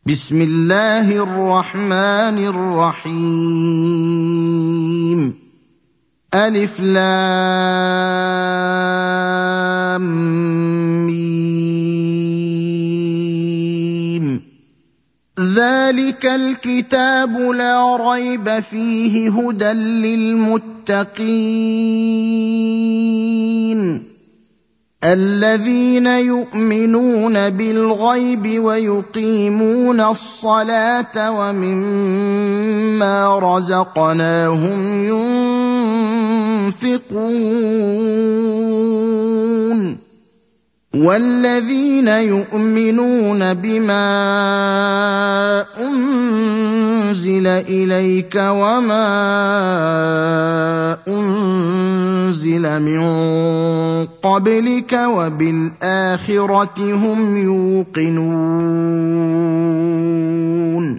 بسم الله الرحمن الرحيم ألف لام ميم ذلك الكتاب لا ريب فيه هدى للمتقين الذين يؤمنون بالغيب ويقيمون الصلاة ومما رزقناهم ينفقون والذين يؤمنون بما أنزل إليك وما أنزل من قبلك وبالآخرة هم يوقنون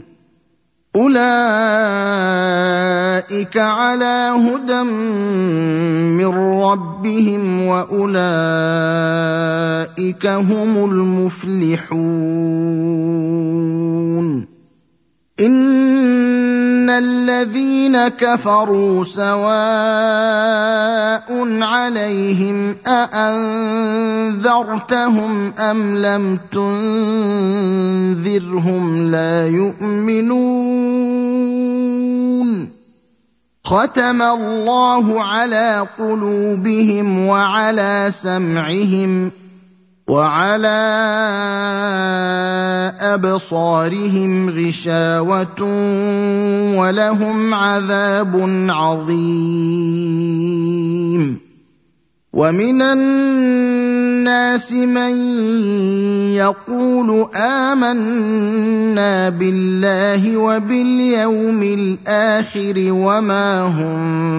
أولئك على هدى من ربهم وأولئك هم المفلحون إن الذين كفروا سواء عليهم أأنذرتهم أم لم تنذرهم لا يؤمنون ختم الله على قلوبهم وعلى سمعهم وعلى أبصارهم غشاوة ولهم عذاب عظيم ومن الناس من يقول آمنا بالله وباليوم الآخر وما هم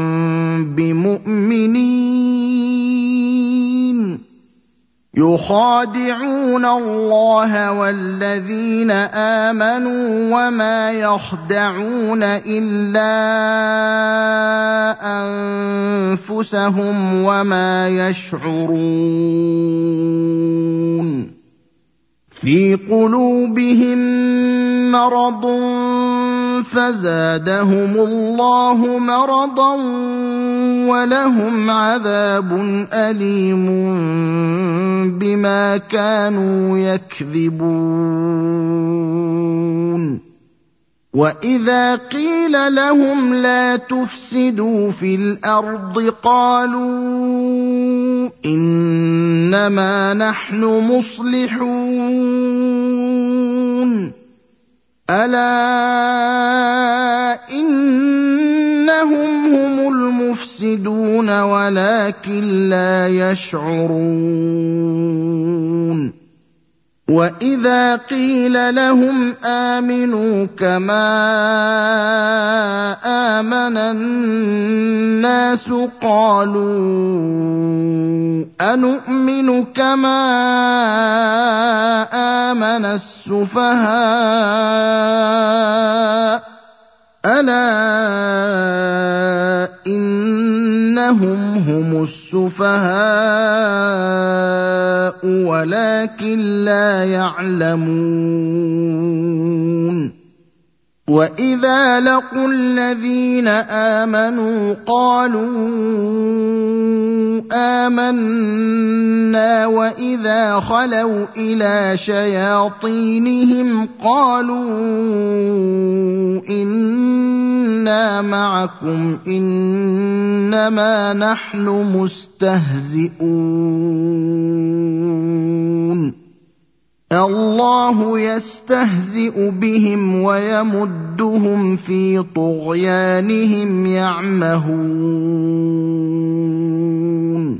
بمؤمنين يخادعون الله والذين آمنوا وما يخدعون إلا أنفسهم وما يشعرون في قلوبهم مرض فزادهم الله مرضا ولهم عذاب أليم بما كانوا يكذبون وإذا قيل لهم لا تفسدوا في الأرض قالوا إنما نحن مصلحون ألا إنهم هم المفسدون ولكن لا يشعرون وإذا قيل لهم آمنوا كما آمن الناس قالوا أنؤمن كما آمن السفهاء ألا إنهم هم السفهاء ولكن لا يعلمون وإذا لقوا الذين آمنوا قالوا آمنا وإذا خلوا إلى شياطينهم قالوا إنا معكم إنما نحن مستهزئون الله يستهزئ بهم ويمدهم في طغيانهم يعمهون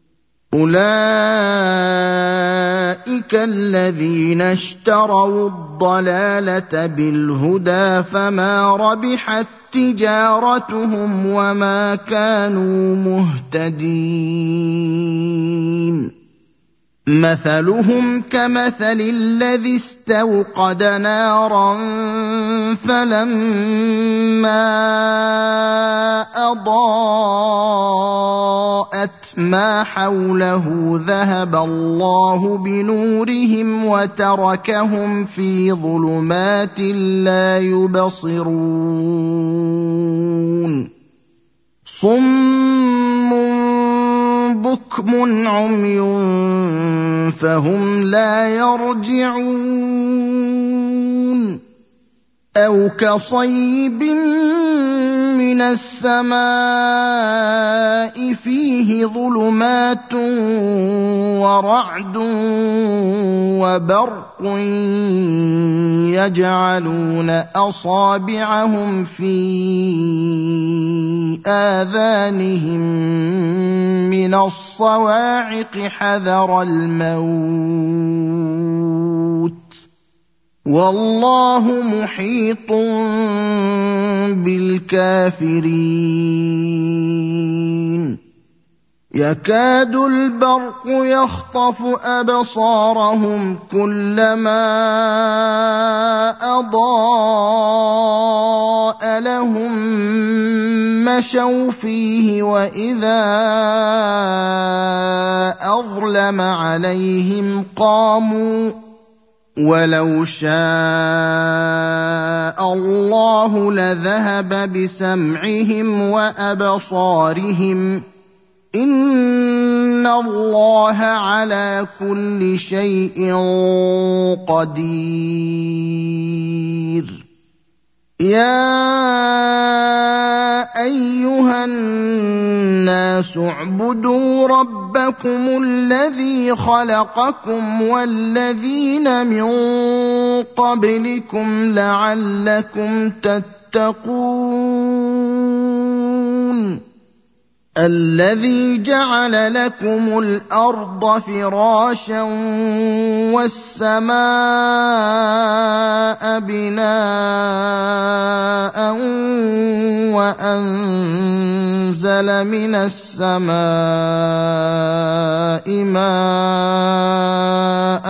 أولئك الذين اشتروا الضلالة بالهدى فما ربحت تجارتهم وما كانوا مهتدين مثلهم كمثل الذي استوقد نارا فلما أضاءت ما حوله ذهب الله بنورهم وتركهم في ظلمات لا يبصرون صم بكم عمي فهم لا يرجعون أو كصيب من السماء فيه ظلمات ورعد وبرق يجعلون أصابعهم في آذانهم من الصواعق حذر الموت والله محيط بالكافرين يكاد البرق يخطف أبصارهم كلما أضاء لهم مشوا فيه وإذا أظلم عليهم قاموا ولو شاء الله لذهب بسمعهم وأبصارهم إن الله على كل شيء قدير يا أيها الناس اعبدوا ربكم الذي خلقكم والذين من قبلكم لعلكم تتقون الذي جعل لكم الأرض فراشا والسماء بناء وأنزل من السماء ماء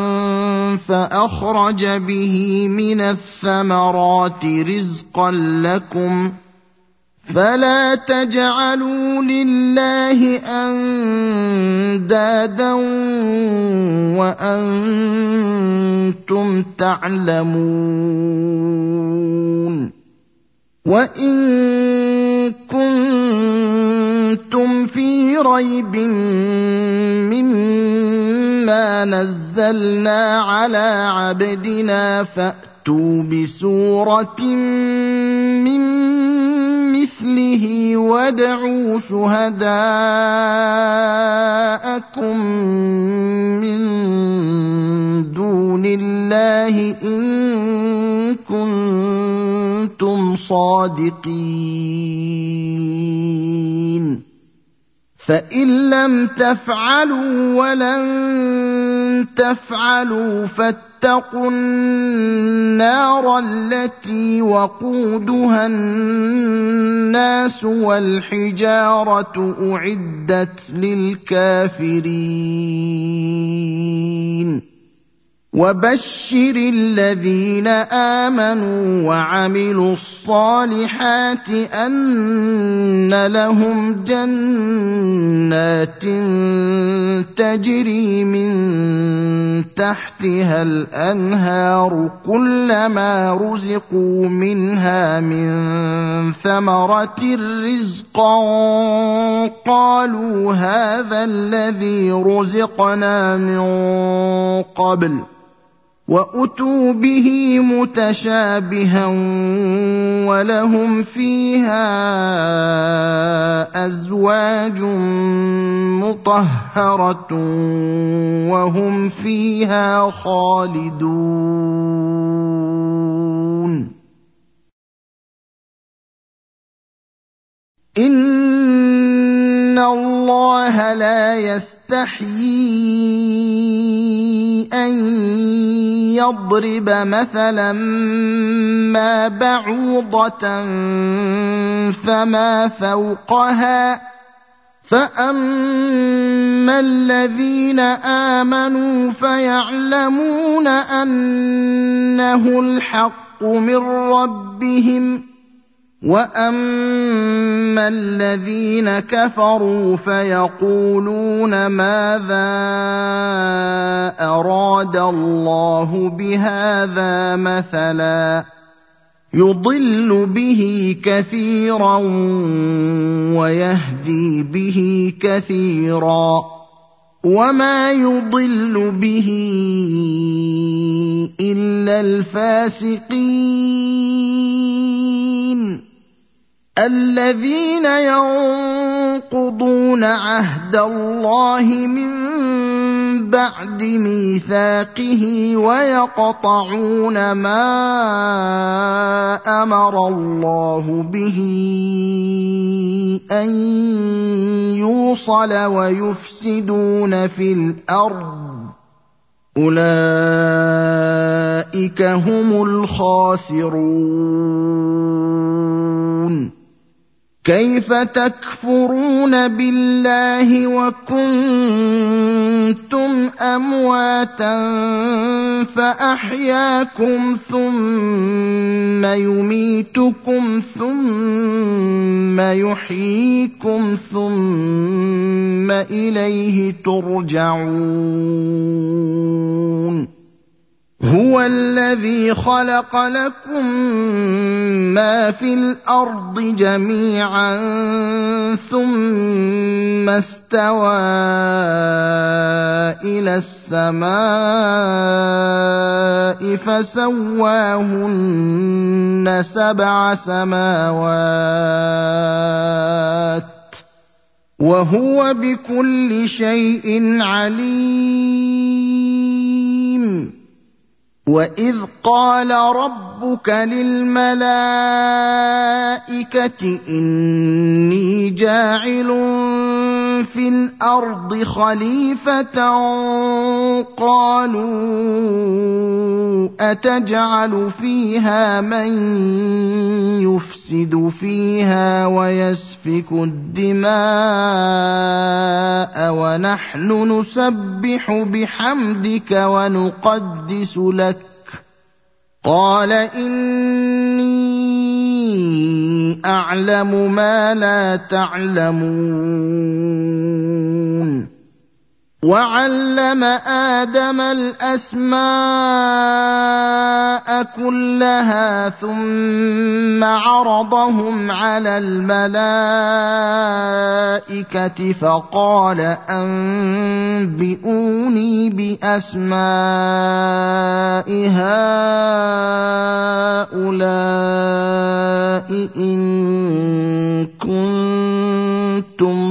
فأخرج به من الثمرات رزقا لكم فلا تجعلوا لله أندادا وأنتم تعلمون وإن كنتم في ريب مما نزلنا على عبدنا فأتوا بسورة من مثله وادعوا شهداءكم من دون الله إن كنتم صادقين فإن لم تفعلوا ولن تفعلوا فاتقوا النار التي وقودها الناس والحجارة أعدت للكافرين وبشر الذين آمنوا وعملوا الصالحات أن لهم جنات تجري من تحتها الأنهار كلما رزقوا منها من ثمرة رزقا قالوا هذا الذي رزقنا من قبل وأتوا به متشابها ولهم فيها أزواج مطهرة وهم فيها خالدون إن الله لا يستحيي أن يضرب مثلا ما بعوضة فما فوقها فأما الذين آمنوا فيعلمون أنه الحق من ربهم، وأما الذين كفروا فيقولون ماذا أراد الله بهذا مثلا يضل به كثيرا ويهدي به كثيرا وما يضل به إلا الفاسقين الذين ينقضون عهد الله من بعد ميثاقه ويقطعون ما أمر الله به أن يوصل ويفسدون في الأرض أولئك هم الخاسرون. كيف تكفرون بالله وكنتم أمواتا فأحياكم ثم يميتكم ثم يحييكم ثم إليه ترجعون. هو الذي خلق لكم ما في الأرض جميعا ثم استوى إلى السماء فسواهن 7 سماوات وهو بكل شيء عليم. وإذ قال ربك للملائكة إني جاعل في الأرض خليفة قالوا أتجعل فيها من يفسد فيها ويسفك الدماء ونحن نسبح بحمدك ونقدس لك قال إني أعلم ما لا تعلمون. وعلم آدم الأسماء كلها ثم عرضهم على الملائكة فقال أنبئوني بأسماء هؤلاء إن كنتم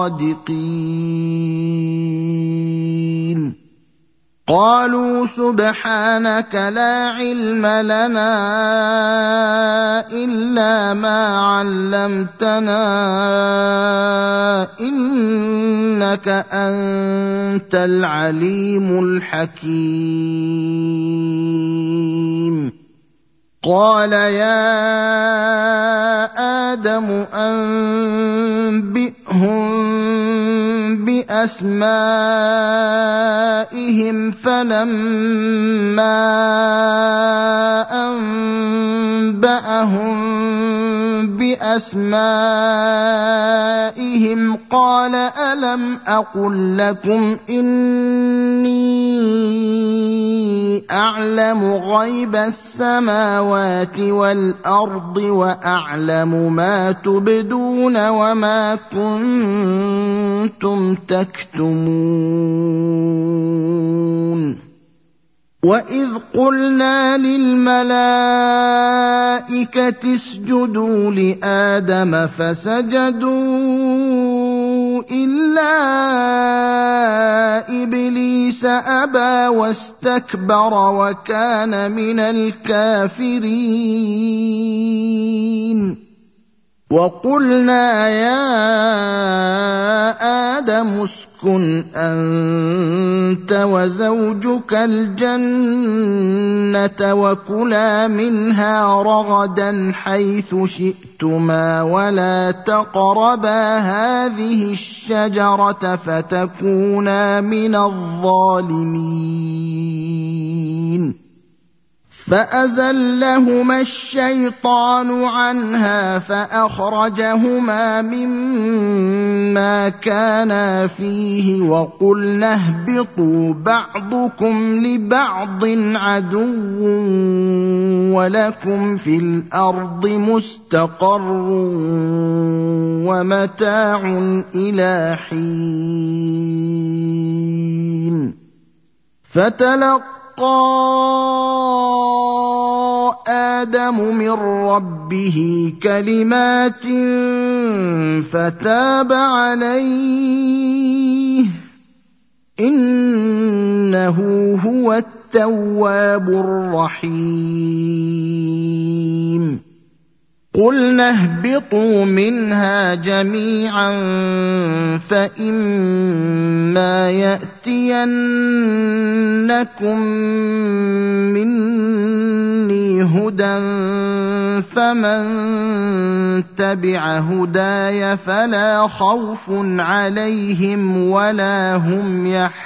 صادقين. قالوا سبحانك لا علم لنا إلا ما علمتنا إنك أنت العليم الحكيم. قال يا آدم أنبئهم بأسمائهم فلما أنبأهم بأسمائهم قال ألم أقل لكم إني أعلم غيب السماوات والأرض وأعلم ما تبدون وما كنتم تكتمون. وإذ قلنا للملائكة اسجدوا لآدم فسجدوا إلا إبليس أبى واستكبر وكان من الكافرين. وقلنا يا آدم اسكن أنت وزوجك الجنة وكلا منها رغدا حيث شئتما شئتما ولا تقربا هذه الشجرة فتكونا من الظالمين فأزلهما الشيطان عنها فأخرجهما مما كانا فيه وقلنا اهبطوا بعضكم لبعض عدو ولكم في الأرض مستقر ومتاع إلى حين فتلقى آدم من ربه كلمات فتاب عليه إنه هو التواب الرحيم قلنا اهبطوا منها جميعا فإما يأتينكم مني هدى فمن تبع هداي فلا خوف عليهم ولا هم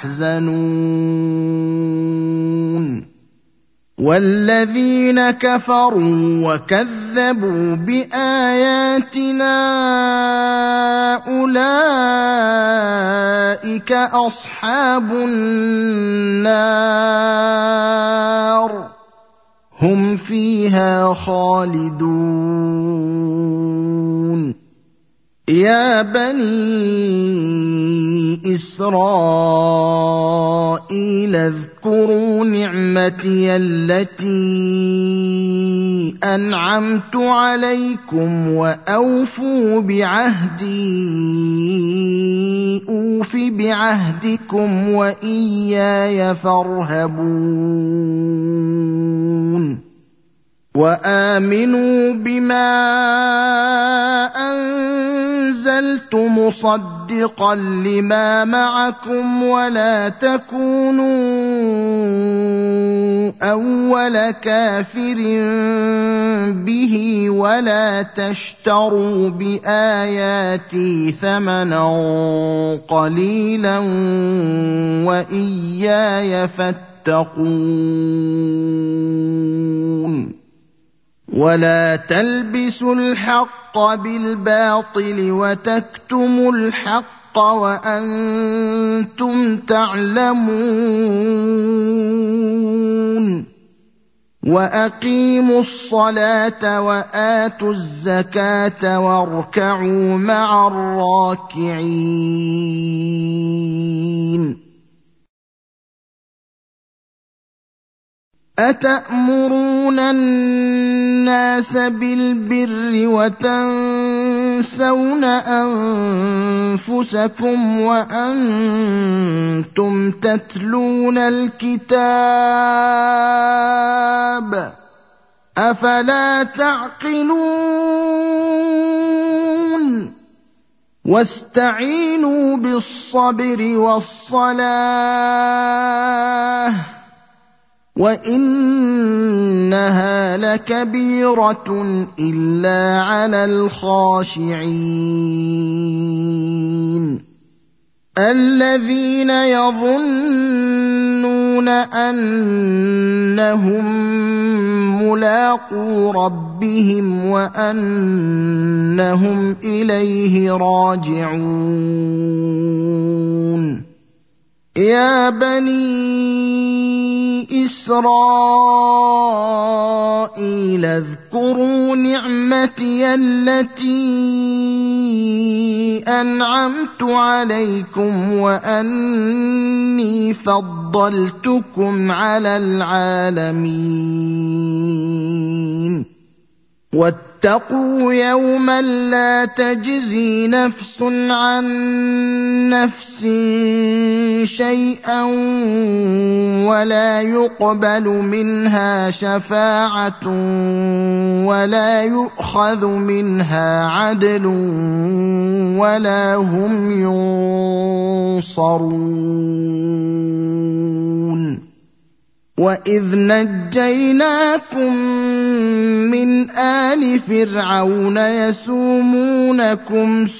يحزنون والذين كفروا وكذبوا بآياتنا أولئك أصحاب النار هم فيها خالدون يا بني إسرائيل اذكروا نعمتي التي أنعمت عليكم وأوفوا بعهدي أوف بعهدكم وإياي فارهبون وآمنوا بما أنزلت مصدقا لما معكم ولا تكونوا أول كافر به ولا تشتروا بآياتي ثمنا قليلا وإياي فاتقون ولا تلبسوا الحق بالباطل وتكتموا الحق وأنتم تعلمون وأقيموا الصلاة وآتوا الزكاة واركعوا مع الراكعين أتأمرون الناس بالبر وتنسون أنفسكم وأنتم تتلون الكتاب أفلا تعقلون واستعينوا بالصبر والصلاة وإنها لكبيرة إلا على الخاشعين الذين يظنون أنهم ملاقو ربهم وأنهم إليه راجعون يا بني إسرائيل اذكروا نعمتي التي أنعمت عليكم وأني فضلتكم على العالمين واتقوا يوما لا تجزي نفس عن نفس شيئا ولا يقبل منها شفاعة ولا يؤخذ منها عدل ولا هم ينصرون وَإِذْ نَجَّيْنَاكُم مِّنْ آلِ فِرْعَوْنَ يَسُومُونَكُمْ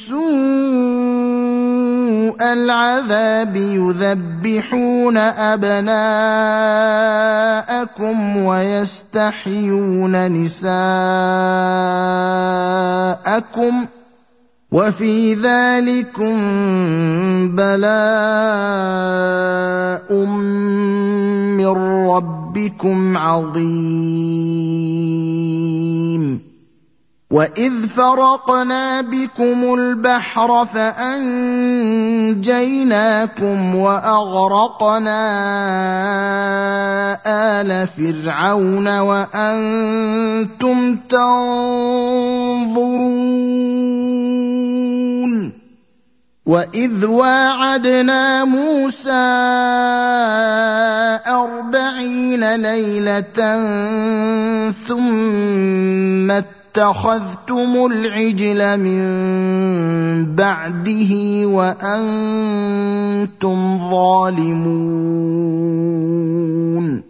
سُوءَ الْعَذَابِ يُذَبِّحُونَ أَبْنَاءَكُمْ وَيَسْتَحْيُونَ نِسَاءَكُمْ ۚ وَفِي ذَٰلِكُم بَلَاءٌ مِّن رَّبِّكُمْ عَظِيمٌ وَإِذْ فَرَقْنَا بِكُمُ الْبَحْرَ فَأَنجَيْنَاكُمْ وَأَغْرَقْنَا آلَ فِرْعَوْنَ وَأَنتُمْ تَنظُرُونَ وَإِذْ وَاعَدْنَا مُوسَىٰ 40 لَيْلَةً ثُمَّ اتَّخَذْتُمُ الْعِجْلَ مِن بَعْدِهِ وَأَنتُمْ ظَالِمُونَ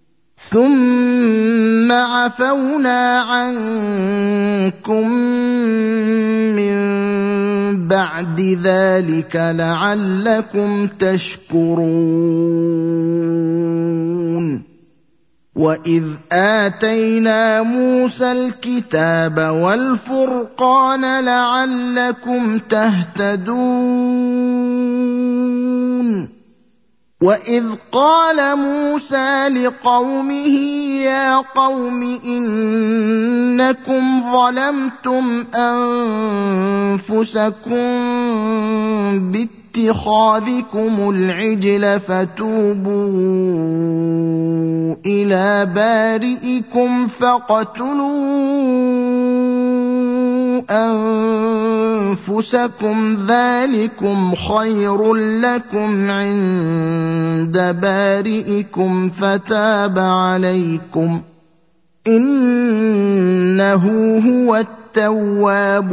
ثُمَّ عَفَوْنَا عَنكُم مِّن بَعْدِ ذَلِكَ لَعَلَّكُمْ تَشْكُرُونَ وَإِذْ آتَيْنَا مُوسَى الْكِتَابَ وَالْفُرْقَانَ لَعَلَّكُمْ تَهْتَدُونَ وَإِذْ قَالَ مُوسَىٰ لِقَوْمِهِ يَا قَوْمِ إِنَّكُمْ ظَلَمْتُمْ أَنفُسَكُم بِاتِّخَاذِكُمُ الْعِجْلَ فَتُوبُوا إِلَىٰ بَارِئِكُمْ فَاقْتُلُوا أَنفُسَكُمْ ذَٰلِكُمْ خَيْرٌ لَّكُمْ عِندَ بَارِئِكُمْ فَتَابَ عَلَيْكُمْ ۖ إِنَّهُ هُوَ التَّوَّابُ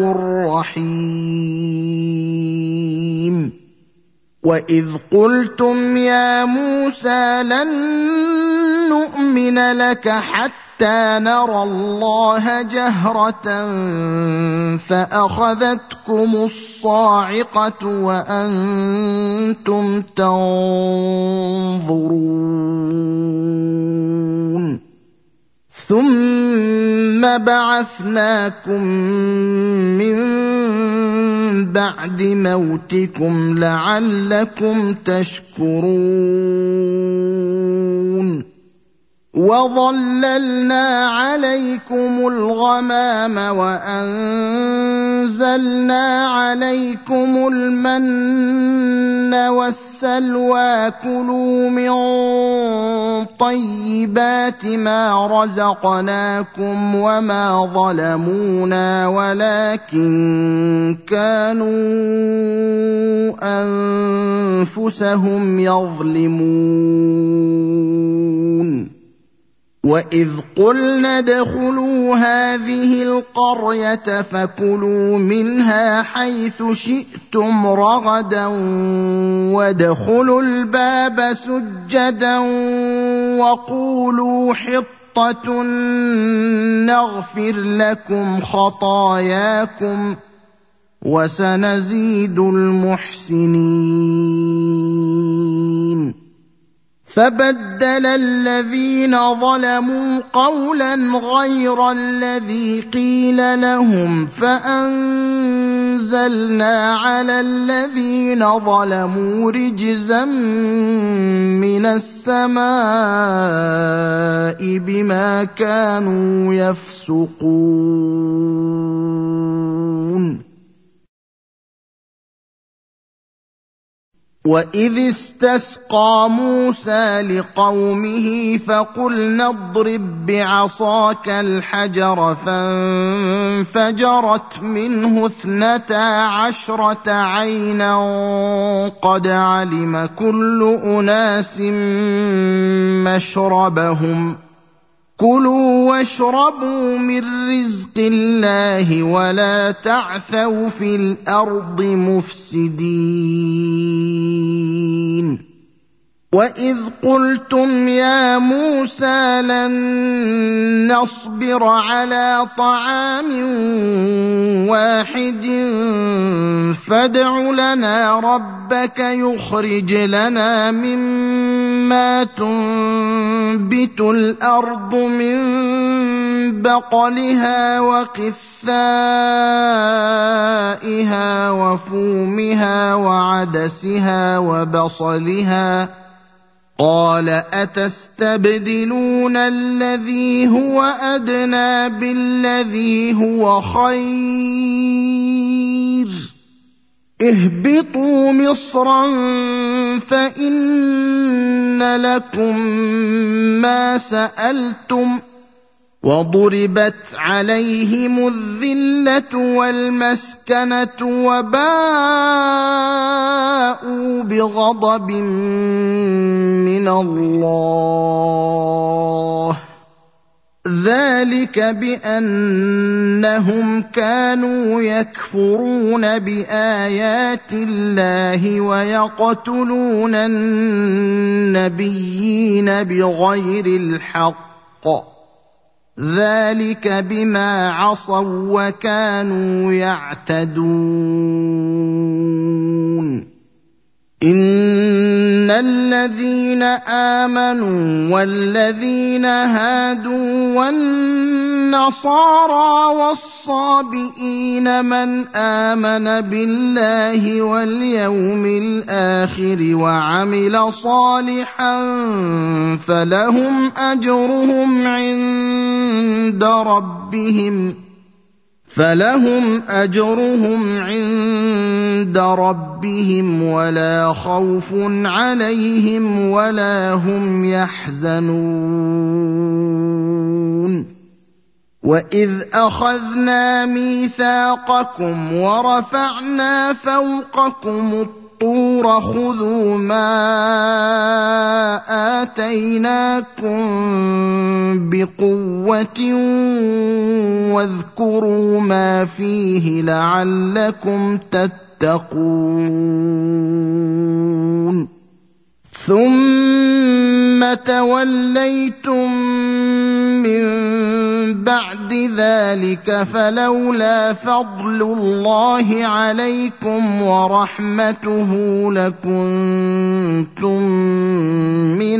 الرَّحِيمُ وَإِذْ قُلْتُمْ يَا مُوسَىٰ لَن نُّؤْمِنَ لَكَ حَتَّىٰ نَرَى اللَّهَ جَهْرَةً فَأَخَذَتْكُمُ الصَّاعِقَةُ وَأَنتُمْ تَنظُرُونَ ثُمَّ بَعَثْنَاكُم مِّن بَعْدِ مَوْتِكُمْ لَعَلَّكُمْ تَشْكُرُونَ وَظَلَّلْنَا عَلَيْكُمُ الْغَمَامَ وَأَنزَلْنَا عَلَيْكُمُ الْمَنَّ وَالسَّلْوَىٰ ۖ كُلُوا مِن طَيِّبَاتِ مَا رَزَقْنَاكُمْ وَمَا ظَلَمُونَا وَلَٰكِن كَانُوا أَنفُسَهُمْ يَظْلِمُونَ وَإِذْ قُلْنَا ادْخُلُوا هَٰذِهِ الْقَرْيَةَ فَكُلُوا مِنْهَا حَيْثُ شِئْتُمْ رَغَدًا وَادْخُلُوا الْبَابَ سُجَّدًا وَقُولُوا حِطَّةٌ نَّغْفِرْ لَكُمْ خَطَايَاكُمْ وَسَنَزِيدُ الْمُحْسِنِينَ فَبَدَّلَ الَّذِينَ ظَلَمُوا قَوْلًا غَيْرَ الَّذِي قِيلَ لَهُمْ فَأَنزَلْنَا عَلَى الَّذِينَ ظَلَمُوا رِجْزًا مِّنَ السَّمَاءِ بِمَا كَانُوا يَفْسُقُونَ وَإِذِ اسْتَسْقَىٰ مُوسَىٰ لِقَوْمِهِ فَقُلْنَا اضْرِب بِّعَصَاكَ الْحَجَرَ فَانفَجَرَتْ مِنْهُ 12 عَيْنًا قَدْ عَلِمَ كُلُّ أُنَاسٍ مَّشْرَبَهُمْ كُلُوا وَاشْرَبُوا مِن رِّزْقِ اللَّهِ وَلَا تَعْثَوْا فِي الْأَرْضِ مُفْسِدِينَ وَإِذْ قُلْتُمْ يَا مُوسَىٰ لَن نَّصْبِرَ عَلَىٰ طَعَامٍ وَاحِدٍ فَادْعُ لَنَا رَبَّكَ يُخْرِجْ لَنَا مِمَّا تُنبِتُ الْأَرْضُ مِن بَقْلِهَا وَقِثَّائِهَا وَفُومِهَا وَعَدَسِهَا وَبَصَلِهَا ۖ قَالَ أَتَسْتَبْدِلُونَ الَّذِي هُوَ أَدْنَىٰ بِالَّذِي هُوَ خَيْرٌ ۚ اهْبِطُوا مِصْرًا فَإِنَّ لَكُم مَّا سَأَلْتُمْ ۗ وَضُرِبَتْ عَلَيْهِمُ الذِّلَّةُ وَالْمَسْكَنَةُ وَبَاءُوا بِغَضَبٍ مِّنَ اللَّهِ ۗ ذَٰلِكَ بِأَنَّهُمْ كَانُوا يَكْفُرُونَ بِآيَاتِ اللَّهِ وَيَقْتُلُونَ النَّبِيِّينَ بِغَيْرِ الْحَقِّ ۗ ذَٰلِكَ بِمَا عَصَوا وَّكَانُوا يَعْتَدُونَ إِنَّ الَّذِينَ آمَنُوا وَالَّذِينَ هَادُوا وَالنَّصَارَىٰ وَالصَّابِئِينَ مَنْ آمَنَ بِاللَّهِ وَالْيَوْمِ الْآخِرِ وَعَمِلَ صَالِحًا فَلَهُمْ أَجْرُهُمْ عِندَ رَبِّهِمْ وَلَا خَوْفٌ عَلَيْهِمْ وَلَا هُمْ يَحْزَنُونَ وَإِذْ أَخَذْنَا مِيثَاقَكُمْ وَرَفَعْنَا فَوْقَكُمُ الطُّورَ خُذُوا مَا آتَيْنَاكُم بِقُوَّةٍ وَاذْكُرُوا مَا فِيهِ لَعَلَّكُمْ تَتَّقُونَ ثُمَّ تَوَلَّيْتُم مِّن بَعْدِ ذَٰلِكَ فَلَوْلَا فَضْلُ اللَّهِ عَلَيْكُمْ وَرَحْمَتُهُ لَكُنتُم مِّنَ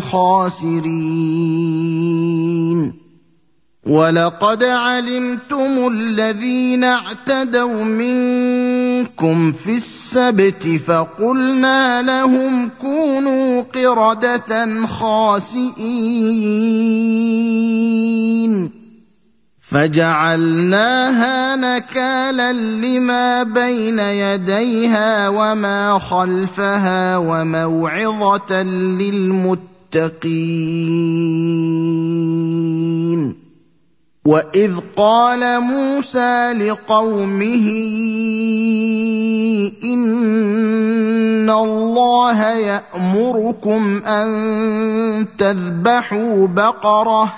الْخَاسِرِينَ وَلَقَدْ عَلِمْتُمُ الَّذِينَ اعْتَدَوْا مِنكُمْ فِي السَّبْتِ فَقُلْنَا لَهُمْ كُونُوا قِرَدَةً خَاسِئِينَ فَجَعَلْنَاهَا نَكَالًا لِّمَا بَيْنَ يَدَيْهَا وَمَا خَلْفَهَا وَمَوْعِظَةً لِّلْمُتَّقِينَ وَإِذْ قَالَ مُوسَىٰ لِقَوْمِهِ إِنَّ اللَّهَ يَأْمُرُكُمْ أَن تَذْبَحُوا بَقَرَةً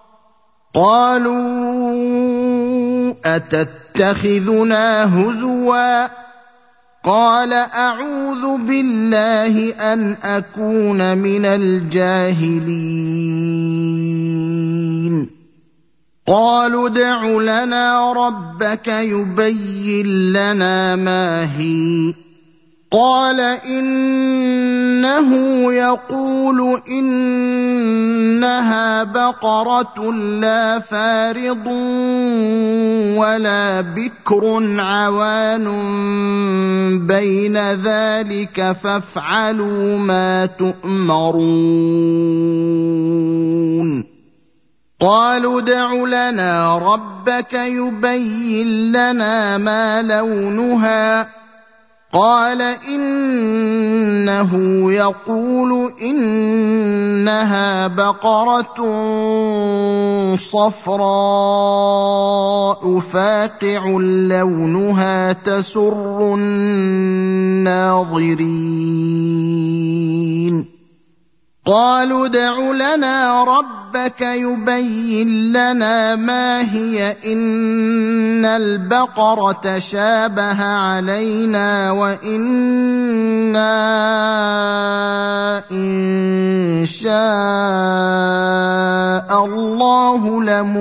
قَالُوا أَتَتَّخِذُنَا هُزُوًا قَالَ أَعُوذُ بِاللَّهِ أَنْ أَكُونَ مِنَ الْجَاهِلِينَ قَالُوا ادْعُ لَنَا رَبَّكَ يُبَيِّن لَّنَا مَا هِيَ قَالَ إِنَّهُ يَقُولُ إِنَّهَا بَقَرَةٌ لَّا فَارِضٌ وَلَا بِكْرٌ عَوَانٌ بَيْنَ ذَٰلِكَ فَافْعَلُوا مَا تُؤْمَرُونَ قَالُوا ادْعُ لَنَا رَبَّكَ يُبَيِّن لَّنَا مَا لَوْنُهَا قَالَ إِنَّهُ يَقُولُ إِنَّهَا بَقَرَةٌ صَفْرَاءُ فَاقِعٌ لَّوْنُهَا تَسُرُّ النَّاظِرِينَ قالوا ادْعُ لَنَا رَبَّكَ يُبَيِّن لَّنَا مَا هِيَ إِنَّ الْبَقَرَ تَشَابَهَ عَلَيْنَا وَإِنَّا إِن شَاءَ اللَّهُ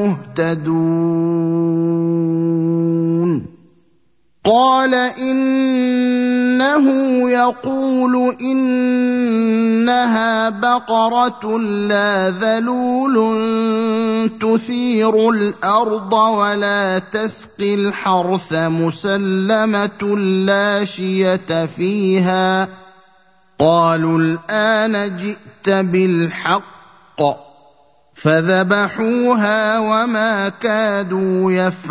لَمُهْتَدُونَ قَالَ إِنَّهُ يَقُولُ إِنَّهَا بَقَرَةٌ لَّا ذَلُولٌ تُثِيرُ الْأَرْضَ وَلَا تَسْقِي الْحَرْثَ مُسَلَّمَةٌ لَّا شِيَةَ فِيهَا قَالُوا الْآنَ جِئْتَ بِالْحَقِّ فَذَبَحُوهَا وَمَا كَادُوا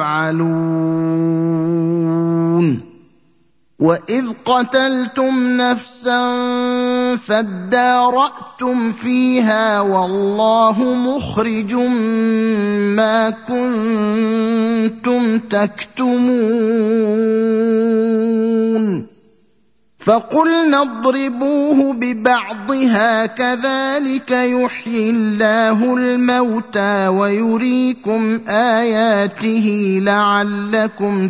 يَفْعَلُونَ وَإِذْ قَتَلْتُمْ نَفْسًا فَادَّارَأْتُمْ فِيهَا وَاللَّهُ مُخْرِجٌ مَّا كُنتُمْ تَكْتُمُونَ فَقُلْنَا اضْرِبُوهُ بِبَعْضِهَا كَذَٰلِكَ يُحْيِي اللَّهُ الْمَوْتَىٰ وَيُرِيكُمْ آيَاتِهِ لَعَلَّكُمْ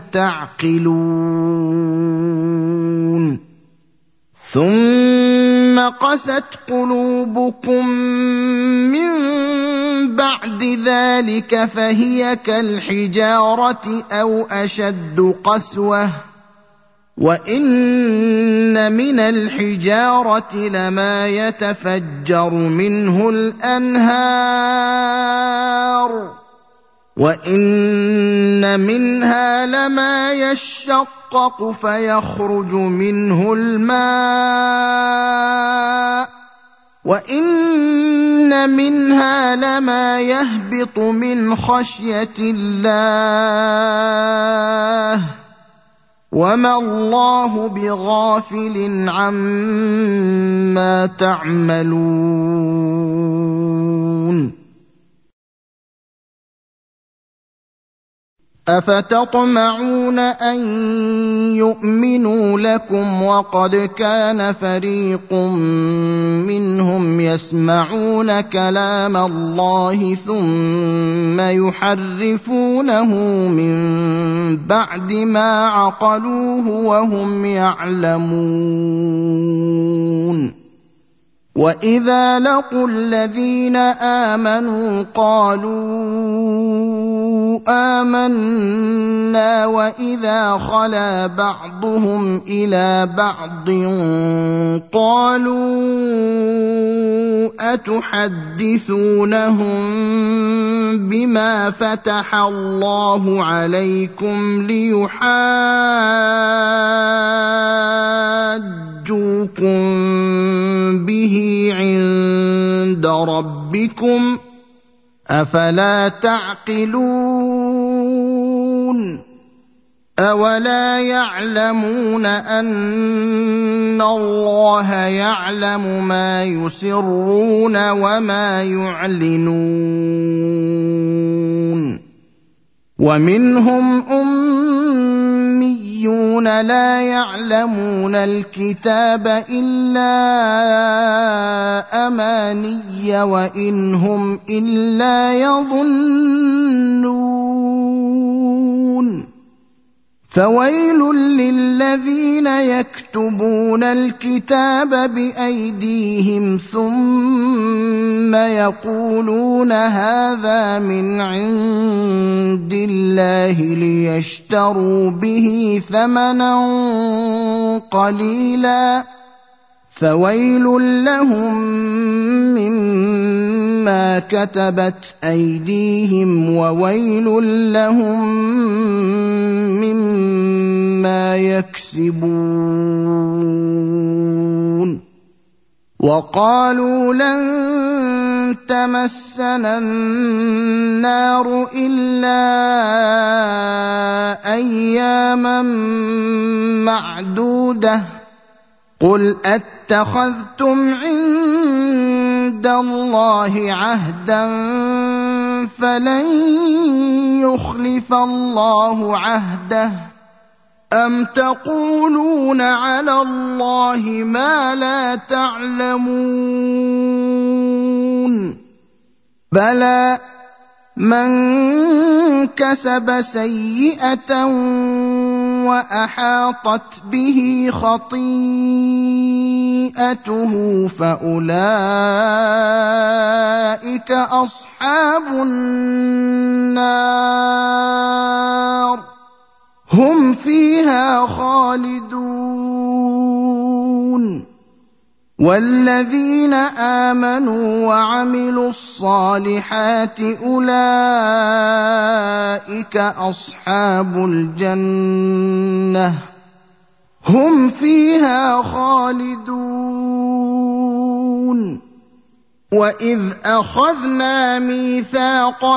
تَعْقِلُونَ ثُمَّ قَسَتْ قُلُوبُكُم مِّن بَعْدِ ذَٰلِكَ فَهِيَ كَالْحِجَارَةِ أَوْ أَشَدُّ قَسْوَةً وَإِنَّ مِنَ الْحِجَارَةِ لَمَا يَتَفَجَّرُ مِنْهُ الْأَنْهَارُ وَإِنَّ مِنْهَا لَمَا يَشَّقَّقُ فَيَخْرُجُ مِنْهُ الْمَاءُ وَإِنَّ مِنْهَا لَمَا يَهْبِطُ مِنْ خَشْيَةِ اللَّهِ وَمَا اللَّهُ بِغَافِلٍ عَمَّا تَعْمَلُونَ أَفَتَطْمَعُونَ أَن يُؤْمِنُوا لَكُمْ وَقَدْ كَانَ فَرِيقٌ مِّنْهُمْ يَسْمَعُونَ كَلَامَ اللَّهِ ثُمَّ يُحَرِّفُونَهُ مِن بَعْدِ مَا عَقَلُوهُ وَهُمْ يَعْلَمُونَ وَإِذَا لَقُوا الَّذِينَ آمَنُوا قَالُوا آمَنَّا وَإِذَا خَلَا بَعْضُهُمْ إِلَىٰ بَعْضٍ قَالُوا أَتُحَدِّثُونَهُم بِمَا فَتَحَ اللَّهُ عَلَيْكُمْ لِيُحَاجُّوكُم بِهِ عِندَ رَبِّكُمْ ۚ أَفَلَا تَعْقِلُونَ أَوَلَا يَعْلَمُونَ أَنَّ اللَّهَ يَعْلَمُ مَا يُسِرُّونَ وَمَا يُعْلِنُونَ وَمِنْهُمْ أُمِّيُّونَ لَا يَعْلَمُونَ الْكِتَابَ إِلَّا أَمَانِيَّ وَإِنْ هُمْ إِلَّا يَظُنُّونَ فَوَيْلٌ لِّلَّذِينَ يَكْتُبُونَ الْكِتَابَ بِأَيْدِيهِمْ ثُمَّ يَقُولُونَ هَٰذَا مِنْ عِندِ اللَّهِ لِيَشْتَرُوا بِهِ ثَمَنًا قَلِيلًا فَوَيْلٌ لَّهُم مِّمَّا كَتَبَتْ أَيْدِيهِمْ وَوَيْلٌ لَّهُم مِّمَّا يَكْسِبُونَ وَقَالُوا لَن تَمَسَّنَا النَّارُ إِلَّا أَيَّامًا مَّعْدُودَةً قُلْ أَتَّخَذْتُمْ عِندَ اللَّهِ عَهْدًا فَلَن يُخْلِفَ اللَّهُ عَهْدَهُ أَمْ تَقُولُونَ عَلَى اللَّهِ مَا لَا تَعْلَمُونَ بَلَىٰ مَن كَسَبَ سَيِّئَةً وَأَحَاطَتْ بِهِ خَطِيئَتُهُ فَأُولَٰئِكَ أَصْحَابُ النَّارِ هُمْ فِيهَا خَالِدُونَ وَالَّذِينَ آمَنُوا وَعَمِلُوا الصَّالِحَاتِ أُولَٰئِكَ أَصْحَابُ الْجَنَّةِ هُمْ فِيهَا خَالِدُونَ وَإِذْ أَخَذْنَا مِيثَاقَ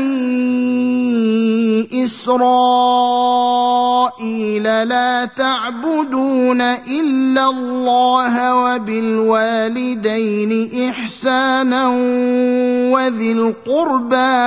بَنِي إِسْرَائِيلَ لَا تَعْبُدُونَ إِلَّا اللَّهَ وَبِالْوَالِدَيْنِ إِحْسَانًا وَذِي الْقُرْبَىٰ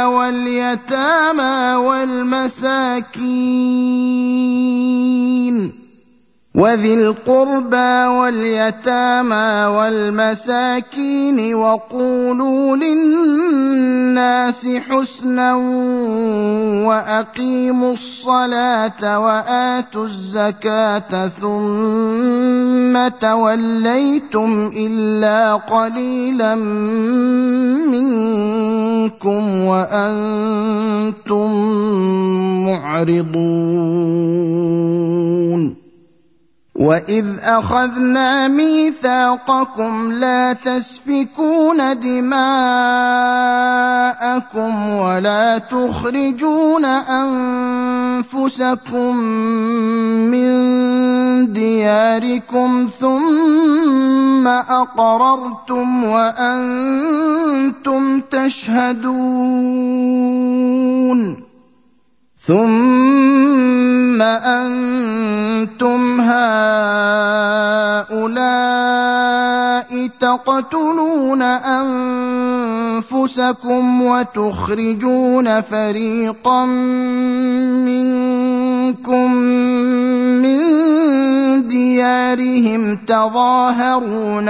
وَالْيَتَامَىٰ وَالْمَسَاكِينِ وَقُولُوا لِلنَّاسِ حُسْنًا وَأَقِيمُوا الصَّلَاةَ وَآتُوا الزَّكَاةَ ثُمَّ تَوَلَّيْتُمْ إِلَّا قَلِيلًا مِّنكُمْ وَأَنتُم مُّعْرِضُونَ وَإِذْ أَخَذْنَا مِيثَاقَكُمْ لَا تَسْفِكُونَ دِمَاءَكُمْ وَلَا تُخْرِجُونَ أَنفُسَكُم مِّن دِيَارِكُمْ ثُمَّ أَقْرَرْتُمْ وَأَنتُمْ تَشْهَدُونَ ثُمَّ أَنتُمْ هَٰؤُلَاءِ تَقْتُلُونَ أَنفُسَكُمْ وَتُخْرِجُونَ فَرِيقًا مِّنكُم مِّن دِيَارِهِمْ تَظَاهَرُونَ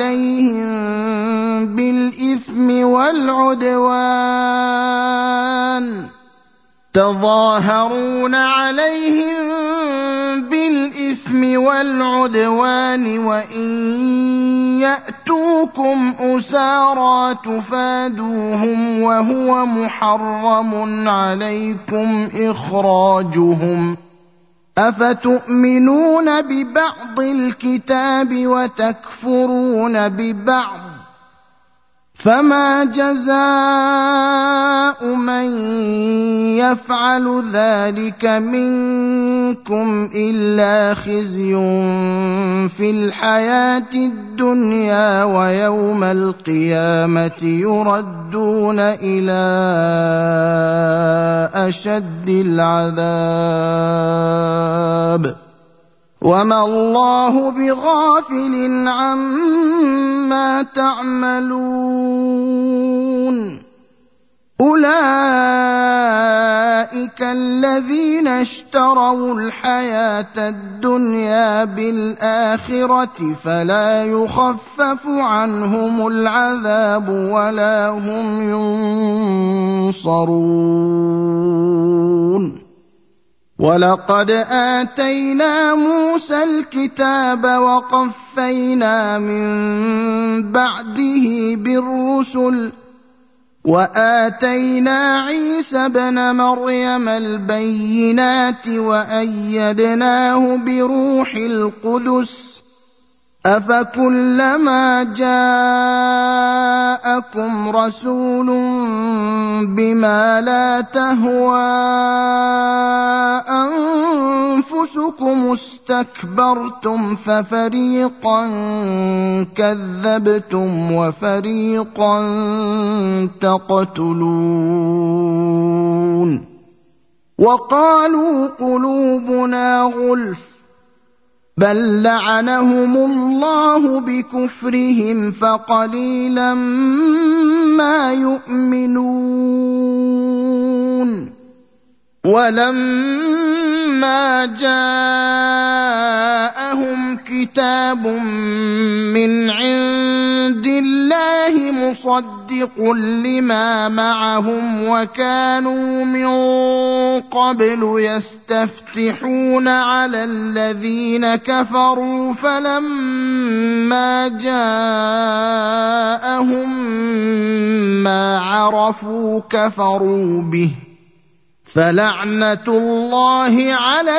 عَلَيْهِم بِالْإِثْمِ وَالْعُدْوَانِ وَإِن يَأْتُوكُمْ أُسَارَىٰ تُفَادُوهُمْ وَهُوَ مُحَرَّمٌ عَلَيْكُمْ إِخْرَاجُهُمْ ۚ أَفَتُؤْمِنُونَ بِبَعْضِ الْكِتَابِ وَتَكْفُرُونَ بِبَعْضٍ ۚ فَمَا جَزَاءُ مَن يَفْعَلُ ذَٰلِكَ مِنكُمْ إِلَّا خِزْيٌ فِي الْحَيَاةِ الدُّنْيَا ۖ وَيَوْمَ الْقِيَامَةِ يُرَدُّونَ إِلَىٰ أَشَدِّ الْعَذَابِ ۗ وَمَا اللَّهُ بِغَافِلٍ عَمَّا تَعْمَلُونَ أُولَٰئِكَ الَّذِينَ اشْتَرَوُا الْحَيَاةَ الدُّنْيَا بِالْآخِرَةِ فَلَا يُخَفَّفُ عَنْهُمُ الْعَذَابُ وَلَا هُمْ يُنصَرُونَ وَلَقَدْ آتَيْنَا مُوسَى الْكِتَابَ وَقَفَّيْنَا مِن بَعْدِهِ بِالرُّسُلِ وَآتَيْنَا عِيسَى ابْنَ مَرْيَمَ الْبَيِّنَاتِ وَأَيَّدْنَاهُ بِرُوحِ الْقُدُسِ ۗ أَفَكُلَّمَا جَاءَكُمْ رَسُولٌ بِمَا لَا تَهْوَىٰ أَنفُسُكُمُ اسْتَكْبَرْتُمْ فَفَرِيقًا كَذَّبْتُمْ وَفَرِيقًا تَقْتُلُونَ وَقَالُوا قُلُوبُنَا غُلْفٌ بَل لَّعَنَهُمُ اللَّهُ بِكُفْرِهِمْ فَقَلِيلًا مَّا يُؤْمِنُونَ وَلَمَّا فلما جاءهم كتاب من عند الله مصدق لما معهم وكانوا من قبل يستفتحون على الذين كفروا فلما جاءهم ما عرفوا كفروا به فلعنة الله على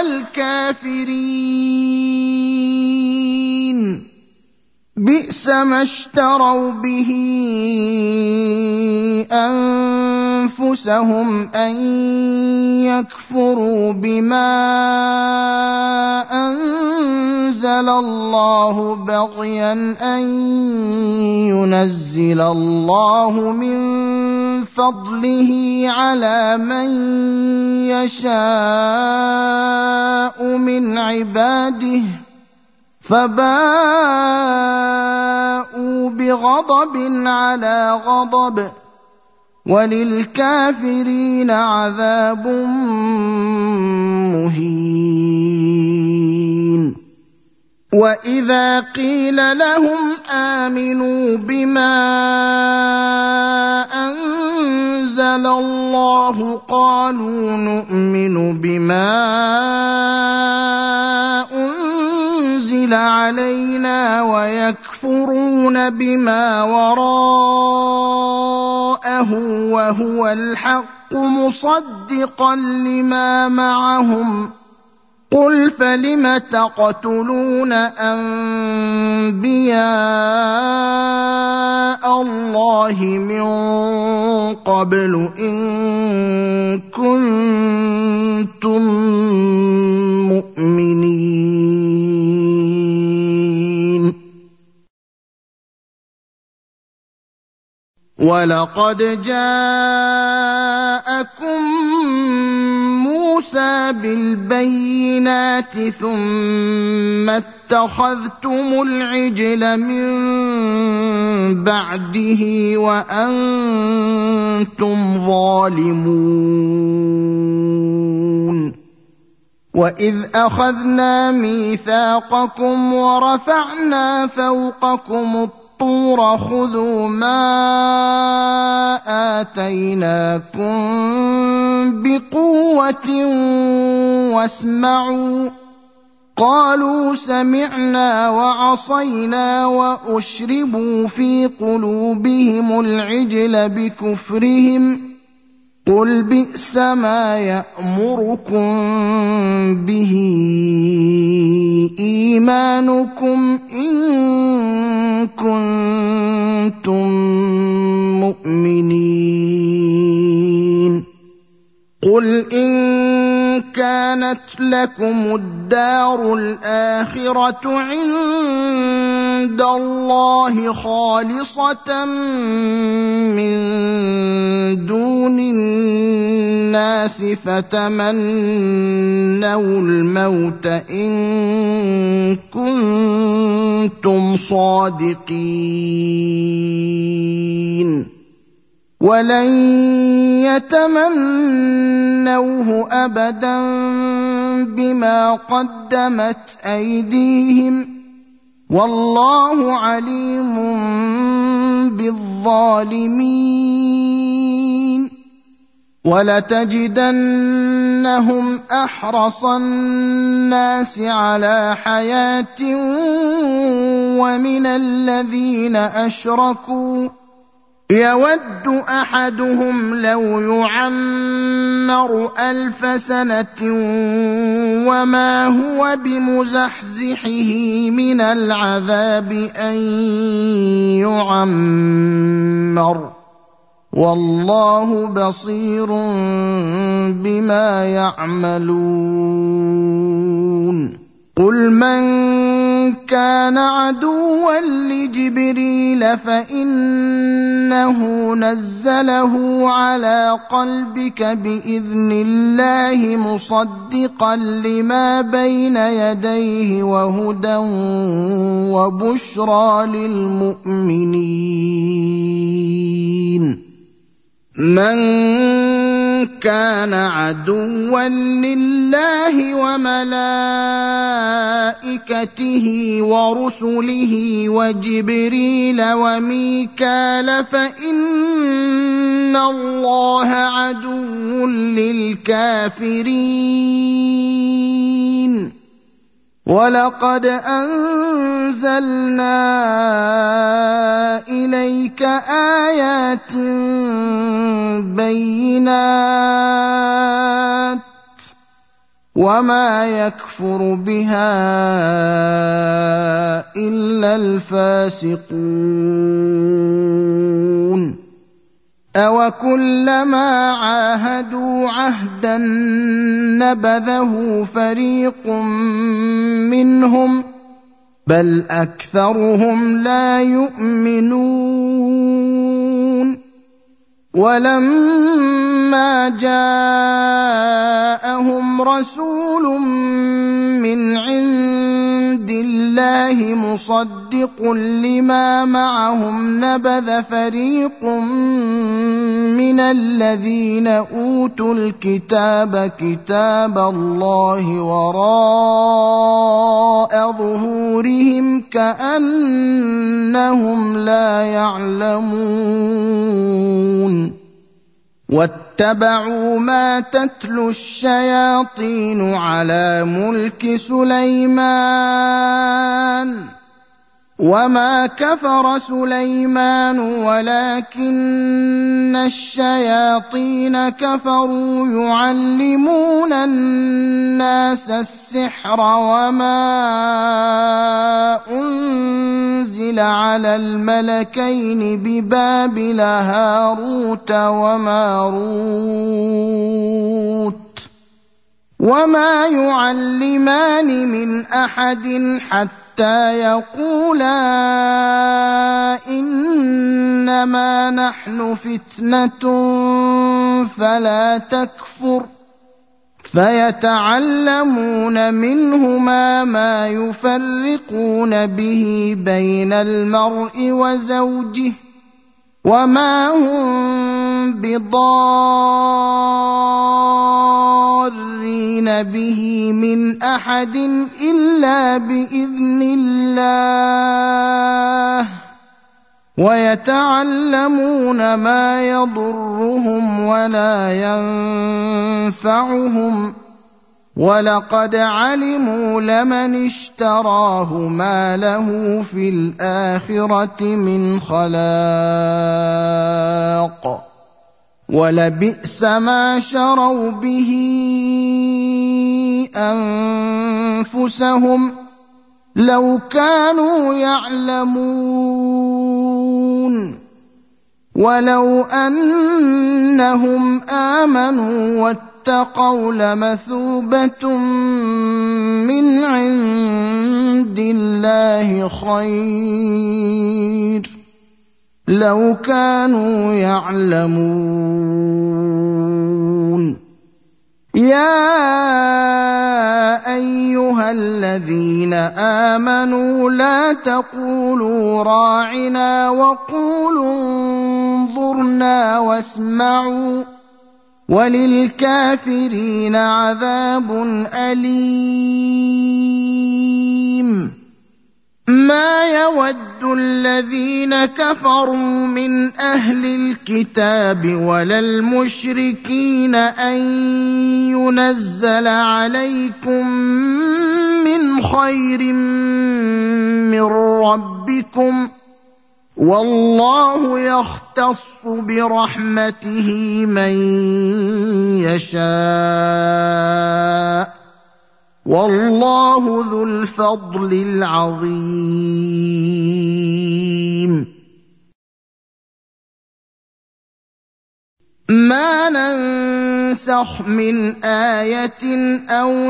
الكافرين بئس ما اشتروا به أنفسهم أن يكفروا بما أنزل الله بغيا أن ينزل الله من فضله على من يشاء من عباده فباءوا بغضب على غضب وللكافرين عذاب مهين وإذا قيل لهم آمنوا بما أنزل الله قالوا نؤمن بما أنزل علينا ويكفرون بما وراءه وهو الحق مصدقا لما معهم قل فلم تقتلون أنبياء الله من قبل إن كنتم مؤمنين ولقد جاءكم موسى بالبينات ثم اتخذتم العجل من بعده وأنتم ظالمون وإذ أخذنا ميثاقكم ورفعنا فوقكم الطور خذوا ما آتيناكم بقوة واسمعوا قالوا سمعنا وعصينا وأشربوا في قلوبهم العجل بكفرهم قل بئس ما يأمركم به إيمانكم إن كنتم مؤمنين قل إن كانت لكم الدار الآخرة عند الله خالصة من دون الناس فتمنوا الموت إن كنتم صادقين ولن يتمنوه أبدا بما قدمت أيديهم والله عليم بالظالمين ولتجدنهم أحرص الناس على حياة ومن الذين أشركوا يود أحدهم لو يعمر 1000 سنة وما هو بمزحزحه من العذاب أن يعمر والله بصير بما يعملون قل من كان عدوا لجبريل فإنه نزله على قلبك بإذن الله مصدقا لما بين يديه وهدى وبشرى للمؤمنين من كان عدوا لله وملائكته ورسله وجبريل وميكال فإن الله عدو للكافرين ولقد أنزلنا إليك آيات بينات وما يكفر بها إلا الفاسقون أوكلما عاهدوا عهدا نبذه فريق منهم بل أكثرهم لا يؤمنون ولما جاءهم رسول من عند الله مصدق لما معهم نبذ فريق من الذين أوتوا الكتاب كتاب الله وراء ظهورهم كأنهم لا يعلمون واتبعوا ما تتلو الشياطين على ملك سليمان وما كفر سليمان ولكن الشياطين كفروا يعلمون الناس السحر وما أنزل على الملكين ببابل هاروت وماروت وما يعلمان من أحد حتى يقولا إنما نحن فتنة فلا تكفر فيتعلمون منهما ما يفرقون به بين المرء وزوجه وما هم بضارين به من أحد إلا بإذن الله ويتعلمون ما يضرهم ولا ينفعهم ولقد علموا لمن اشتراه ما له في الآخرة من خلاق ولبئس ما شروا به أنفسهم لو كانوا يعلمون ولو أنهم آمنوا واتقوا لمثوبة من عند الله خير لو كانوا يعلمون يا أيها الذين آمنوا لا تقولوا راعنا وقولوا انظرنا واسمعوا وللكافرين عذاب أليم ما يود الذين كفروا من أهل الكتاب ولا المشركين أن ينزل عليكم من خير من ربكم والله يختص برحمته من يشاء والله ذو الفضل العظيم ما ننسخ من آية أو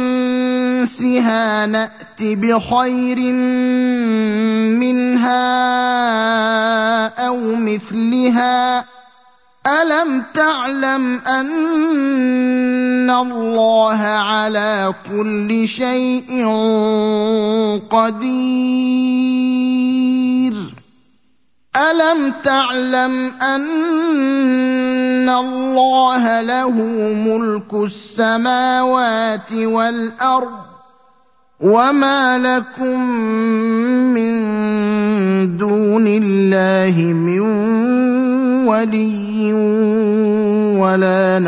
ننسها نأت بخير منها أو مثلها ألم تعلم أن الله على كل شيء قدير ألم تعلم أن الله له ملك السماوات والأرض وما لكم من دون الله من ولي ولا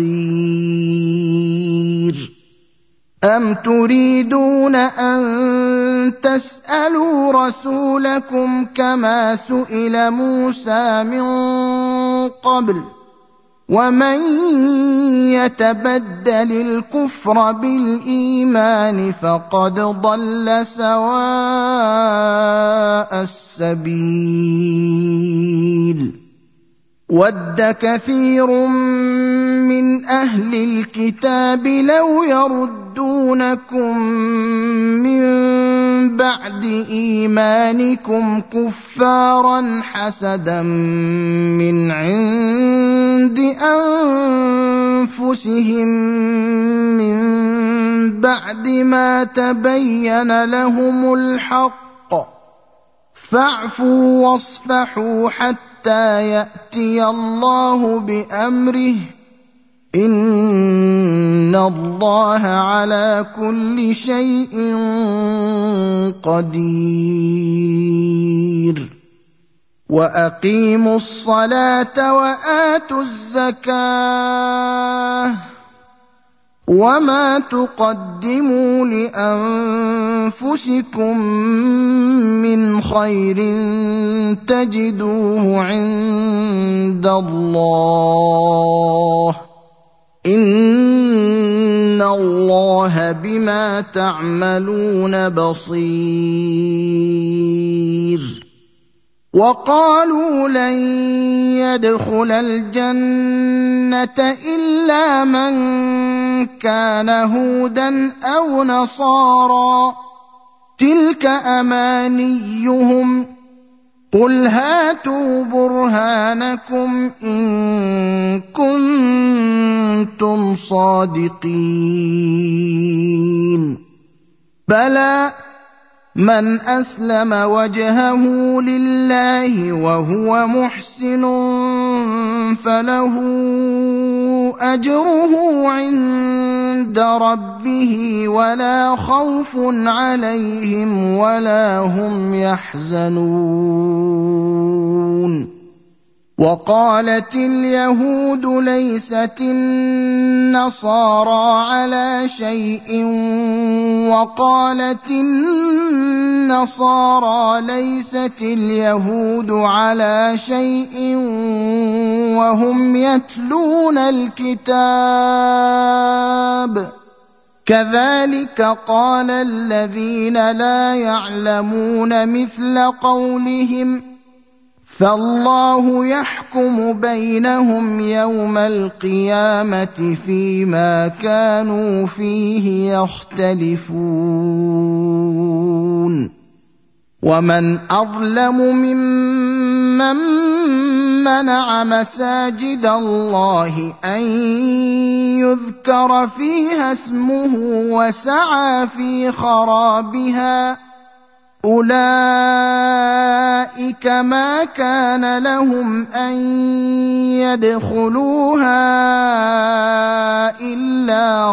نصير أم تريدون أن تسألوا رسولكم كما سئل موسى من قبل ومن يتبدل الكفر بالإيمان فقد ضل سواء السبيل ود كثير من أهل الكتاب لو يردونكم من بعد إيمانكم كفارا حسدا من عند أنفسهم من بعد ما تبين لهم الحق فاعفوا واصفحوا حتى يأتي الله بأمره إن الله على كل شيء قدير وأقيموا الصلاة وآتوا الزكاة وما تقدموا لأنفسكم من خير تجدوه عند الله إن الله بما تعملون بصير وقالوا لن يدخل الجنة إلا من كان هودا أو نصارى تلك أمانيهم قل هاتوا برهانكم إن كنتم صادقين بلى من أسلم وجهه لله وهو محسن فله أجره عند ربه ولا خوف عليهم ولا هم يحزنون وقالت اليهود ليست النصارى على شيء وقالت النصارى ليست اليهود على شيء وهم يتلون الكتاب كذلك قال الذين لا يعلمون مثل قولهم فالله يحكم بينهم يوم القيامة فيما كانوا فيه يختلفون ومن أظلم ممن منع مساجد الله أن يذكر فيها اسمه وسعى في خرابها أولئك ما كان لهم أن يدخلوها إلا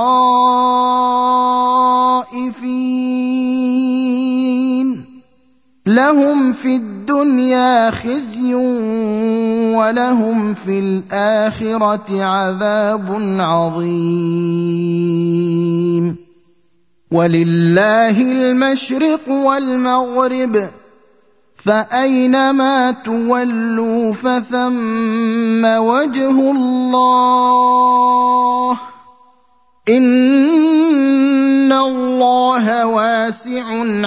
خائفين لهم في الدنيا خزي ولهم في الآخرة عذاب عظيم ولله المشرق والمغرب فأينما تولوا فثم وجه الله إن الله واسع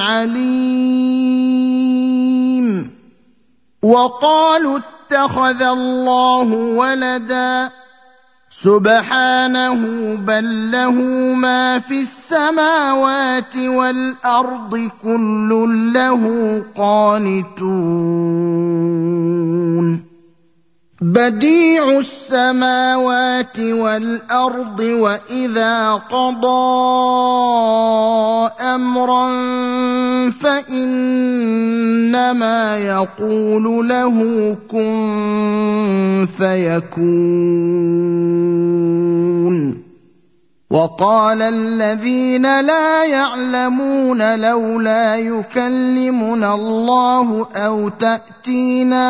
عليم وقالوا اتخذ الله ولدا سبحانه بل له ما في السماوات والأرض كل له قانتون بديع السماوات والأرض وإذا قضى أمرا فإنما يقول له كن فيكون. وقال الذين لا يعلمون لولا يكلمنا الله أو تأتينا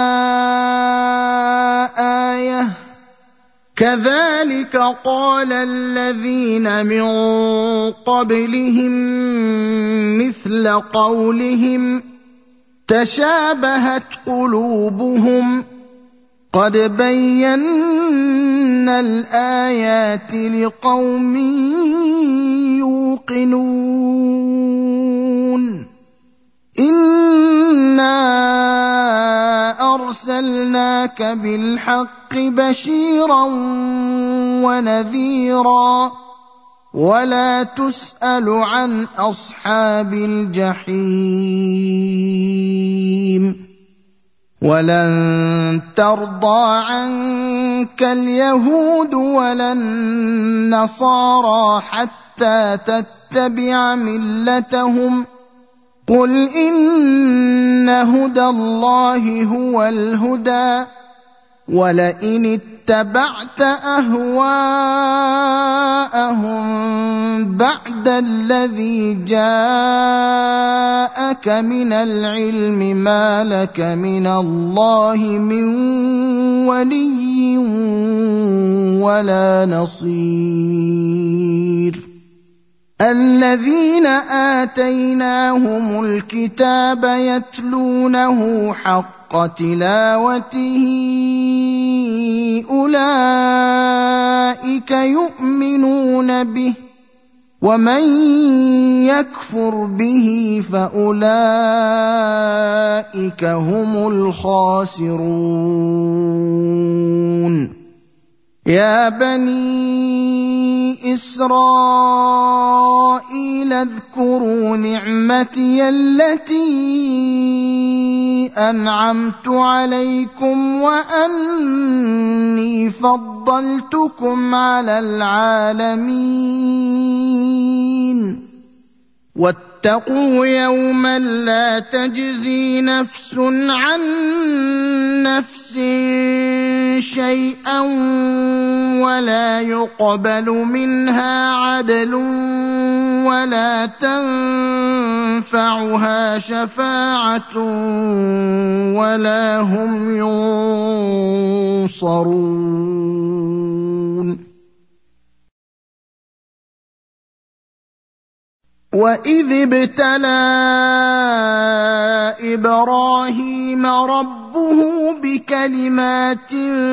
آية كذلك قال الذين من قبلهم مثل قولهم تشابهت قلوبهم قد بينا الآيات لقوم يوقنون. إنا أرسلناك بالحق بشيرا ونذيرا ولا تسأل عن أصحاب الجحيم. ولن ترضى عنك اليهود ولا النصارى حتى تتبع ملتهم قل إن هدى الله هو الهدى ولئن اتبعت أهواءهم بعد الذي جاءك من العلم ما لك من الله من ولي ولا نصير. الذين آتيناهم الكتاب يتلونه حق تلاوته أولئك يؤمنون به ومن يكفر به فأولئك هم الخاسرون. يا بني إسرائيل اذكروا نعمتي التي أنعمت عليكم وأني فضلتكم على العالمين. واتقوا يوما لا تجزي نفس عن نفس شيئا ولا يقبل منها عدل ولا تنفعها شفاعة ولا هم ينصرون. وإذ ابتلى إبراهيم ربه بكلمات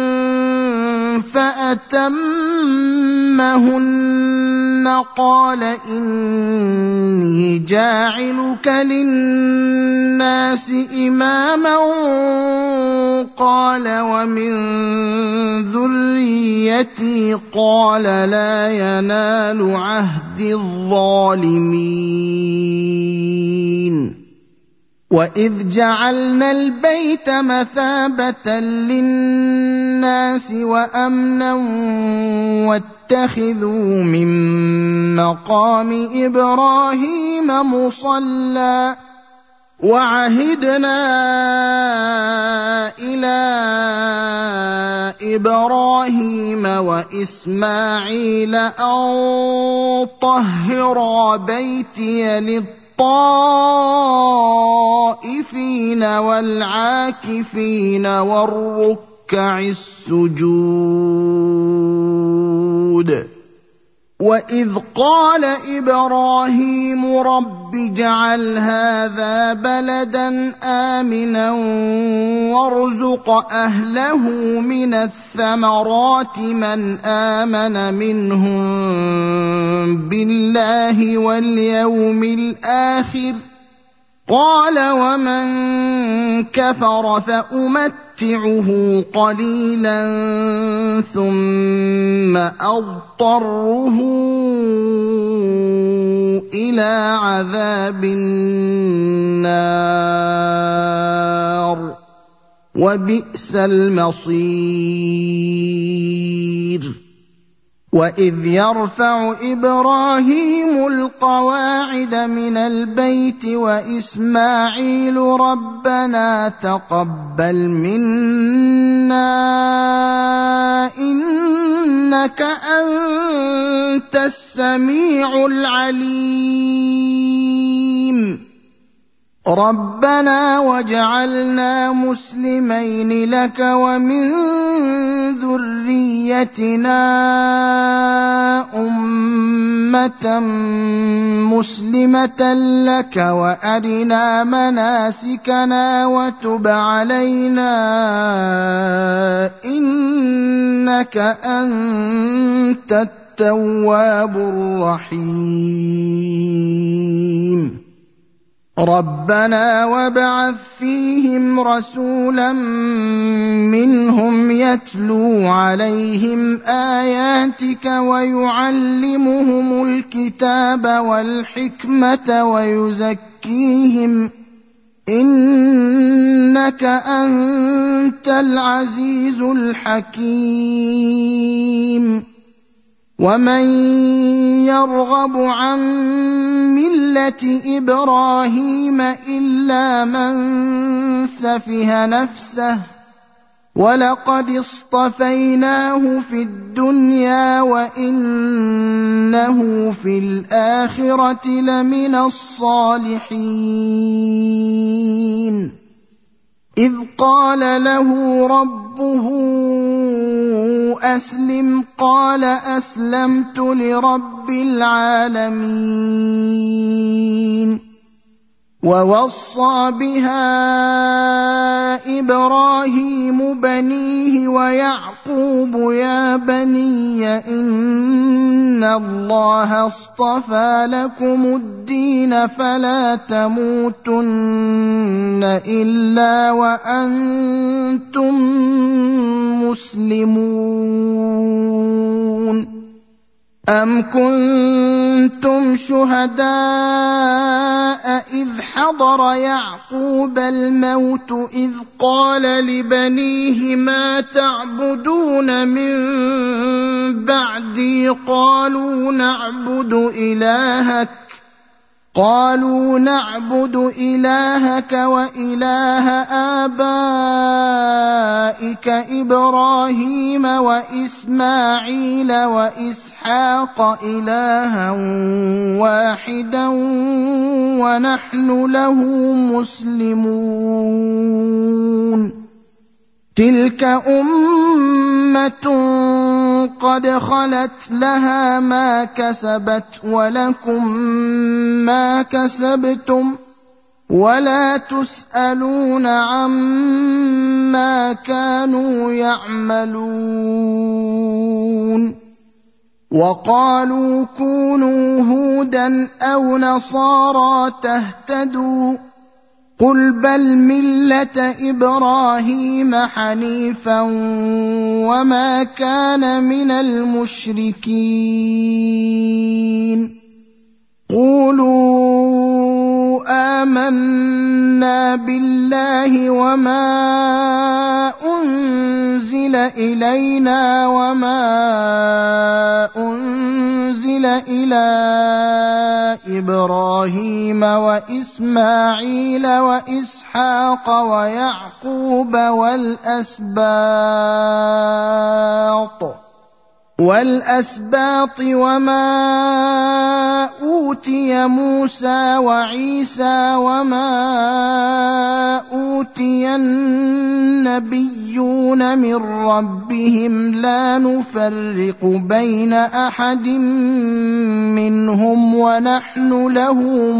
فأتمهن قال إني جاعلك للناس إماما قال ومن ذريتي قال لا ينال عهد الظالمين. وإذ جعلنا البيت مثابة للناس وأمنا واتخذوا من مقام إبراهيم مصلى وعهدنا إلى إبراهيم وإسماعيل أن طهرا بيتي للطائفين والعاكفين والركع السجود. وإذ قال إبراهيم رب اجعل هذا بلدا آمنا وارزق أهله من الثمرات من آمن منهم بالله واليوم الآخر قال ومن كفر فأمتعه قليلا ثم أضطره إلى عذاب النار وبئس المصير. وإذ يرفع إبراهيم القواعد من البيت وإسماعيل ربنا تقبل منا إنك أنت السميع العليم. ربنا واجعلنا مسلمين لك ومن ذريتنا أمة مسلمة لك وأرنا مناسكنا وتب علينا إنك أنت التواب الرحيم. ربنا وابعث فيهم رسولا منهم يتلو عليهم آياتك ويعلمهم الكتاب والحكمة ويزكيهم إنك أنت العزيز الحكيم. ومن يرغب عن ملة إبراهيم إلا من سفه نفسه ولقد اصطفيناه في الدنيا وإنه في الآخرة لمن الصالحين. إذ قال له ربه أسلم قال أسلمت لرب العالمين. ووصى بها إبراهيم بنيه ويعقوب يا بني إن الله اصطفى لكم الدين فلا تموتن إلا وأنتم مسلمون. أم كنتم شهداء إذ حضر يعقوب الموت إذ قال لبنيه ما تعبدون من بعدي قالوا نعبد إلهك وإله آبائك إبراهيم وإسماعيل وإسحاق إلها واحدا ونحن له مسلمون. تلك أمة قد خلت لها ما كسبت ولكم ما كسبتم ولا تسألون عما كانوا يعملون. وقالوا كونوا هودا أو نصارى تهتدوا قل بل ملة إبراهيم حنيفا وما كان من المشركين. قولوا آمنا بالله وما أنزل إلينا وما أنزل إلى إبراهيم وإسماعيل وإسحاق ويعقوب والأسباط وما أوتي موسى وعيسى وما أوتي النبيون من ربهم لا نفرق بين أحد منهم ونحن له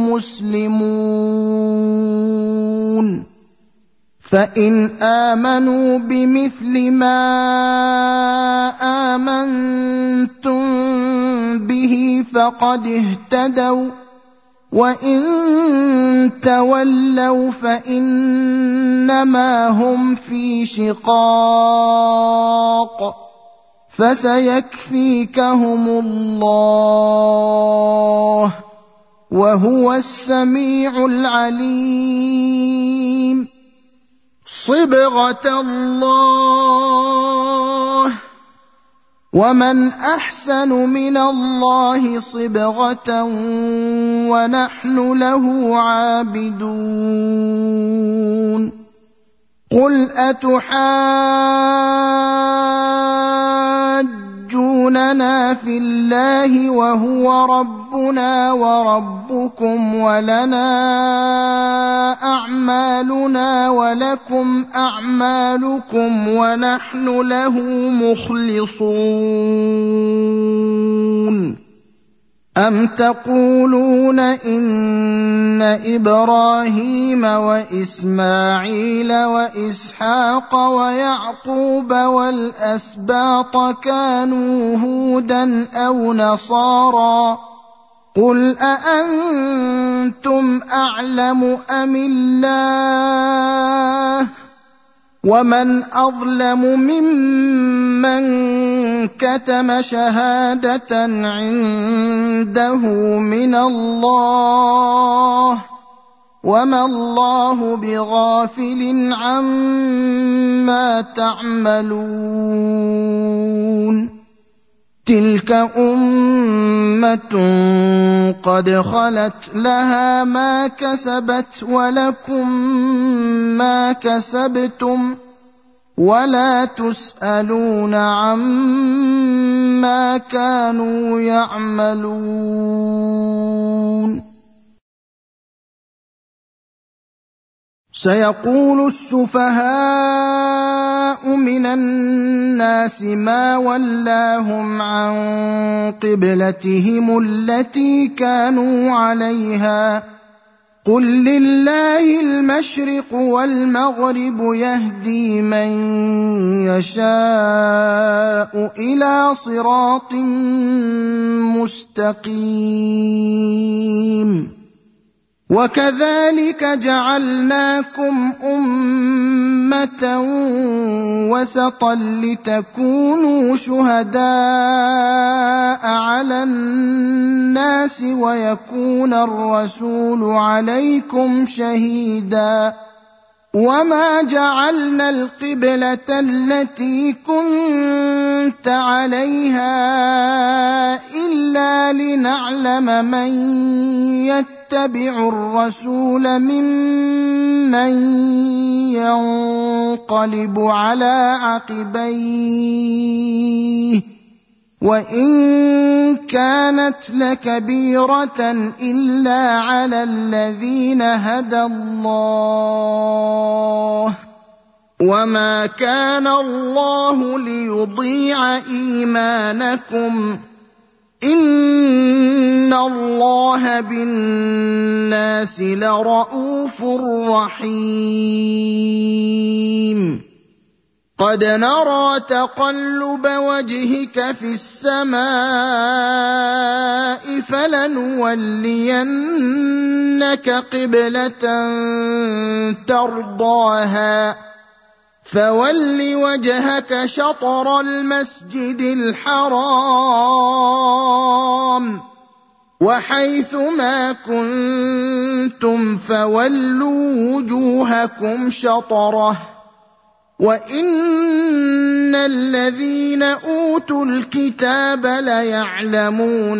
مسلمون. فإن آمنوا بمثل ما آمنتم به فقد اهتدوا وإن تولوا فإنما هم في شقاق فسيكفيكهم الله وهو السميع العليم. صبغة الله ومن أحسن من الله صبغة ونحن له عابدون قل أتحاجوننا في الله وهو ربنا وربكم ولنا أعمالنا ولكم أعمالكم ونحن له مخلصون أم تقولون إن إبراهيم وإسماعيل وإسحاق ويعقوب والأسباط كانوا هودا أو نصارى قل أأنتم أعلم أم الله ومن أظلم ممن كتم شهادة عنده من الله وما الله بغافل عما تعملون تلك أمة قد خلت لها ما كسبت ولكم ما كسبتم ولا تسألون عما كانوا يعملون سيقول السفهاء من الناس ما ولاهم عن قبلتهم التي كانوا عليها قل لله المشرق والمغرب يهدي من يشاء إلى صراط مستقيم وكذلك جعلناكم أمة وسطا لتكونوا شهداء على الناس ويكون الرسول عليكم شهيدا وما جعلنا القبلة التي كنت عليها إلا لنعلم من يتبع الرسول ممن ينقلب على عقبيه وإن كانت لكبيرة إلا على الذين هدى الله وما كان الله ليضيع إيمانكم إن الله بالناس لرءوف رحيم قد نرى تقلب وجهك في السماء فلنولينك قبلة ترضاها فول وجهك شطر المسجد الحرام وحيث ما كنتم فولوا وجوهكم شطره وإن الذين أوتوا الكتاب ليعلمون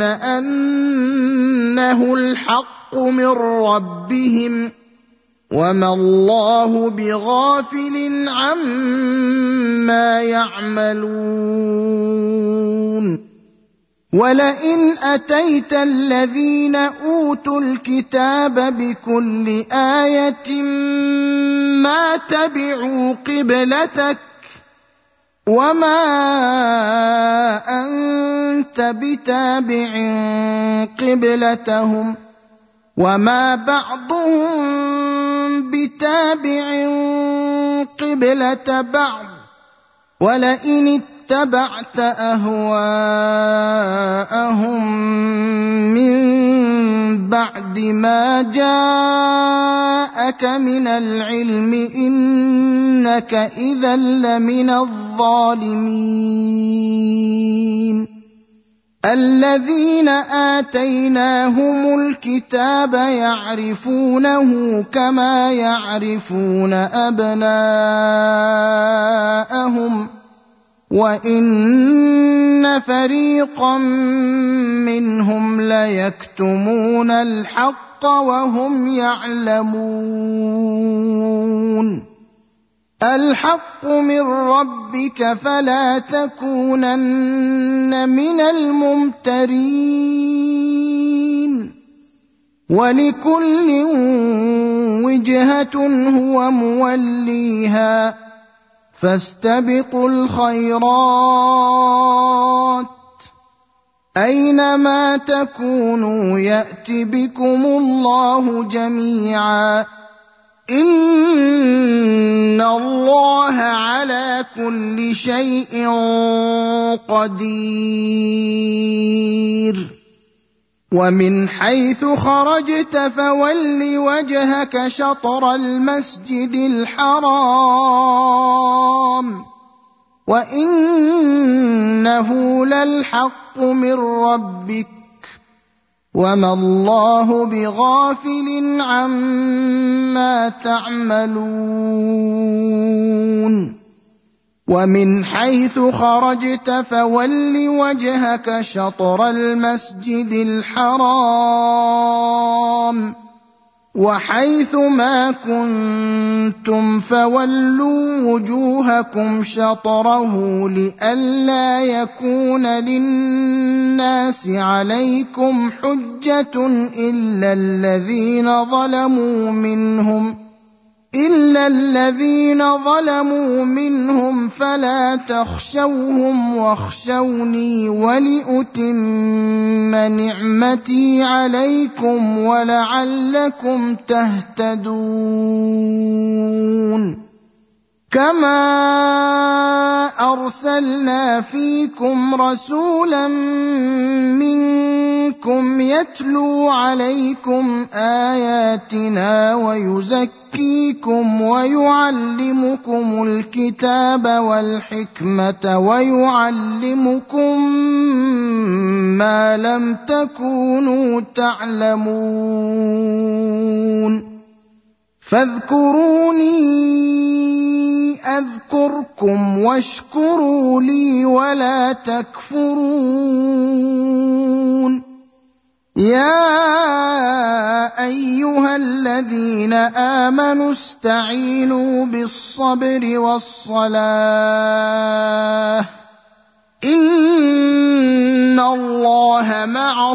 أنه الحق من ربهم وما الله بغافل عما يعملون ولئن أتيت الذين أوتوا الكتاب بكل آية ما تبعوا قبلتك وما أنت بتابع قبلتهم وما بعضهم بتابع قبلة بعض ولئن اتبعت أهواءهم من بعد ما جاءك من العلم إنك إذا لمن الظالمين الذين آتيناهم الكتاب يعرفونه كما يعرفون أبناءهم وإن فريقا منهم ليكتمون الحق وهم يعلمون الحق من ربك فلا تكونن من الممترين ولكل وجهة هو موليها فاستبقوا الخيرات أينما تكونوا يأت بكم الله جميعا إن الله على كل شيء قدير ومن حيث خرجت فول وجهك شطر المسجد الحرام وإنه للحق من ربك وما الله بغافل عما تعملون ومن حيث خرجت فول وجهك شطر المسجد الحرام وحيث ما كنتم فولوا وجوهكم شطره لئلا يكون للناس عليكم حجة إلا الذين ظلموا منهم فلا تخشوهم واخشوني ولأتم نعمتي عليكم ولعلكم تهتدون كما أرسلنا فيكم رسولا منكم يتلو عليكم آياتنا ويزكيكم ويعلمكم الكتاب والحكمة ويعلمكم ما لم تكونوا تعلمون فاذكروني أذكركم واشكروا لي ولا تكفرون يا أيها الذين آمنوا استعينوا بالصبر والصلاة إن الله مع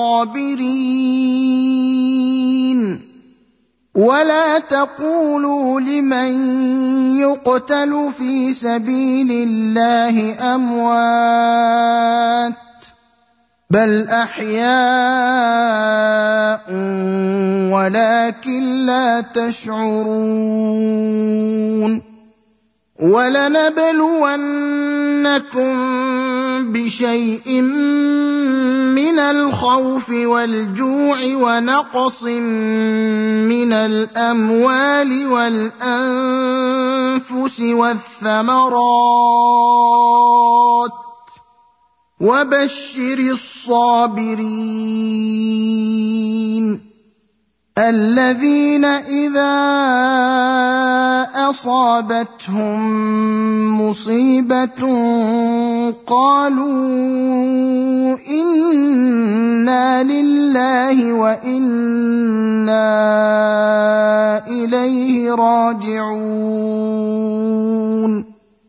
الصابرين ولا تقولوا لمن يقتل في سبيل الله أموات بل أحياء ولكن لا تشعرون ولنبلونكم بشيء من الخوف والجوع ونقص من الأموال والأنفس والثمرات وبشر الصابرين الذين إذا أصابتهم مصيبة قالوا إنا لله وإنا إليه راجعون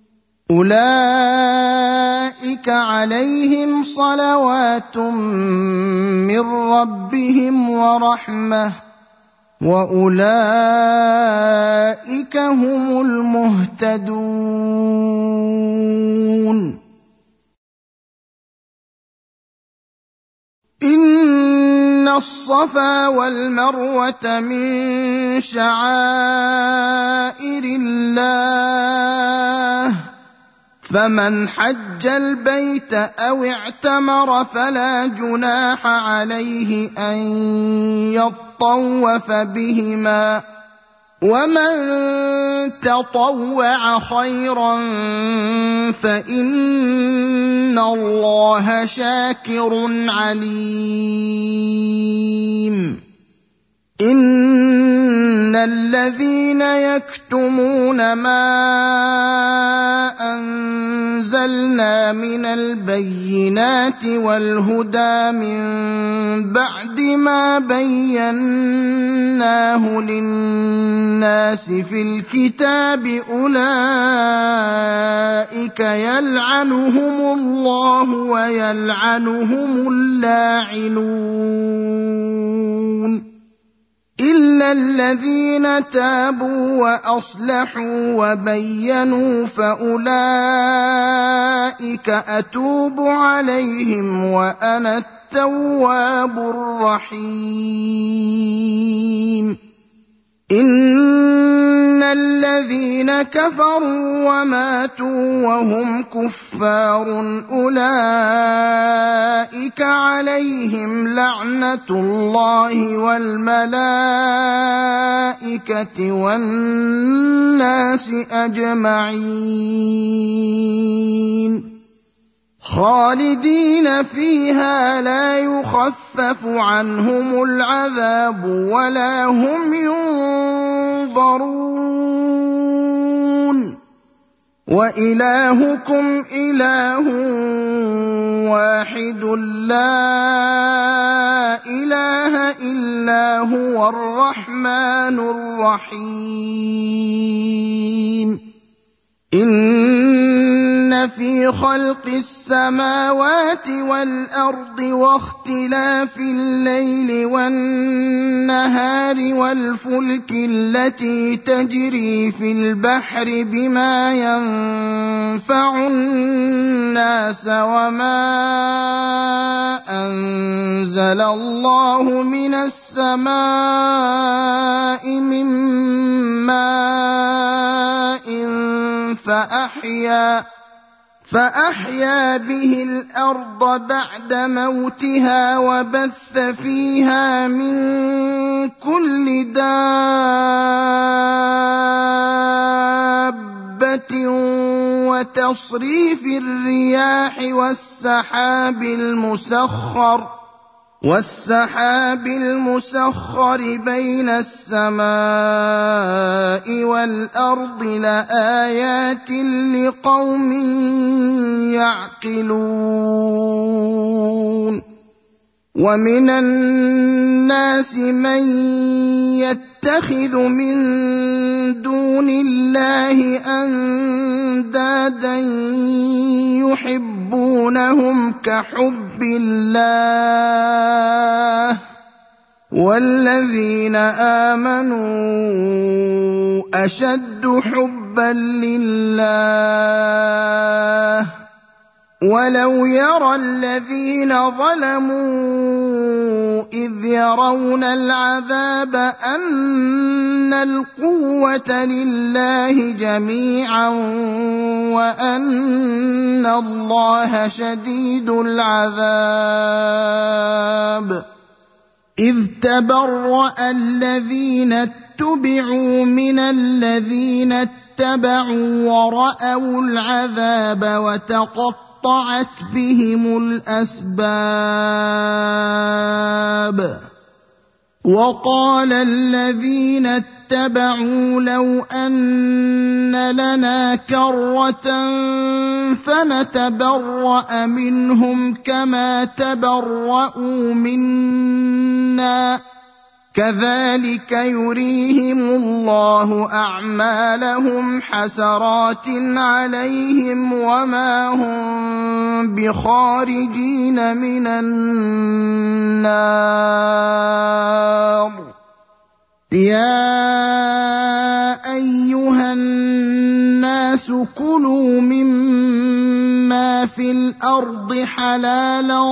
أولئك عليهم صلوات من ربهم ورحمة وأولئك هم المهتدون إن الصفا والمروة من شعائر الله فمن حج البيت أو اعتمر فلا جناح عليه أن يطوف بهما ومن تطوع خيرا فإن الله شاكر عليم إن الذين يكتمون ما أنزلنا من البينات والهدى من بعد ما بيناه للناس في الكتاب أولئك يلعنهم الله ويلعنهم اللاعنون إلا الذين تابوا وأصلحوا وبينوا فأولئك أتوب عليهم وأنا التواب الرحيم إن الذين كفروا وماتوا وهم كفار أولئك عليهم لعنة الله والملائكة والناس أجمعين خالدين فيها لا يخفف عنهم العذاب ولا هم ينظرون وإلهكم إله واحد لا إله إلا هو الرحمن الرحيم إن في خلق السماوات والأرض واختلاف الليل والنهار والفلك التي تجري في البحر بما ينفع الناس وما أنزل الله من السماء من ماء فأحيا به الأرض بعد موتها وبث فيها من كل دابة وتصريف الرياح والسحاب المسخر بين السماء والأرض لآيات لقوم يعقلون ومن الناس من يتخذ من دون الله أندادا يحبونهم كحب الله والذين آمنوا أشد حبا لله ولو يرى الذين ظلموا إذ يرون العذاب أن القوة لله جميعا وأن الله شديد العذاب إذ تبرأ الذين اتبعوا من الذين اتبعوا ورأوا العذاب وتقطعت بهم الأسباب وقال الذين اتبعوا لو أن لنا كرة فنتبرأ منهم كما تبرأوا منا كذلك يريهم الله أعمالهم حسرات عليهم وما هم بخارجين من النار يا أيها الناس كلوا مما في الأرض حلالا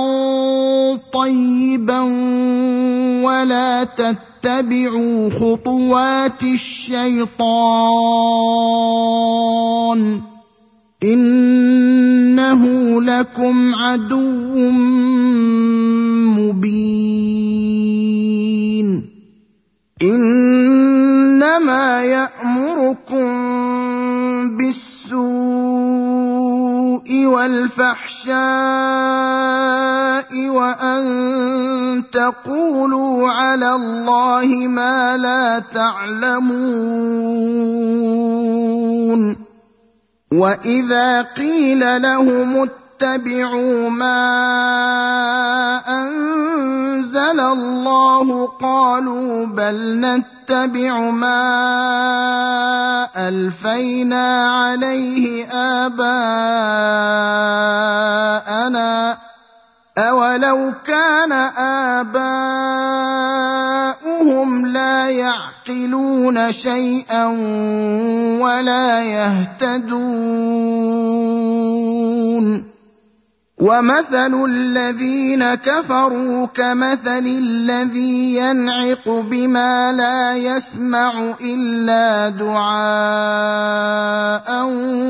طيبا ولا تتبعوا خطوات الشيطان إنه لكم عدو مبين إنما والفحشاء وأن تقولوا على الله ما لا تعلمون. وإذا قيل لهم اتبعوا ما أنزل الله قالوا بل نتبع ما ألفينا عليه آباءنا أولو كان آباؤهم لا يعقلون شيئا ولا يهتدون. ومثل الذين كفروا كمثل الذي ينعق بما لا يسمع إلا دعاء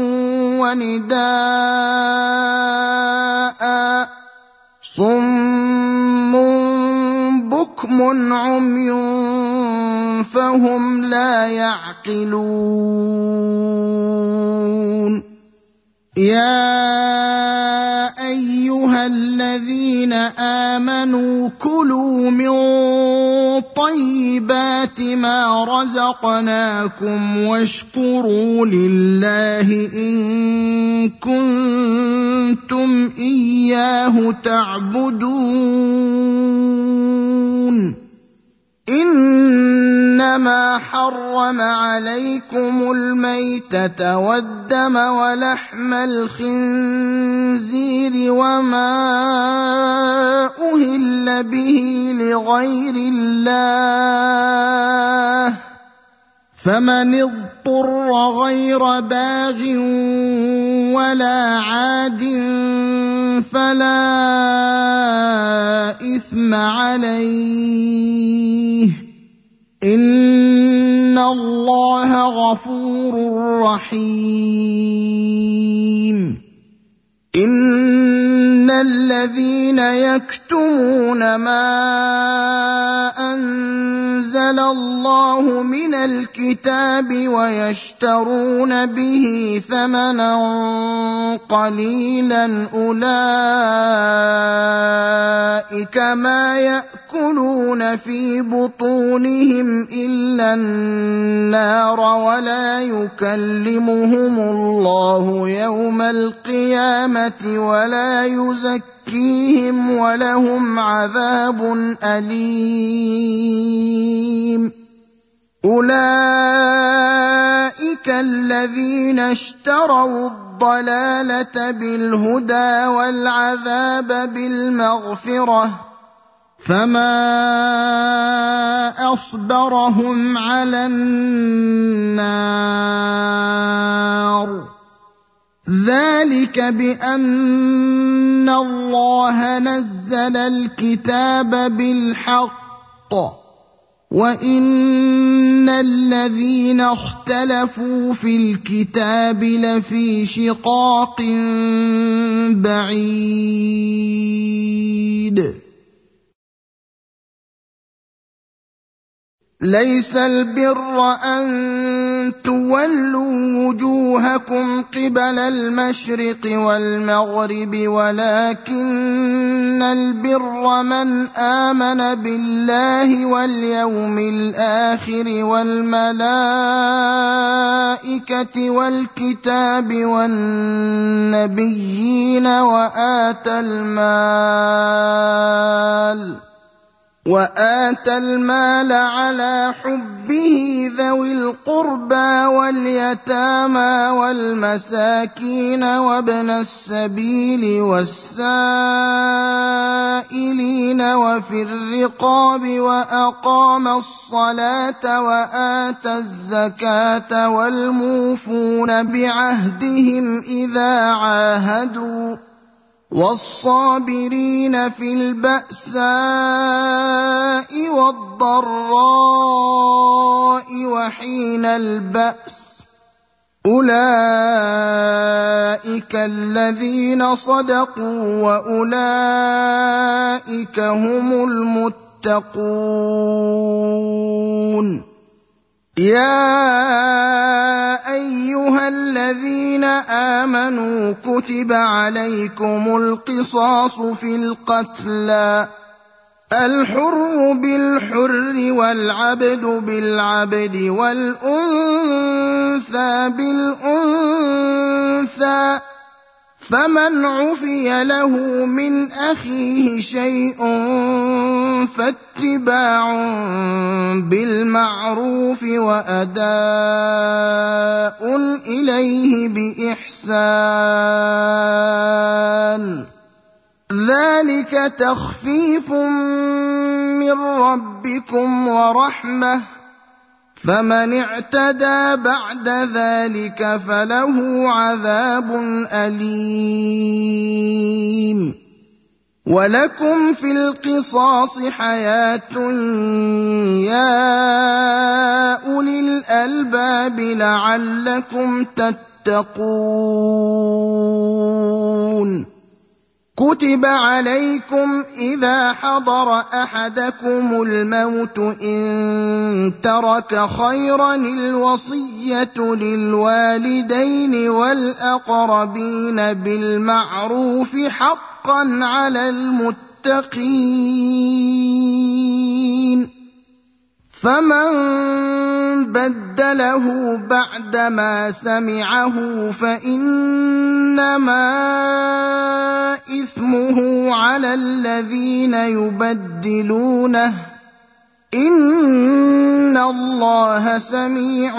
ونداء صم بكم عمي فهم لا يعقلون. يا أيها الذين آمنوا كلوا من طيبات ما رزقناكم واشكروا لله إن كنتم إياه تعبدون. إنما حرم عليكم الميتة والدم ولحم الخنزير وما أهل به لغير الله فمن اضطر غير باغ ولا عاد فلا إثم عليه إن الله غفور رحيم. إن الذين يكتمون ما أنزل الله من الكتاب ويشترون به ثمنا قليلا أولئك ما يأكلون في بطونهم إلا النار ولا يكلمهم الله يوم القيامة ولا يزكيهم ولهم عذاب أليم. أولئك الذين اشتروا الضلالة بالهدى والعذاب بالمغفرة فما أصبرهم على النار ذلك بأن الله نزل الكتاب بالحق وإن الذين اختلفوا في الكتاب لفي شقاق بعيد. ليس البر أن تولوا وجوهكم قبل المشرق والمغرب ولكن البر من آمن بالله واليوم الآخر والملائكة والكتاب والنبيين وآتى المال على حبه ذوي القربى واليتامى والمساكين وابن السبيل والسائلين وفي الرقاب وأقام الصلاة وآتى الزكاة والموفون بعهدهم إذا عاهدوا والصابرين في البأساء والضراء وحين البأس أولئك الذين صدقوا وأولئك هم المتقون. يا أيها الذين آمنوا كتب عليكم القصاص في القتلى الحر بالحر والعبد بالعبد والأنثى بالأنثى فمن عفي له من أخيه شيء فاتباع بالمعروف وأداء إليه بإحسان ذلك تخفيف من ربكم ورحمة فمن اعتدى بعد ذلك فله عذاب أليم ولكم في القصاص حياة يا أولي الألباب لعلكم تتقون كتب عليكم إذا حضر أحدكم الموت إن ترك خيرا الوصية للوالدين والأقربين بالمعروف حقا على المتقين فمن بدله بعدما سمعه فإنما إثمه على الذين يبدلونه إن الله سميع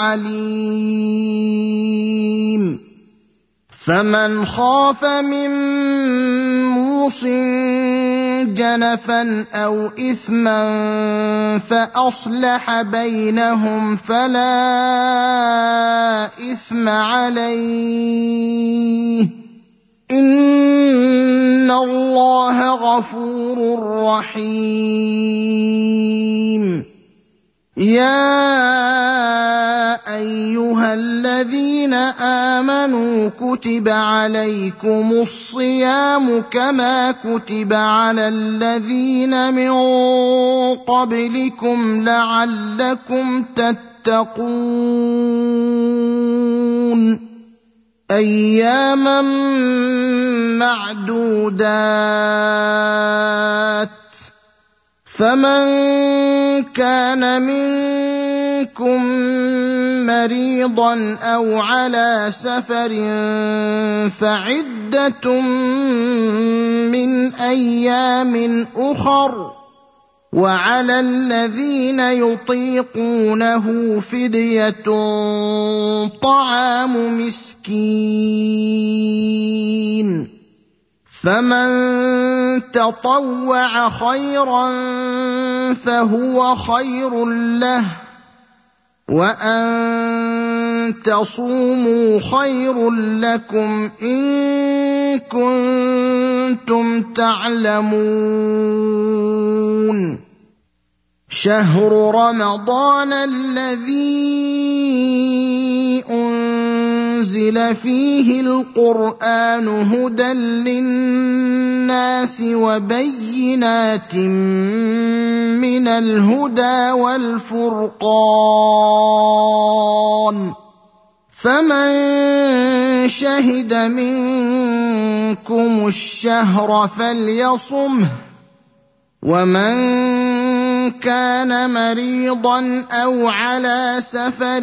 عليم فمن خاف من موص جنفا أو إثما فأصلح بينهم فلا إثم عليه إن الله غفور رحيم يا أيها الذين آمنوا كتب عليكم الصيام كما كتب على الذين من قبلكم لعلكم تتقون أياما معدودات فمن كان منكم مريضا أو على سفر فعدة من أيام أخر وعلى الذين يطيقونه فدية طعام مسكين فمن تطوع خيرا فهو خير له وأن تصوموا خير لكم إن كنتم تعلمون شهر رمضان الذي أنزل فيه القرآن هدى للناس وبينات من الهدى والفرقان فمن شهد منكم الشهر فليصمه ومن كان مريضا أو على سفر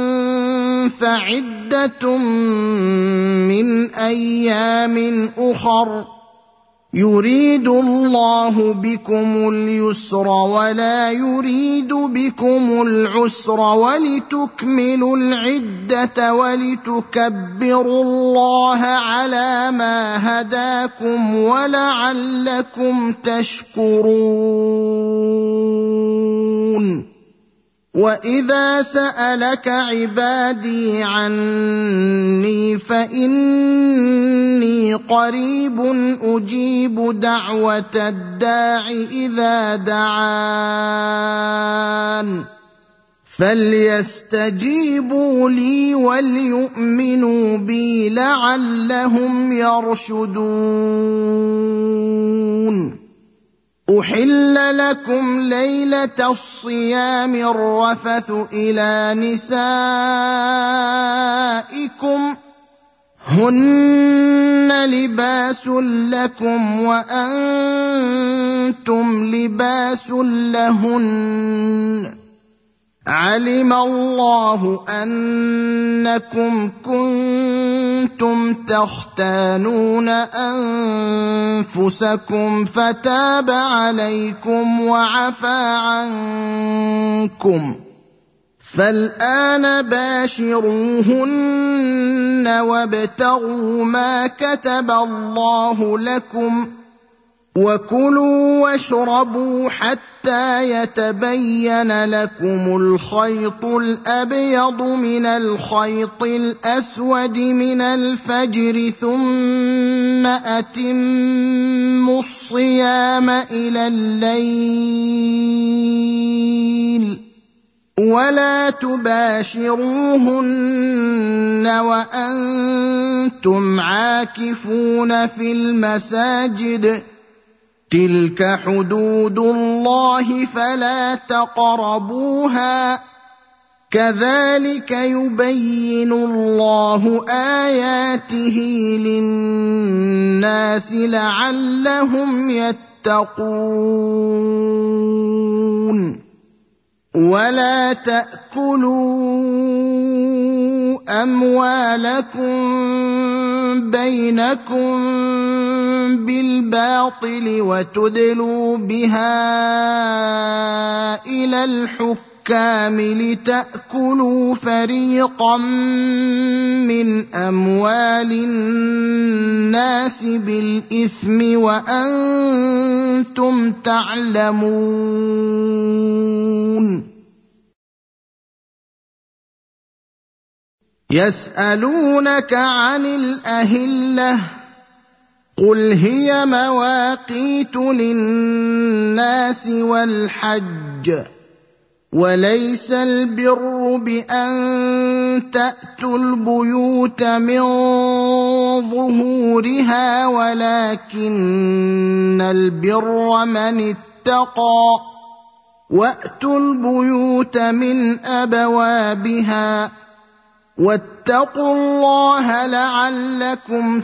فعدة من أيام أخر يريد الله بكم اليسر ولا يريد بكم العسر ولتكملوا العدة ولتكبروا الله على ما هداكم ولعلكم تشكرون وإذا سألك عبادي عني فإني قريب أجيب دعوة الداع إذا دعان فليستجيبوا لي وليؤمنوا بي لعلهم يرشدون أحل لكم ليلة الصيام الرفث إلى نسائكم هن لباس لكم وأنتم لباس لهن علم الله أنكم كنتم تختانون أنفسكم فتاب عليكم وعفى عنكم فالآن باشروهن وابتغوا ما كتب الله لكم وكلوا واشربوا حتى يتبين لكم الخيط الأبيض من الخيط الأسود من الفجر ثم أتموا الصيام إلى الليل ولا تباشروهن وأنتم عاكفون في المساجد تلك حدود الله فلا تقربوها كذلك يبين الله آياته للناس لعلهم يتقون ولا تأكلوا أموالكم بينكم بالباطل وتدلوا بها إلى الحكام لتأكلوا فريقا من أموال الناس بالإثم وأنتم تعلمون يسألونك عن الأهلة قل هي مواقيت للناس والحج وليس البر بأن تأتوا البيوت من ظهورها ولكن البر من اتقى وأتوا البيوت من أبوابها واتقوا الله لعلكم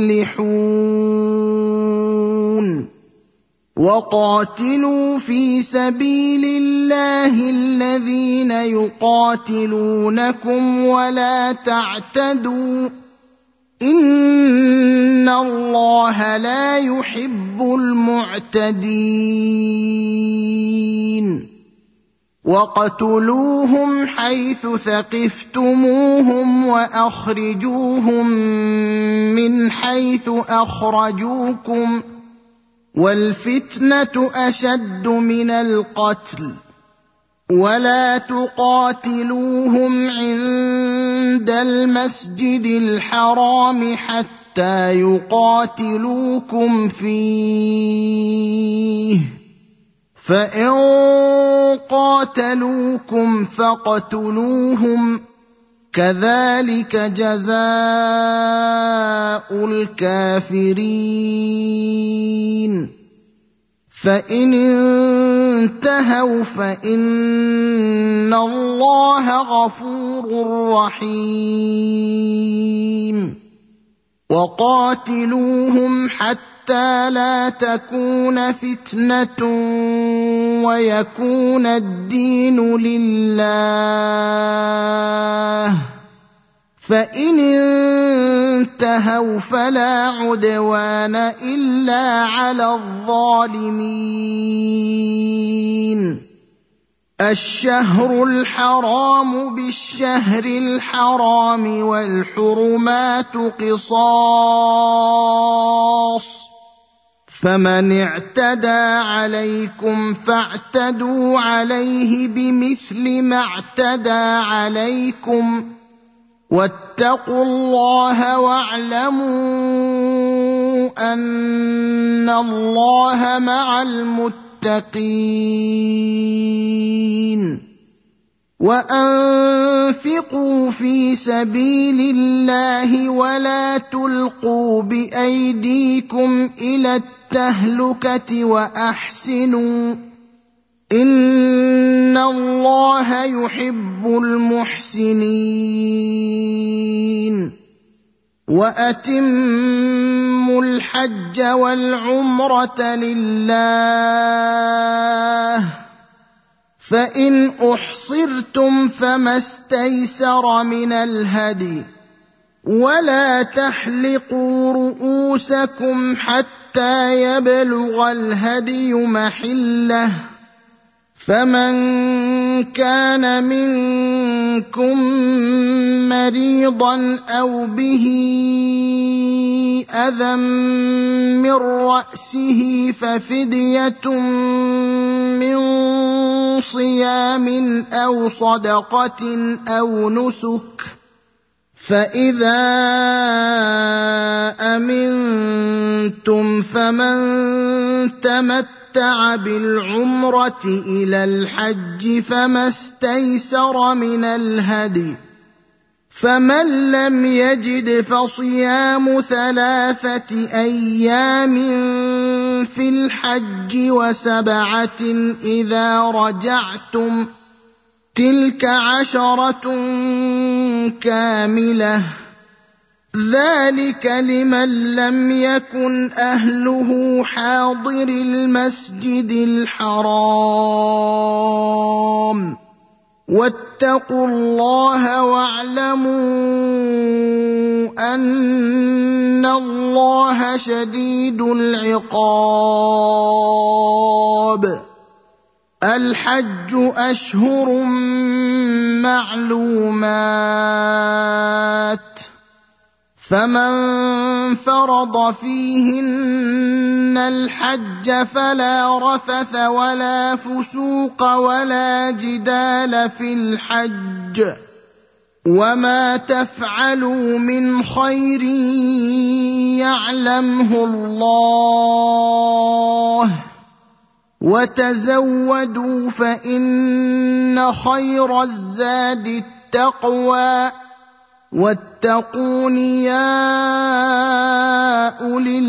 تفلحون وقاتلوا في سبيل الله الذين يقاتلونكم ولا تعتدوا إن الله لا يحب المعتدين وَاقْتُلُوهُمْ حَيْثُ ثَقِفْتُمُوهُمْ وَأَخْرِجُوهُمْ مِنْ حَيْثُ أَخْرَجُوكُمْ ۚ وَالْفِتْنَةُ أَشَدُّ مِنَ الْقَتْلِ ۚ وَلَا تُقَاتِلُوهُمْ عِندَ الْمَسْجِدِ الْحَرَامِ حَتَّىٰ يُقَاتِلُوكُمْ فِيهِ ۖ فَإِن قَاتَلُوكُمْ فَاقْتُلُوهُمْ ۗ كَذَٰلِكَ جَزَاءُ الْكَافِرِينَ فَإِنِ انتَهَوْا فَإِنَّ اللَّهَ غَفُورٌ رَّحِيمٌ وَقَاتِلُوهُمْ حَتَّىٰ لَا تَكُونَ فِتْنَةٌ وَيَكُونَ الدِّينُ لِلَّهِ ۖ فَإِنِ انتَهَوْا فَلَا عُدْوَانَ إِلَّا عَلَى الظَّالِمِينَ الشَّهْرُ الْحَرَامُ بِالشَّهْرِ الْحَرَامِ وَالْحُرُمَاتُ قِصَاصٌ ۚ فَمَنِ اعْتَدَىٰ عَلَيْكُمْ فَاعْتَدُوا عَلَيْهِ بِمِثْلِ مَا اعْتَدَىٰ عَلَيْكُمْ ۚ وَاتَّقُوا اللَّهَ وَاعْلَمُوا أَنَّ اللَّهَ مَعَ الْمُتَّقِينَ وَأَنفِقُوا فِي سَبِيلِ اللَّهِ وَلَا تُلْقُوا بِأَيْدِيكُمْ إِلَى التهلكة وأحسنوا إن الله يحب المحسنين وأتموا الحج والعمرة لله فإن أحصرتم فما استيسر من الهدي ولا تحلقوا رؤوسكم حتى يبلغ الهدي محله فمن كان منكم مريضا أو به أذى من رأسه ففدية من صيام أو صدقة أو نسك فإذا أمنتم فمن تمتع بالعمرة إلى الحج فما استيسر من الهدي فمن لم يجد فصيام 3 أيام في الحج و7 إذا رجعتم تلك 10 كاملة ذلك لمن لم يكن أهله حاضر المسجد الحرام واتقوا الله واعلموا أن الله شديد العقاب الحج أشهر معلومات فمن فرض فيهن الحج فلا رفث ولا فسوق ولا جدال في الحج وما تفعلوا من خير يعلمه الله وتزودوا فإن خير الزاد التقوى واتقون يا أولي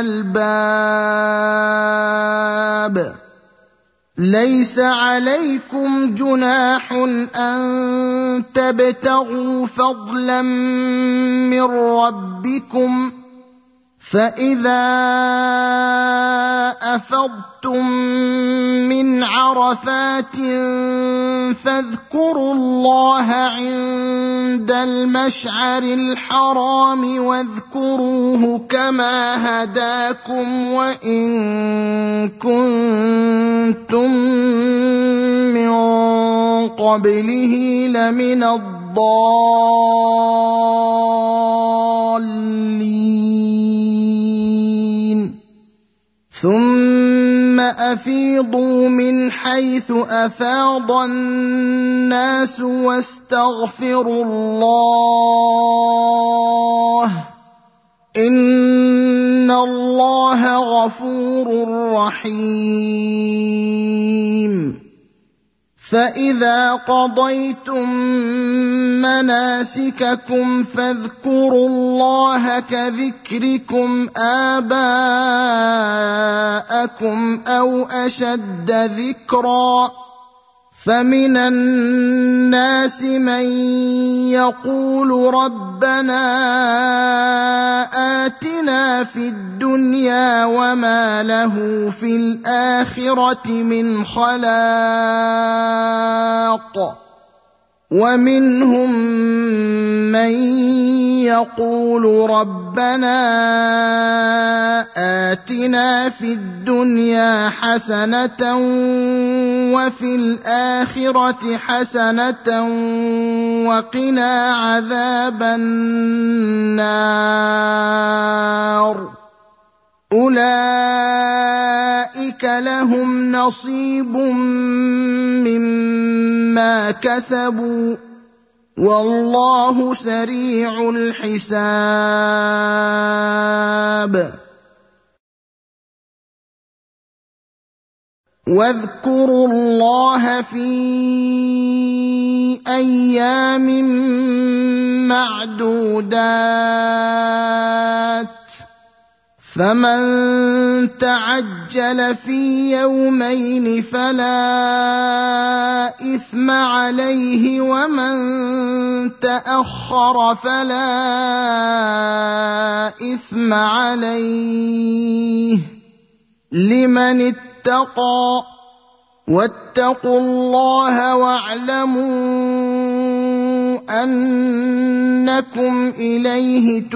الألباب ليس عليكم جناح أن تبتغوا فضلا من ربكم فإذا أفضتم من عرفات فاذكروا الله عند المشعر الحرام واذكروه كما هداكم وإن كنتم من قبله لمن الضالين ثم أفيضوا من حيث أفاض الناس واستغفروا الله إن الله غفور رحيم فإذا قضيتم مناسككم فاذكروا الله كذكركم آباءكم أو أشد ذكرا فمن الناس من يقول ربنا آتنا في الدنيا وما له في الآخرة من خلاق ومنهم من يقول ربنا آتنا في الدنيا حسنة وفي الآخرة حسنة وقنا عذاب النار أولئك لهم نصيب مما كسبوا والله سريع الحساب واذكروا الله في أيام معدودات فمن تعجل في يومين فلا إثم عليه ومن تأخر فلا إثم عليه لمن اتقى واتقوا الله واعلموا أنكم إليه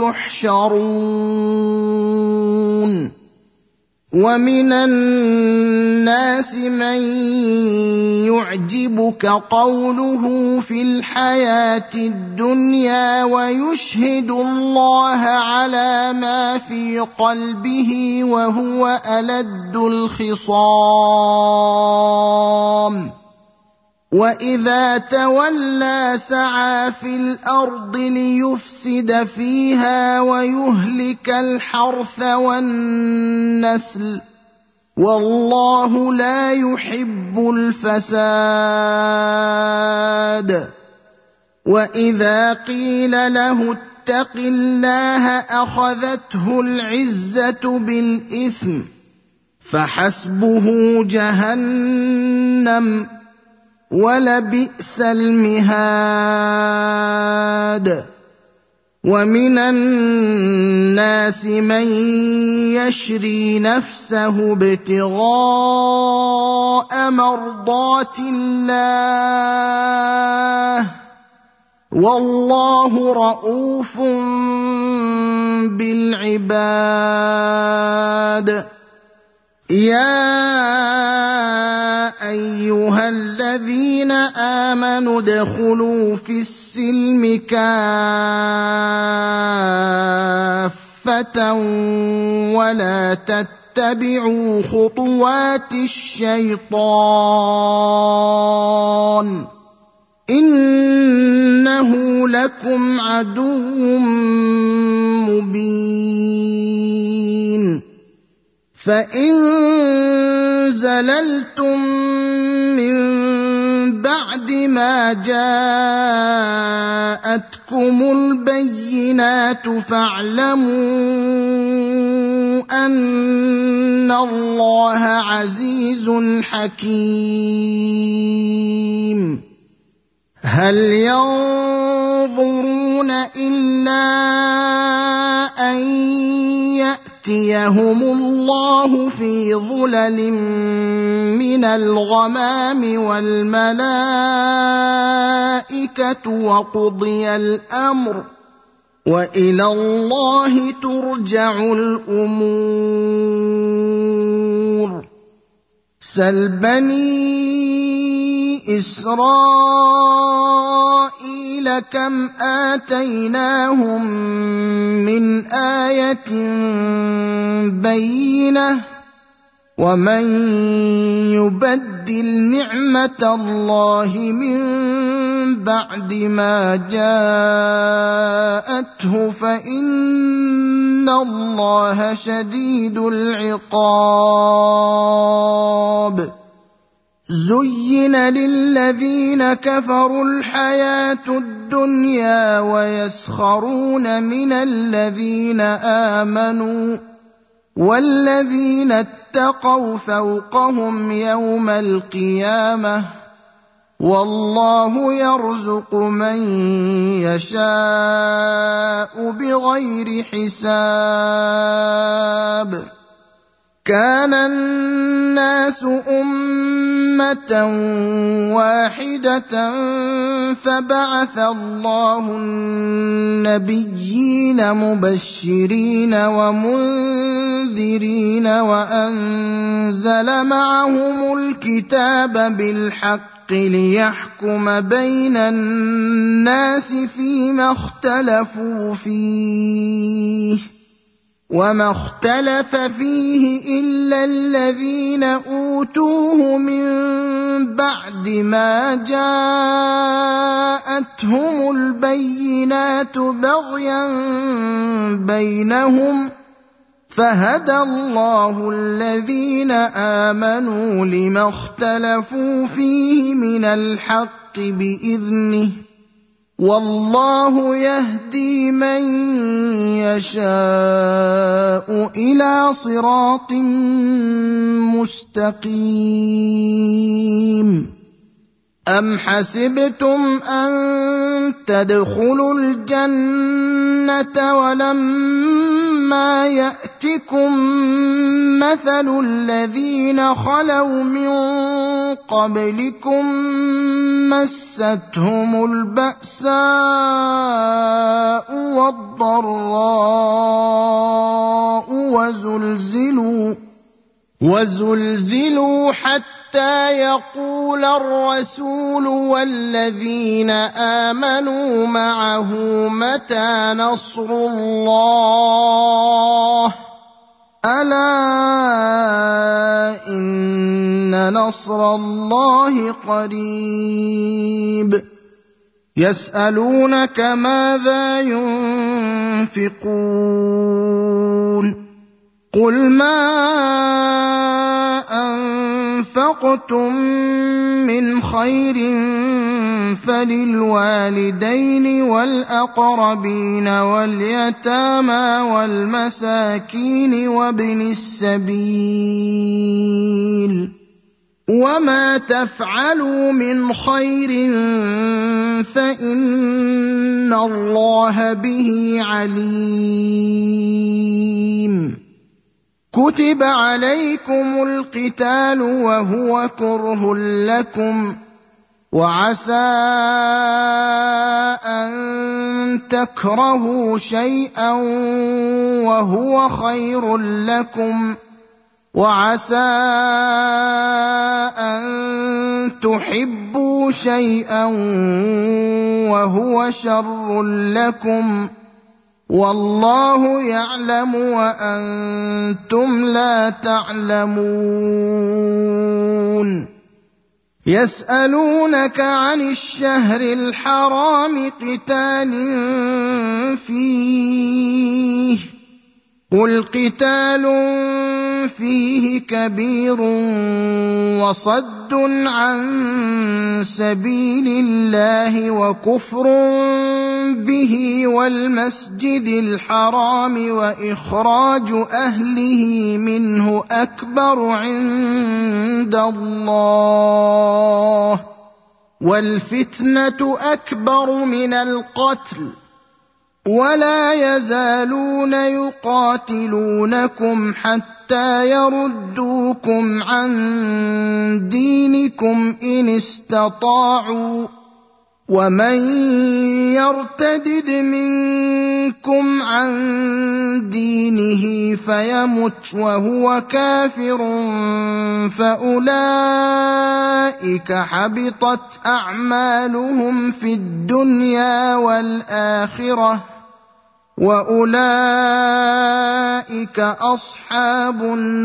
تحشرون ومن الناس من يعجبك قوله في الحياة الدنيا ويشهد الله على ما في قلبه وهو ألد الخصام وإذا تولى سعى في الأرض ليفسد فيها ويهلك الحرث والنسل والله لا يحب الفساد وإذا قيل له اتق الله أخذته العزة بالإثم فحسبه جهنم ولبئس المهاد ومن الناس من يشري نفسه ابتغاء مرضات الله والله رءوف بالعباد يا أيها الذين آمنوا ادخلوا في السلم كافة ولا تتبعوا خطوات الشيطان إنه لكم عدو مبين فإن زللتم من بعد ما جاءتكم البينات فاعلموا أن الله عزيز حكيم هل ينظرون إلا أن يأتيهم الله في ظلل من الغمام والملائكة وقضي الأمر وإلى الله ترجع الأمور سل بني إسرائيل كم آتيناهم من آية بينة ومن يبدل نعمة الله من بعد ما جاءته فإن الله شديد العقاب زين للذين كفروا الحياة الدنيا ويسخرون من الذين آمنوا والذين اتقوا فوقهم يوم القيامة والله يرزق من يشاء بغير حساب كان الناس أمة واحدة فبعث الله النبيين مبشرين ومنذرين وأنزل معهم الكتاب بالحق ليحكم بين الناس فيما اختلفوا فيه وما اختلف فيه إلا الذين أوتوه من بعد ما جاءتهم البينات بغيا بينهم فهدى الله الذين آمنوا لما اختلفوا فيه من الحق بإذنه والله يهدي من يشاء إلى صراط مستقيم. أم حسبتم أن تدخلوا الجنة ولما يأتكم مثل الذين خلوا من قبلكم مستهم البأساء والضراء وزلزلوا حتى يقول الرسول والذين آمنوا معه متى نصر الله ألا إن نصر الله قريب. يسألونك ماذا ينفقون قل ما أنفقتم من خير فللوالدين والأقربين واليتامى والمساكين وابن السبيل وما تفعلوا من خير فإن الله به عليم. كتب عليكم القتال وهو كره لكم وعسى أن تكرهوا شيئا وهو خير لكم وعسى أن تحبوا شيئا وهو شر لكم والله يعلم وأنتم لا تعلمون. يسألونك عن الشهر الحرام قتال فيه قل قتال فيه كبير وصد عن سبيل الله وكفر به والمسجد الحرام وإخراج أهله منه أكبر عند الله والفتنة أكبر من القتل ولا يزالون يقاتلونكم حتى يردوكم عن دينكم إن استطاعوا ومن يرتدد منكم عن دينه فيمت وهو كافر فأولئك حبطت أعمالهم في الدنيا والآخرة وأولئك أصحاب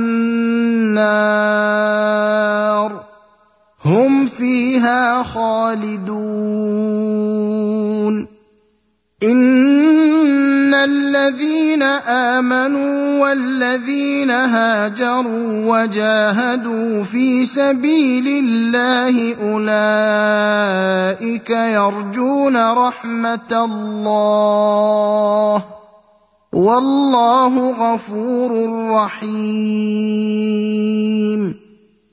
النار هم فيها خالدون. إن الذين آمنوا والذين هاجروا وجاهدوا في سبيل الله أولئك يرجون رحمة الله والله غفور رحيم.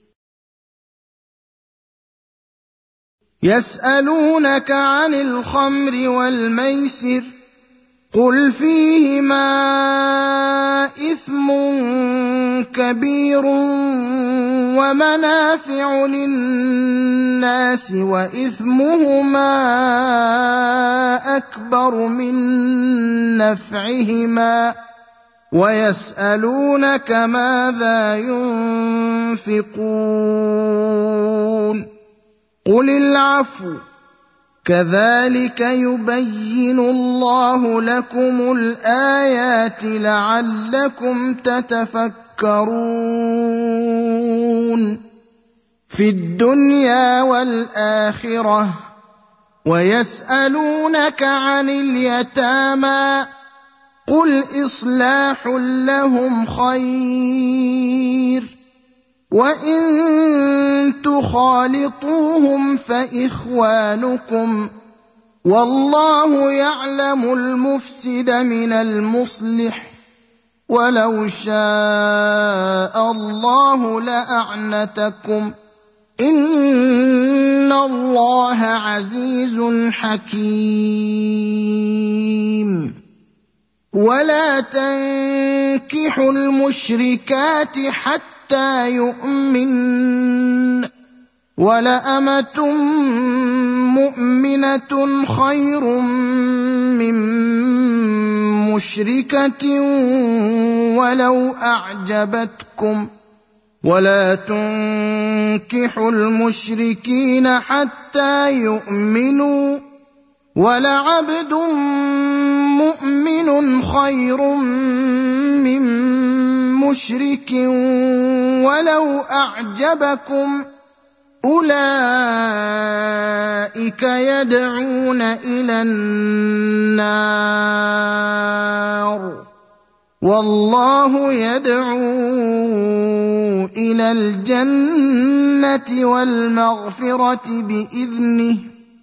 يسألونك عن الخمر والميسر قل فيهما إثم كبير ومنافع للناس وإثمهما أكبر من نفعهما ويسألونك ماذا ينفقون قل العفو كذلك يبين الله لكم الآيات لعلكم تتفكرون في الدنيا والآخرة. ويسألونك عن اليتامى قل إصلاح لهم خير وإن تخالطوهم فإخوانكم والله يعلم المفسد من المصلح ولو شاء الله لأعنتكم إن الله عزيز حكيم ولا تنكحوا المشركات حتى يؤمن ولأمة مؤمنة خير من مشركة ولو أعجبتكم ولا تنكحوا المشركين حتى يؤمنوا ولعبد مؤمن خير من مشرك ولو أعجبكم أولئك يدعون إلى النار والله يدعو إلى الجنة والمغفرة بإذنه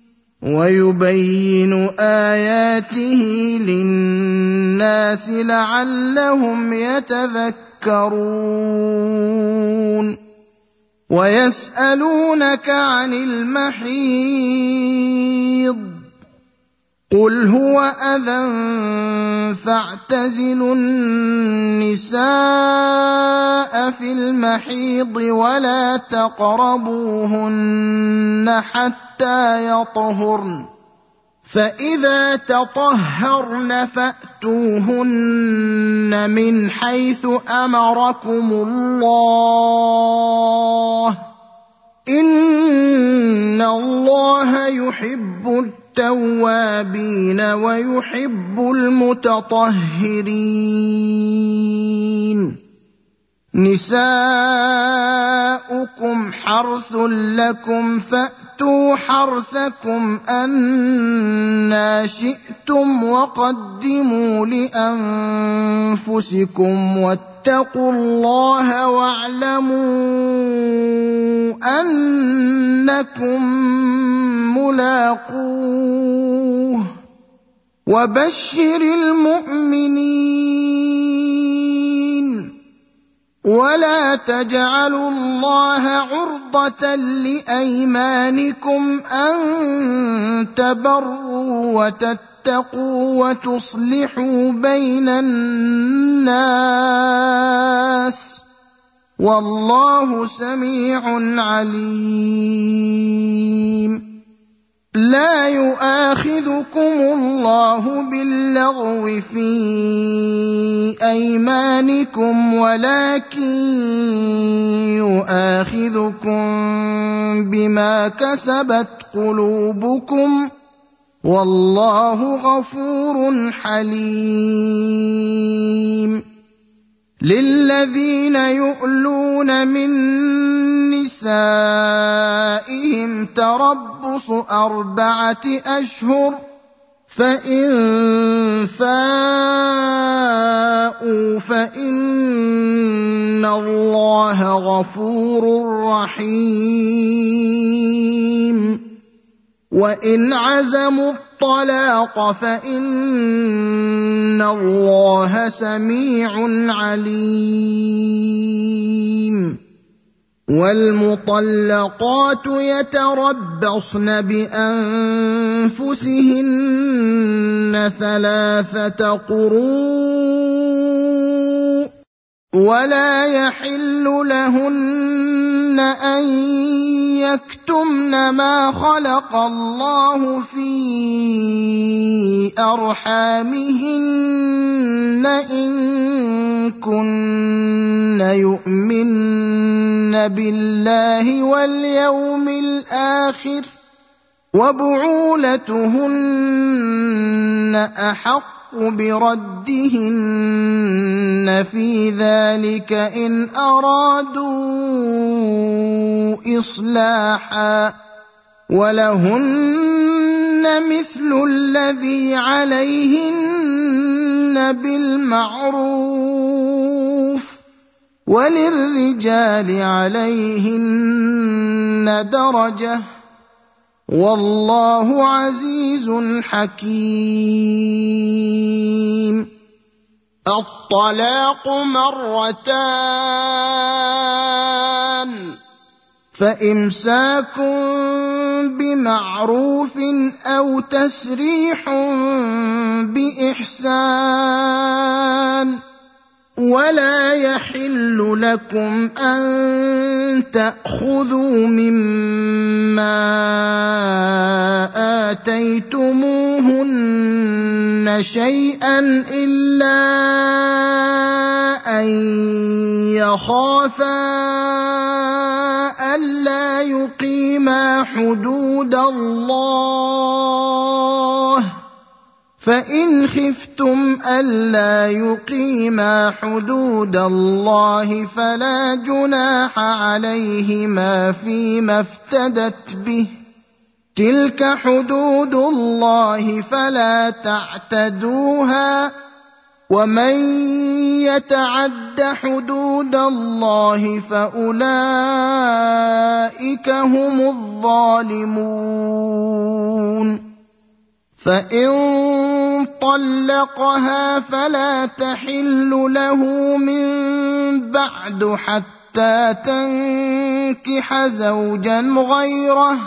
ويبين آياته للناس لعلهم يتذكرون ويسألونك عن المحيض قل هو أذى فاعتزلوا النساء في المحيض ولا تقربوهن حتى يطهرن فإذا تطهرن فأتوهن من حيث أمركم الله إن الله يحب التوابين ويحب المتطهرين نساؤكم حرث لكم فأتوا حرثكم أنى شئتم وقدموا لأنفسكم واتقوا الله واعلموا أنكم ملاقوه وبشر المؤمنين ولا تجعلوا الله عرضة لأيمانكم أن تبروا وتتقوا وتصلحوا بين الناس والله سميع عليم لا يؤاخذكم الله باللغو في أيمانكم ولكن يؤاخذكم بما كسبت قلوبكم والله غفور حليم للذين يؤلون من نسائهم تربص 4 أشهر فإن فاءوا فإن الله غفور رحيم وإن عزموا الطلاق فإن الله سميع عليم والمطلقات يتربصن بأنفسهن 3 قروء ولا يحل لهن أن يكتمن ما خلق الله في أرحامهن إن كن يؤمن بالله واليوم الآخر وبعولتهن أحق بردهن في ذلك إن أرادوا إصلاحا ولهن مثل الذي عليهن بالمعروف وللرجال عليهن درجة والله عزيز حكيم. الطلاق مرتان، فإمساك بمعروف أو تسريح بإحسان. ولا يحل لكم أن تأخذوا مما آتيتموهن شيئا إلا أن يخافا ألا يقيما حدود الله، فإن خفتم ألا يقيما حدود الله فلا جناح عليهما فيما افتدت به، تلك حدود الله فلا تعتدوها، ومن يتعد حدود الله فأولئك هم الظالمون. فإن طلقها فلا تحل له من بعد حتى تنكح زوجا غيره،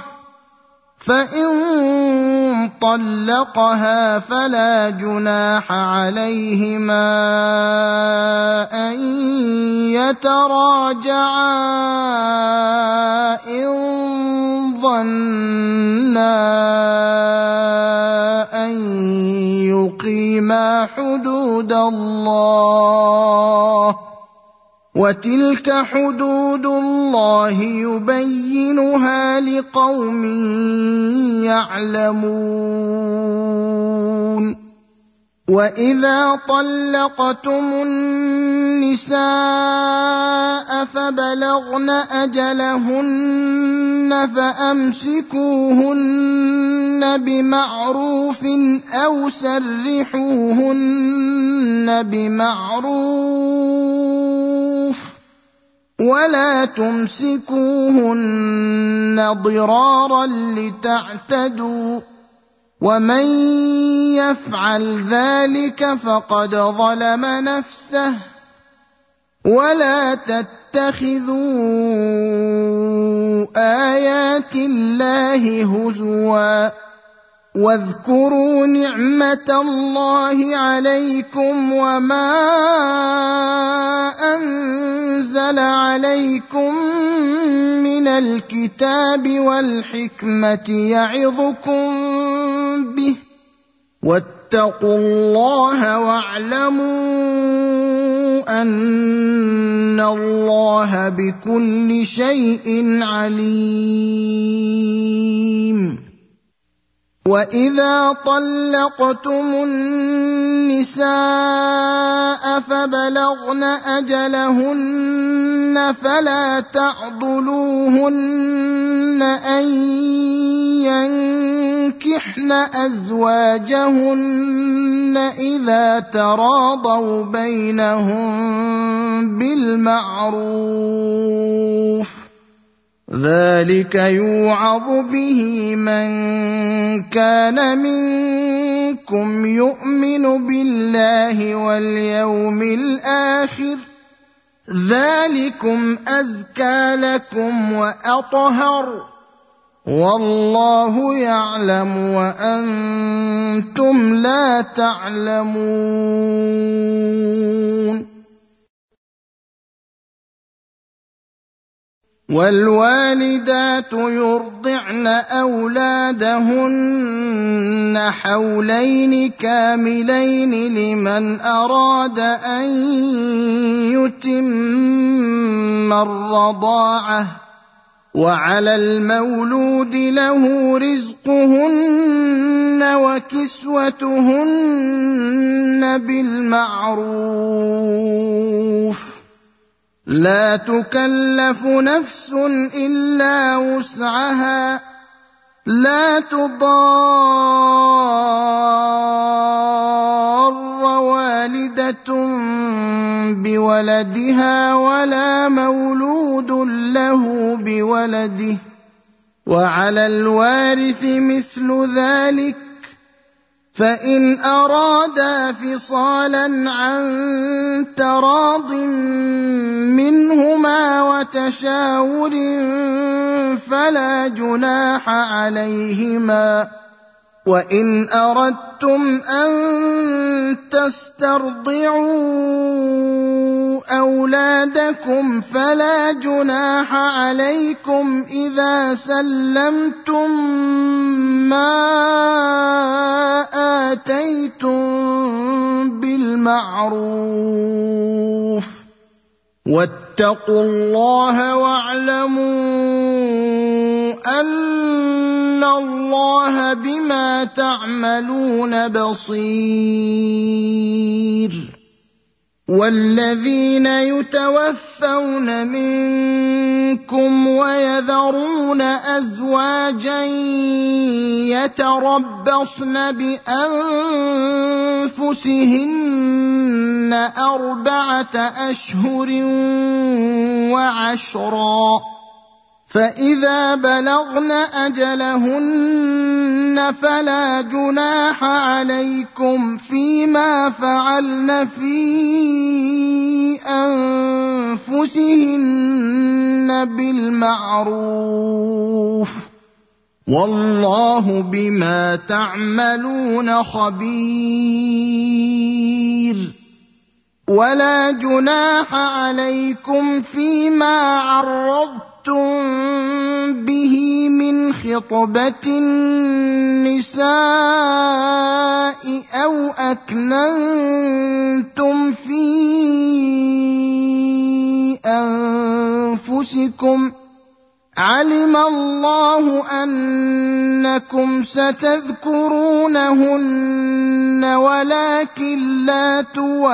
فإن طلقها فلا جناح عليهما أن يتراجعا إن ظنا أن يقيما حدود الله، وتلك حدود الله يبينها لقوم يعلمون. وإذا طلقتم النساء فبلغن أجلهن فأمسكوهن بمعروف أو سرحوهن بمعروف، ولا تمسكوهن ضرارا لتعتدوا، ومن يفعل ذلك فقد ظلم نفسه. ولا تتخذوا آيات الله هزوا، واذكروا نعمة الله عليكم وما أنزل عليكم من الكتاب والحكمة يعظكم به، واتقوا الله واعلموا أن الله بكل شيء عليم. وإذا طلقتم النساء فبلغن أجلهن فلا تعضلوهن أن ينكحن أزواجهن إذا تراضوا بينهم بالمعروف، ذلك يوعظ به من كان منكم يؤمن بالله واليوم الآخر، ذلكم أزكى لكم وأطهر، والله يعلم وأنتم لا تعلمون. والوالدات يرضعن أولادهن حولين كاملين لمن أراد أن يتم الرضاعة، وعلى المولود له رزقهن وكسوتهن بالمعروف، لا تكلف نفس إلا وسعها، لا تضار والدة بولدها ولا مولود له بولده، وعلى الوارث مثل ذلك، فإن أرادا فصالا عن تراض منهما وتشاور فلا جناح عليهما. وإن أردتم أن تسترضعوا أولادكم فلا جناح عليكم إذا سلمتم ما آتيتم بالمعروف، واتقوا الله واعلموا أن الله بما تعملون بصير. والذين يتوفون منكم ويذرون أزواجا يتربصن بأنفسهن 4 أشهر وعشرا، فإذا بلغن أجلهن فلا جناح عليكم فيما فعلن في أنفسهن بالمعروف، والله بما تعملون خبير. ولا جناح عليكم فيما عرضتم به من خطبة النساء أو أكننتم في أنفسكم، علم الله أنكم ستذكرونهن ولكن لا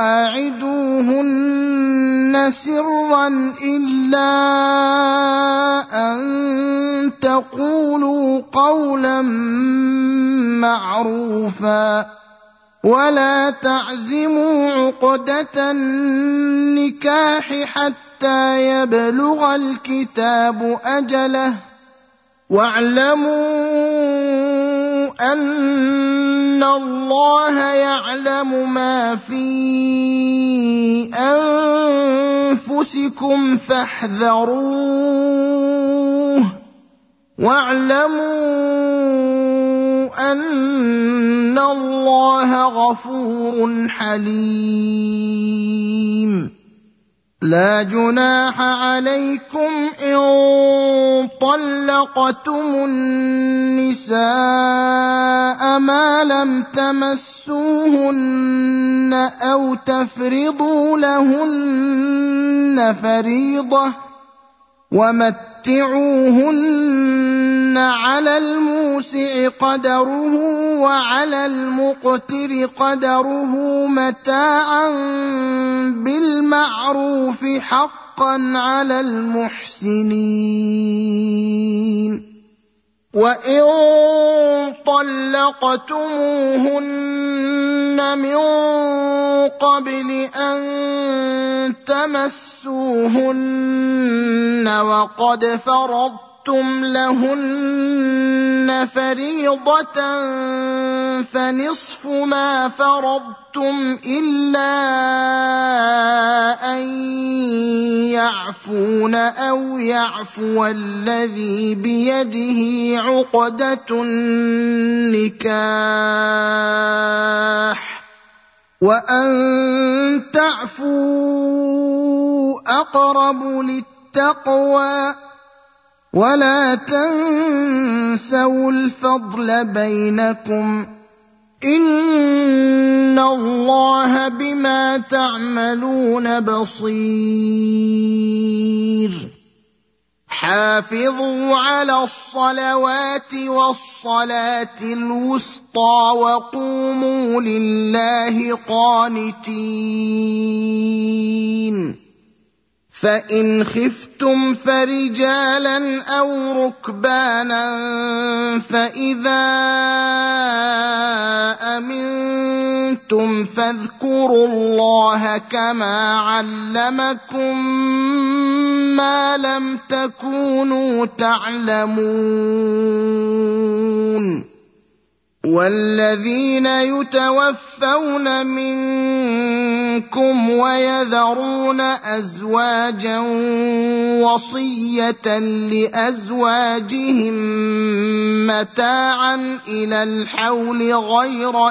تواعدوهن سرا إلا أن تقولوا قولا معروفا، ولا تعزموا عقدة النكاح حتى يبلغ الكتاب أجله، واعلموا أن الله يعلم ما في أنفسكم فاحذروه، واعلموا أن الله غفور حليم. لا جناح عليكم إن طلقتم النساء ما لم تمسوهن أو تفرضوا لهن فريضة، ومتعوهن على الموسع قدره وعلى المقتر قدره متاعا بالمعروف حقا على المحسنين. وإن طلقتموهن من قبل أن تمسوهن وقد فرضتم لهن فريضة فنصف ما فرضتم إلا أن يعفون أو يعفو الذي بيده عقدة النكاح، وأن تعفوا أقرب للتقوى، ولا تنسوا الفضل بينكم، إن الله بما تعملون بصير. حافظوا على الصلوات والصلاة الوسطى وقوموا لله قانتين. فإن خفتم فرجالا أو ركبانا فإذا أمنتم أمنتم فاذكروا الله كما علمكم ما لم تكونوا تعلمون والذين يتوفون منكم ويذرون أزواجا وصية لأزواجهم متاعا إلى الحول غير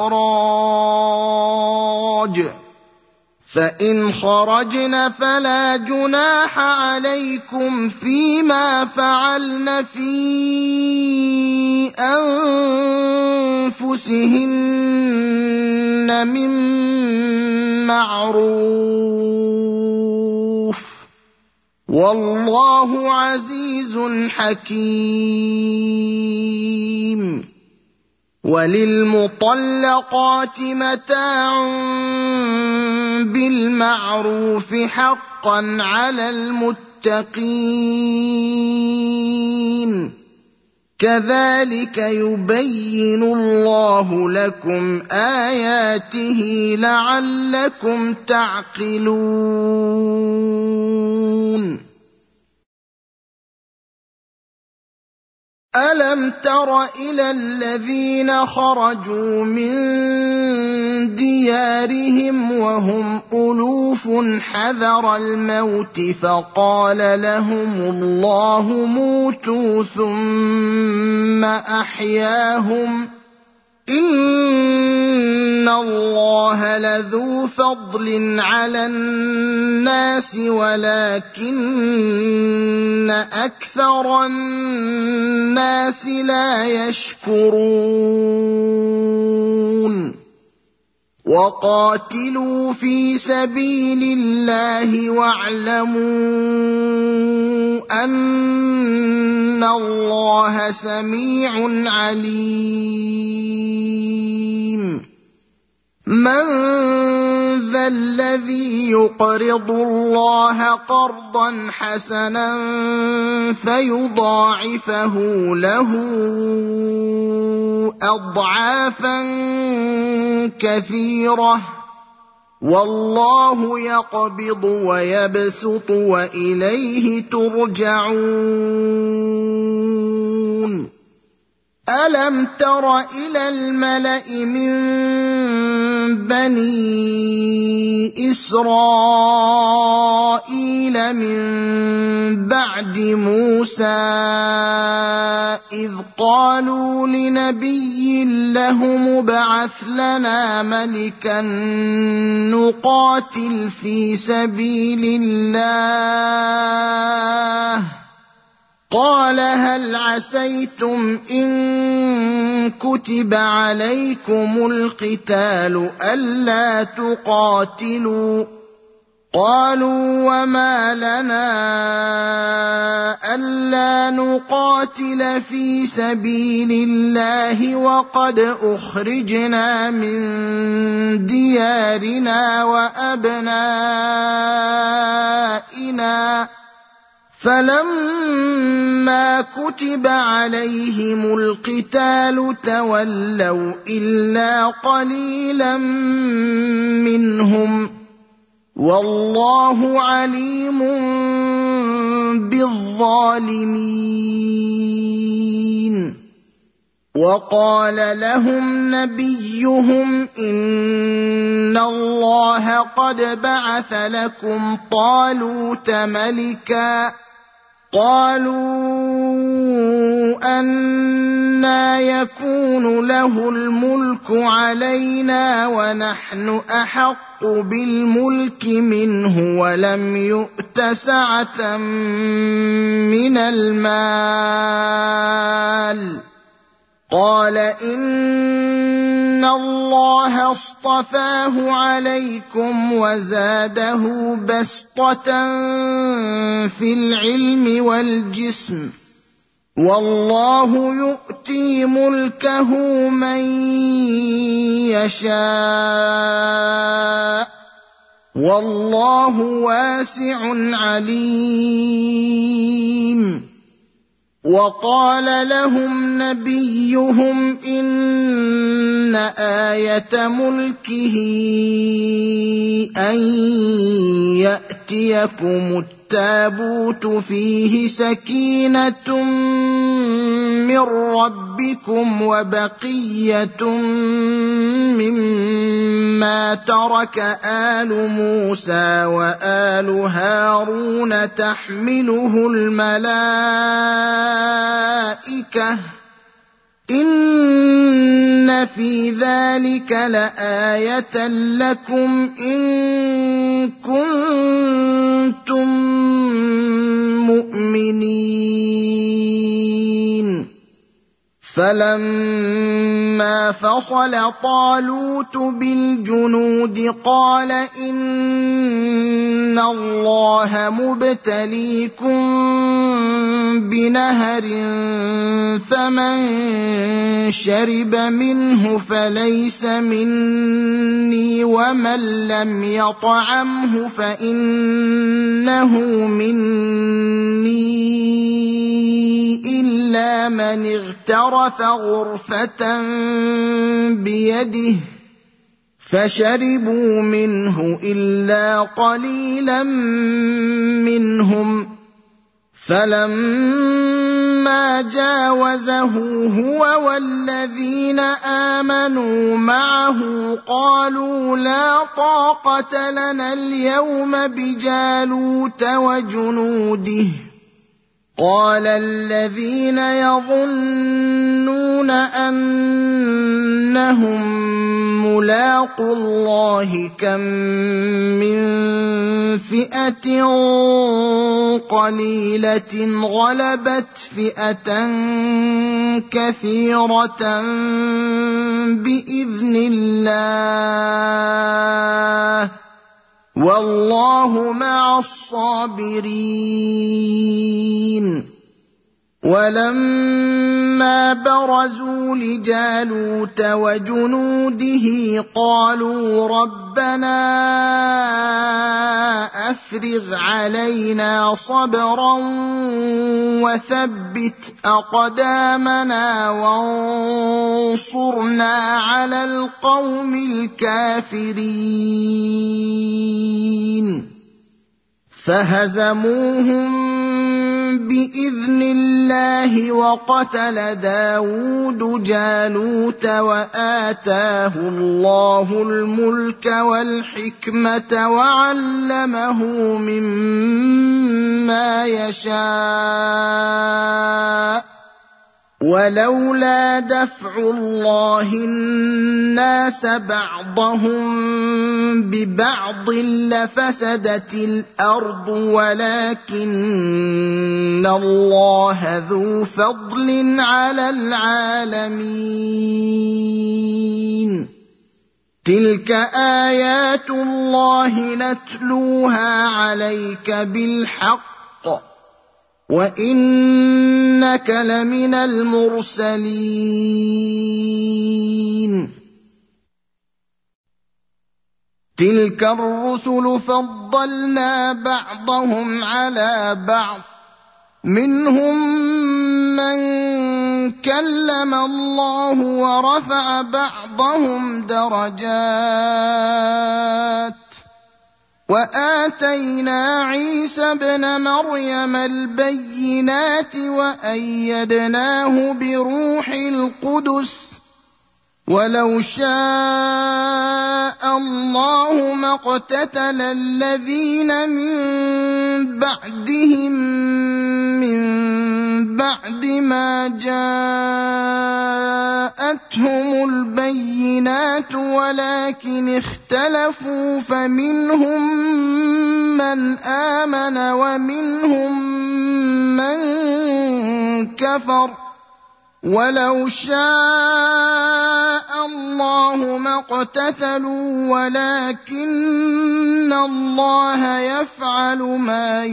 إخراج فإن خرجن فلا جناح عليكم فيما فعلن في أنفسهن من معروف والله عزيز حكيم وللمطلقات متاع بالمعروف حقا على المتقين كذلك يبين الله لكم آياته لعلكم تعقلون ألم تر إلى الذين خرجوا من ديارهم وهم ألوف حذر الموت فقال لهم الله موتوا ثم أحياهم إن الله لذو فضل على الناس ولكن أكثر الناس لا يشكرون وقاتلوا في سبيل الله واعلموا أن الله سميع عليم من ذا الذي يقرض الله قرضا حسنا فيضاعفه له أضعافا كثيرة والله يقبض ويبسط وإليه ترجعون ألم تر إلى الملأ من بني إسرائيل من بعد موسى إذ قالوا لنبي لهم ابعث لنا ملكا نقاتل في سبيل الله قال هل عسيتم إن كتب عليكم القتال ألا تقاتلوا قالوا وما لنا ألا نقاتل في سبيل الله وقد أخرجنا من ديارنا وأبنائنا فلما كتب عليهم القتال تولوا إلا قليلا منهم والله عليم بالظالمين وقال لهم نبيهم إن الله قد بعث لكم طالوت ملكا قالوا أنى يكون له الملك علينا ونحن أحق بالملك منه ولم يؤت سعة من المال قال إن الله اصطفاه عليكم وزاده بسطة في العلم والجسم والله يؤتي ملكه من يشاء والله واسع عليم وقال لهم نبيهم إن آية ملكه أن يأتيكم التابوت فيه سكينة من ربكم وبقية مما ترك آل موسى وآل هارون تحمله الملائكة إن في ذلك لآية لكم إن كنتم مؤمنين. فلما فصل طالوت بالجنود قال إن الله مبتليكم بنهر فمن شرب منه فليس مني ومن لم يطعمه فإنه مني إلا من اغترف غرفة بيده فشربوا منه إلا قليلا منهم. فلما جاوزه هو والذين آمنوا معه قالوا لا طاقة لنا اليوم بجالوت وجنوده. قال الذين يظنون أنهم ملاقو الله كم من فئة قليلة غلبت فئة كثيرة بإذن الله والله مع الصابرين. ولما برزوا لجالوت وجنوده قالوا ربنا أفرغ علينا صبرا وثبت أقدامنا وانصرنا على القوم الكافرين. فهزموهم بإذن الله وقتل داود جالوت وآتاه الله الملك والحكمة وعلمه مما يشاء ولولا دفع الله الناس بعضهم ببعض لفسدت الأرض ولكن الله ذو فضل على العالمين. تلك آيات الله نتلوها عليك بالحق وإنك لمن المرسلين. تلك الرسل فضلنا بعضهم على بعض منهم من كلم الله ورفع بعضهم درجات وآتينا عيسى ابن مريم البينات وأيدناه بروح القدس ولو شاء الله ما اقتتل الذين من بعدهم من بعد ما جاءتهم البينات ولكن اختلفوا فمنهم من آمن ومنهم من كفر ولو شاء الله ما اقتتلوا ولكن الله يفعل ما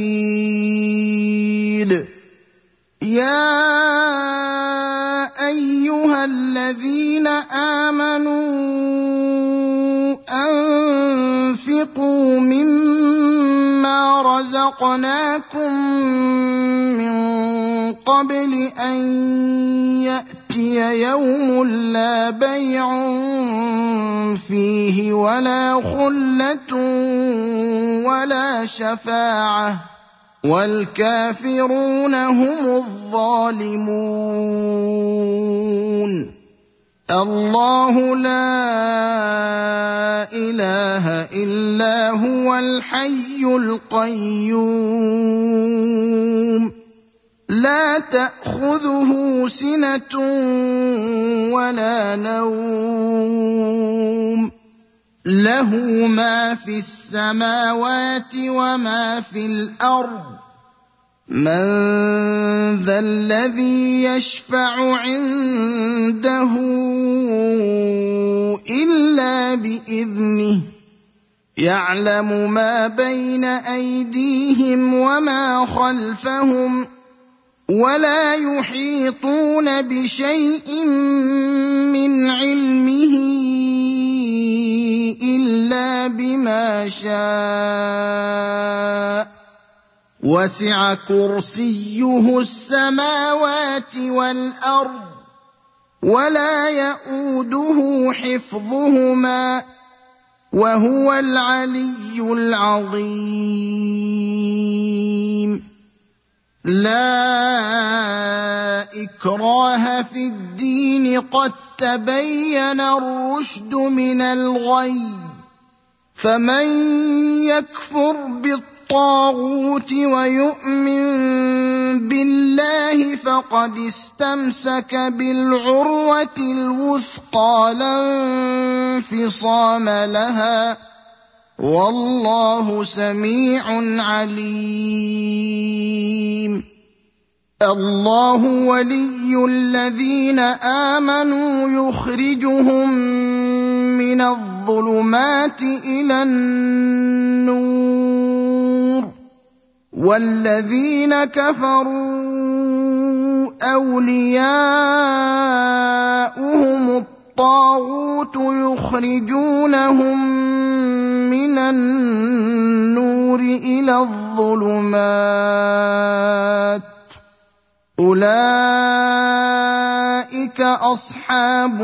يريد. يا أيها الذين آمنوا أنفقوا مما رزقناكم من قبل قبل أن يأتي يوم لا بيع فيه ولا خلة ولا شفاعة والكافرون هم الظالمون الله لا إله إلا هو الحي القيوم لا تأخذه سنة ولا نوم له ما في السماوات وما في الأرض من ذا الذي يشفع عنده إلا بإذنه يعلم ما بين أيديهم وما خلفهم ولا يحيطون بشيء من علمه إلا بما شاء وسع كرسيه السماوات والأرض ولا يئوده حفظهما وهو العلي العظيم لا إكراه في الدين قد تبين الرشد من الغي فمن يكفر بالطاغوت ويؤمن بالله فقد استمسك بالعروة الوثقى لا انفصام لها والله سميع عليم الله ولي الذين آمنوا يخرجهم من الظلمات إلى النور والذين كفروا أولياؤهم الطاغوت يخرجونهم من النور إلى الظلمات أولئك أصحاب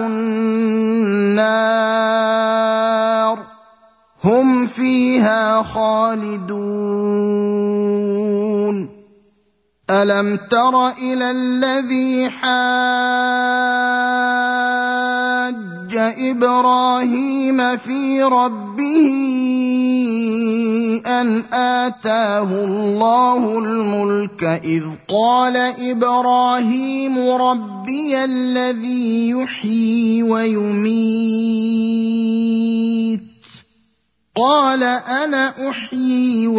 النار هم فيها خالدون ألم تر إلى الذي حاج إبراهيم في ربه أن آتاه الله الملك إذ قال إبراهيم ربي الذي يحيي ويميت قال أنا أحيي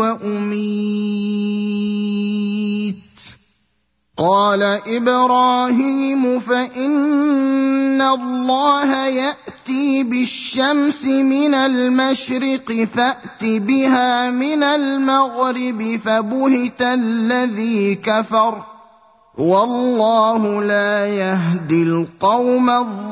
وأميت قال إبراهيم فإن الله يأتي بالشمس من المشرق فأت بها من المغرب فبهت الذي كفر والله لا يهدي القوم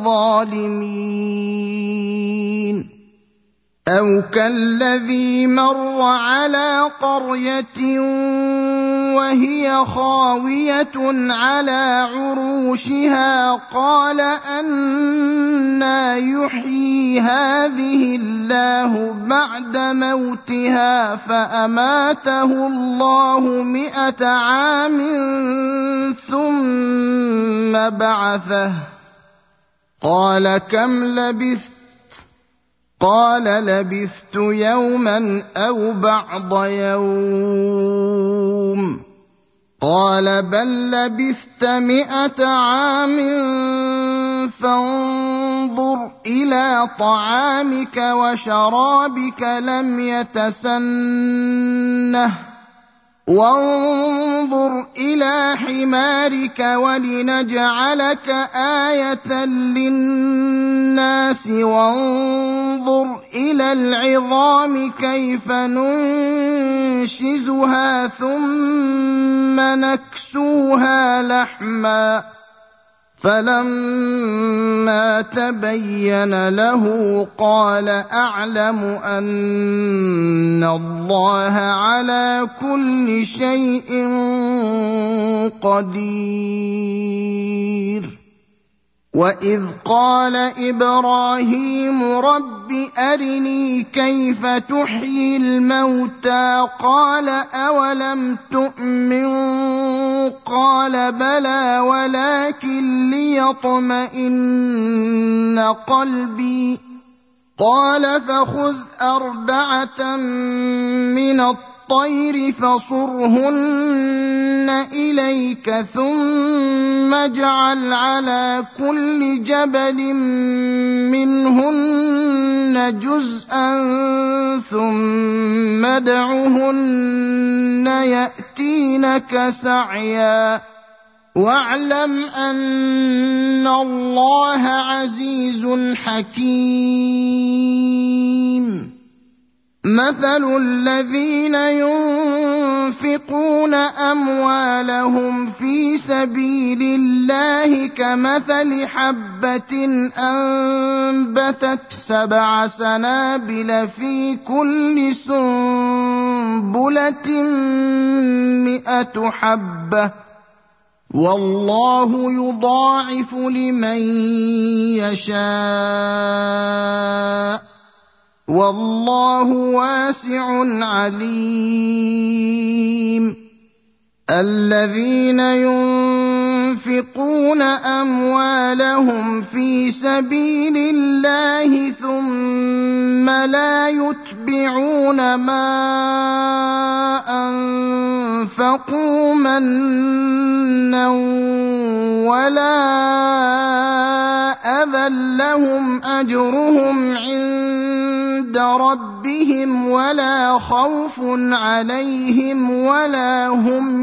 الظالمين أو كالذي مر على قرية وهي خاوية على عروشها قال أنى يحيي هذه الله بعد موتها فأماته الله 100 عام ثم بعثه قال كم لبثت قال لبثت يوما أو بعض يوم قال بل لبثت 100 عام فانظر إلى طعامك وشرابك لم يتسنه وانظر إلى حمارك ولنجعلك آية للناس وانظر إلى العظام كيف ننشزها ثم نكسوها لحما فلما تبين له قال أعلم أن الله على كل شيء قدير. وإذ قال إبراهيم رب أرني كيف تحيي الموتى قال أولم تؤمن قال بلى ولكن ليطمئن قلبي قال فخذ 4 من الطير فصرهن إليك ثم اجعل على كل جبل منهن جزءا ثم ادعهن يأتينك سعيا واعلم أن الله عزيز حكيم. مثل الذين ينفقون أموالهم في سبيل الله كمثل حبة أنبتت 7 سنابل في كل سنبلة 100 حبة والله يضاعف لمن يشاء والله واسع عليم. الذين ينفقون أموالهم في سبيل الله ثم لا يتبعون ما أنفقوا منا ولا أذى لهم أجرهم عند ربهم ولا خوف عليهم ولا هم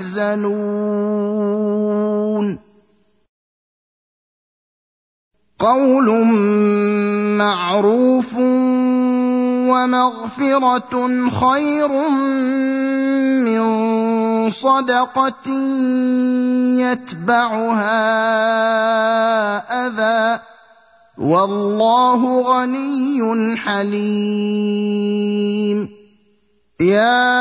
يحزنون. قول معروف ومغفرة خير من صدقة يتبعها أذى والله غني حليم. يا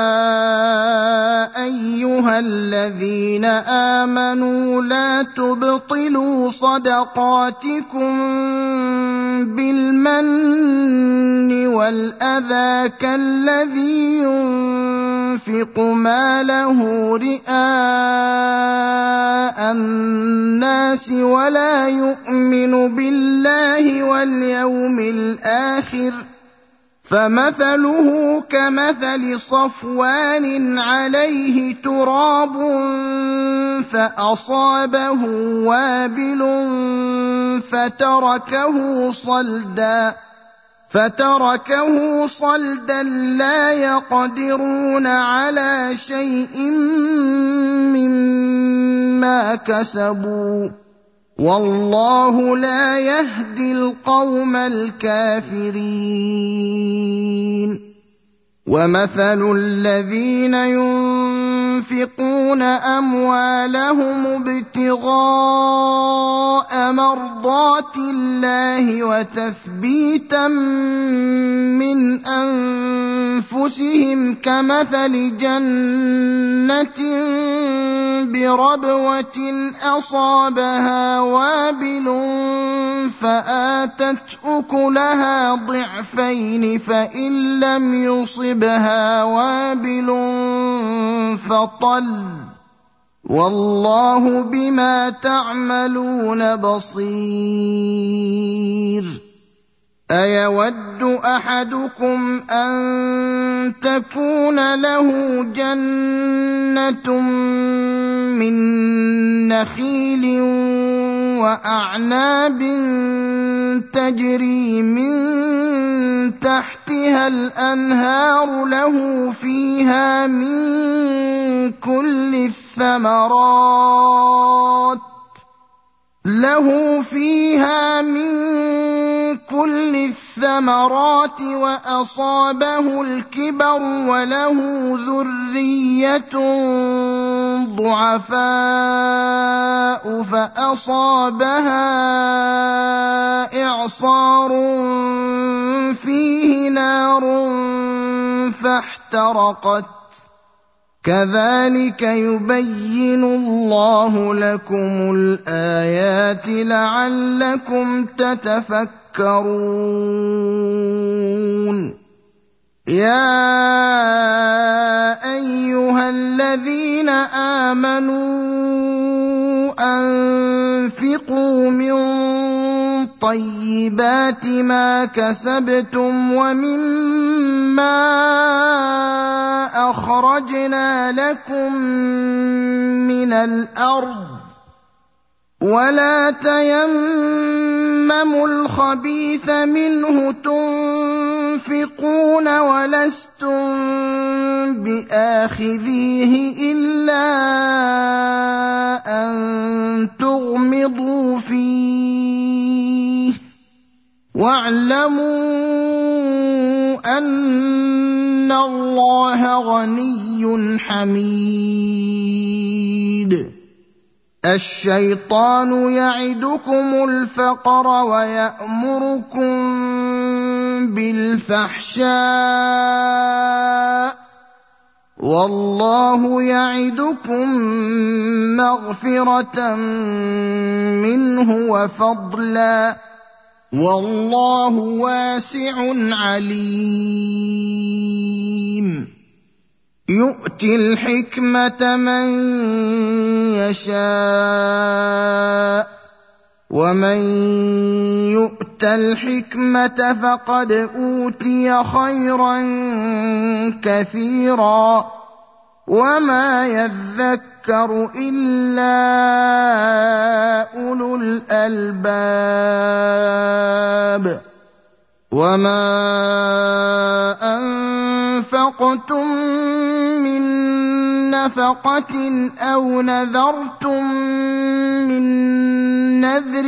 أيها الذين آمنوا لا تبطلوا صدقاتكم بالمن والأذى كالذي ينفق ماله رئاء الناس ولا يؤمن بالله واليوم الآخر فمثله كمثل صفوان عليه تراب فأصابه وابل فتركه صلدا لا يقدرون على شيء مما كسبوا والله لا يهدي القوم الكافرين. ومثل الذين ينفقون أموالهم ابتغاء مرضات الله وتثبيتا من أنفسهم كمثل جنة بربوة أصابها وابل فآتت أكلها ضعفين فإن لم يصبها وابل فطل والله بما تعملون بصير. أيود أحدكم أن تكون له جنة من نخيل وأعناب تجري من تحتها الأنهار له فيها من كل الثمرات له فيها من كل الثمرات وأصابه الكبر وله ذرية ضعفاء فأصابها إعصار فيه نار فاحترقت كذلك يبين الله لكم الآيات لعلكم تتفكرون يا أيها الذين آمنوا أنفقوا من طيبات ما كسبتم ومما أخرجنا لكم من الأرض ولا تيمموا الخبيث منه تنفقون ولستم بآخذيه إلا أن تغمضوا فيه واعلموا أن الله غني حميد الشيطان يعدكم الفقر ويأمركم بالفحشاء والله يعدكم مغفرة منه وفضلا والله واسع عليم يؤتي الحكمة من يشاء ومن يؤت الحكمة فقد أوتي خيرا كثيرا وما يذكر إلا أولو الألباب وما أنفقتم من نفقة أو نذرتم من نذر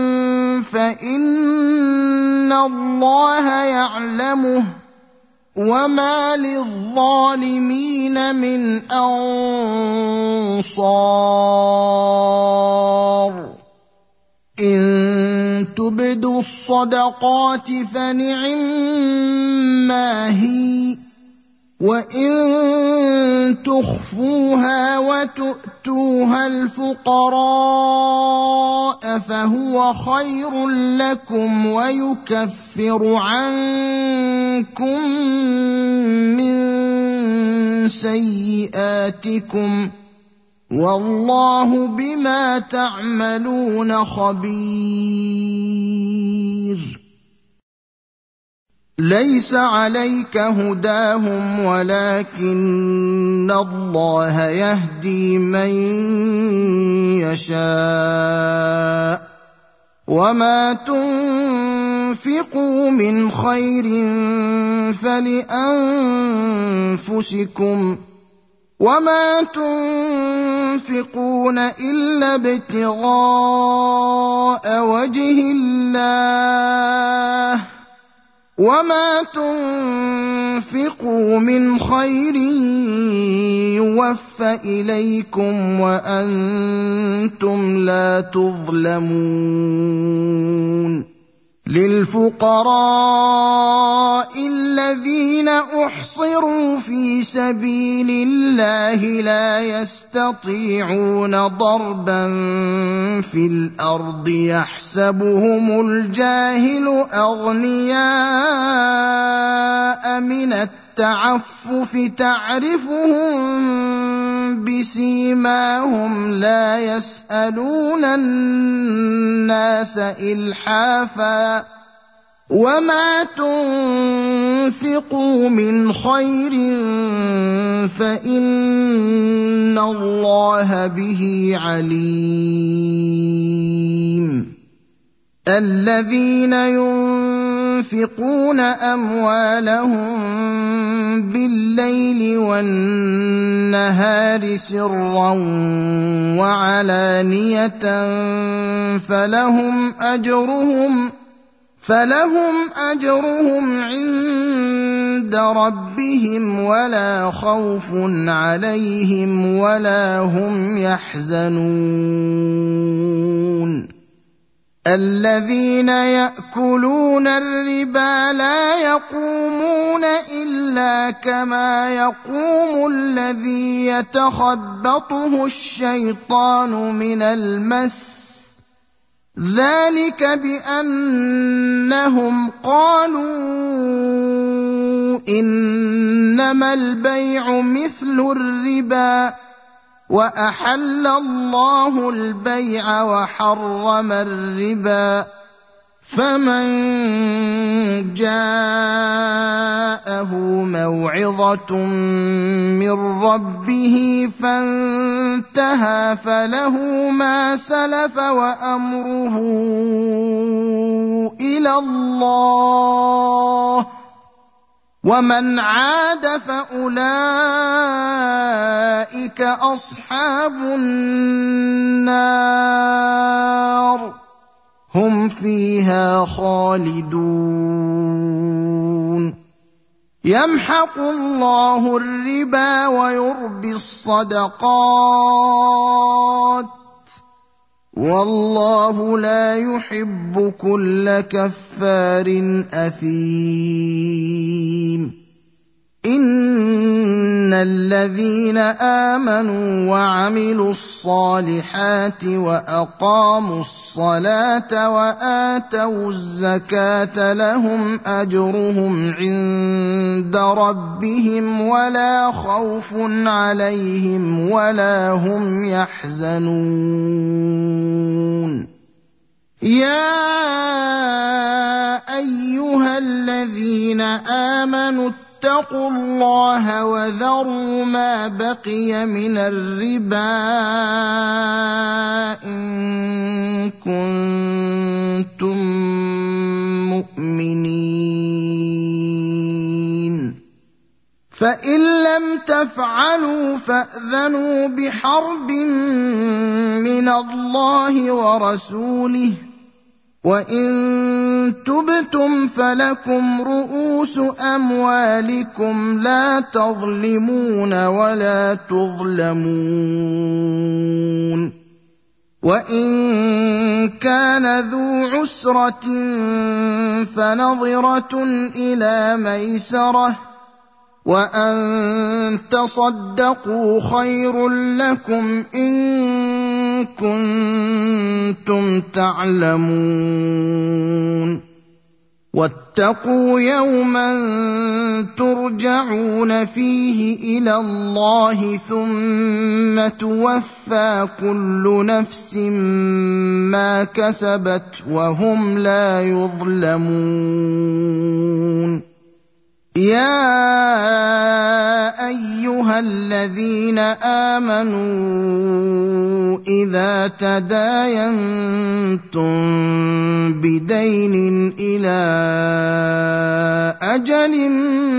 فإن الله يعلمه وما للظالمين من أنصار إن تبدوا الصدقات فنعما هي وإن تخفوها وتؤتوها الفقراء فهو خير لكم ويكفر عنكم من سيئاتكم والله بما تعملون خبير ليس عليك هداهم ولكن الله يهدي من يشاء وما تنفقوا من خير فلأنفسكم وما تنفقون إلا ابتغاء وجه الله وما تنفقوا من خير يوفى إليكم وأنتم لا تظلمون للفقراء الذين أحصروا في سبيل الله لا يستطيعون ضربا في الأرض يحسبهم الجاهل أغنياء من التعفف تعرفهم بسيماهم لا يسألون الناس إلحافا وما تنفقوا من خير فإن الله به عليم الذين ينفقون أموالهم بالليل والنهار سرا وعلانية فلهم أجرهم عند ربهم ولا خوف عليهم ولا هم يحزنون الذين يأكلون الربا لا يقومون إلا كما يقوم الذي يتخبطه الشيطان من المس ذلك بأنهم قالوا إنما البيع مثل الربا وأحل الله البيع وحرم الربا فمن جاءه موعظة من ربه فانتهى فله ما سلف وأمره إلى الله ومن عاد فأولئك أصحاب النار هم فيها خالدون يمحق الله الربا ويربي الصدقات والله لا يحب كل كفار أثيم إن الذين آمنوا وعملوا الصالحات وأقاموا الصلاة وآتوا الزكاة لهم أجرهم عند ربهم ولا خوف عليهم ولا هم يحزنون يا أيها الذين آمنوا اتقوا الله وذروا ما بقي من الربا إن كنتم مؤمنين فإن لم تفعلوا فأذنوا بحرب من الله ورسوله وإن تبتم فلكم رؤوس أموالكم لا تظلمون ولا تظلمون وإن كان ذو عسرة فنظرة إلى ميسرة وأن تصدقوا خير لكم إن كنتم تعلمون واتقوا يوما ترجعون فيه إلى الله ثم توفى كل نفس ما كسبت وهم لا يظلمون يا أيها الذين آمنوا إذا تداينتم بدين إلى أجل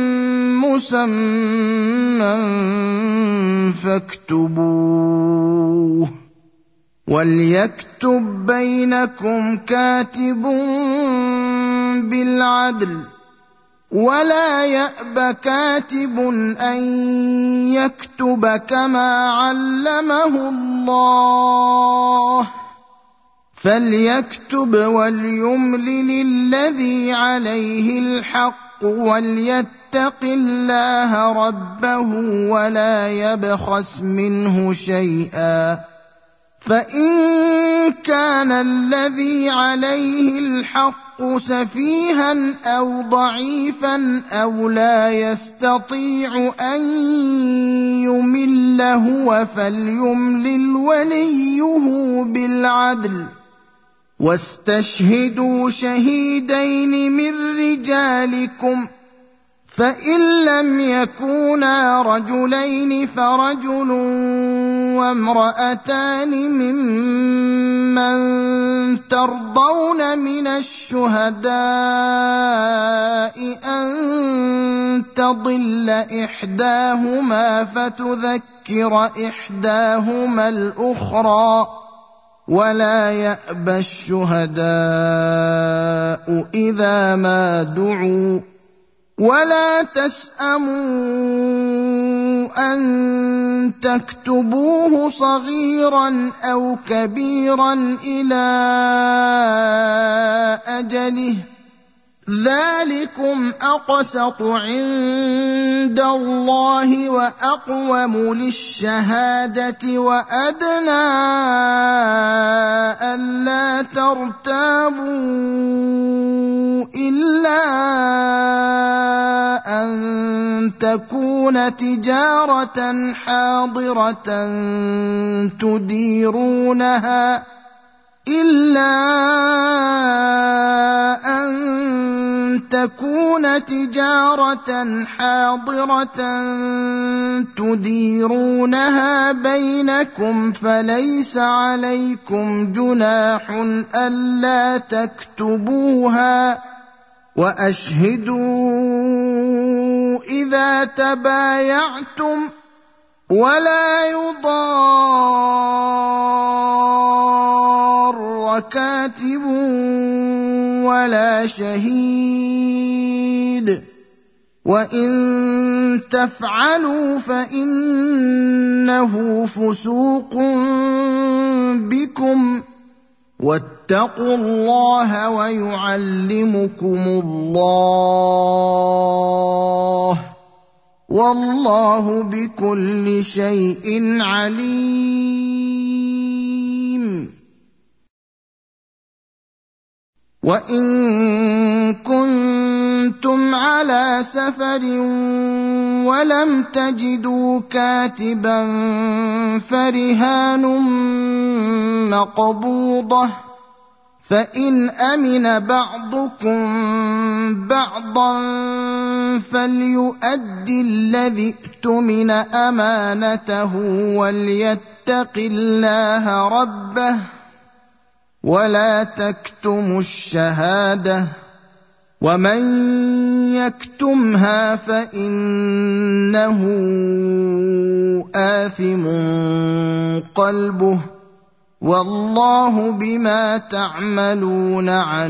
مسمى فاكتبوه وليكتب بينكم كاتب بالعدل ولا يأب كاتب أن يكتب كما علمه الله فليكتب وليملل الذي عليه الحق وليتق الله ربه ولا يبخس منه شيئا فإن كان الذي عليه الحق سفيها أو ضعيفا أو لا يستطيع أن يمل هو فليملل وليه بالعدل واستشهدوا شهيدين من رجالكم فإن لم يكونا رجلين فرجل وامرأتان ممن ممن ترضون من الشهداء أن تضل إحداهما فتذكر إحداهما الأخرى ولا يأبى الشهداء إذا ما دعوا ولا تسأموا أن تكتبوه صغيرا أو كبيرا إلى أجله ذلكم أقسط عند الله وأقوم للشهادة وأدنى ألا ترتابوا إلا أن تكون تجارة حاضرة تديرونها بينكم فليس عليكم جناح ألا تكتبوها وأشهدوا إذا تبايعتم ولا يضار كاتب ولا شهيد وإن تفعلوا فإنه فسوق بكم واتقوا الله ويعلمكم الله والله بكل شيء عليم. وإن كنتم على سفر ولم تجدوا كاتبا فرهان مقبوضة فإن أمن بعضكم بعضا فليؤد الذي اؤتمن أمانته وليتق الله ربه ولا تكتموا الشهادة ومن يكتمها فإنه آثم قلبه والله بما تعملون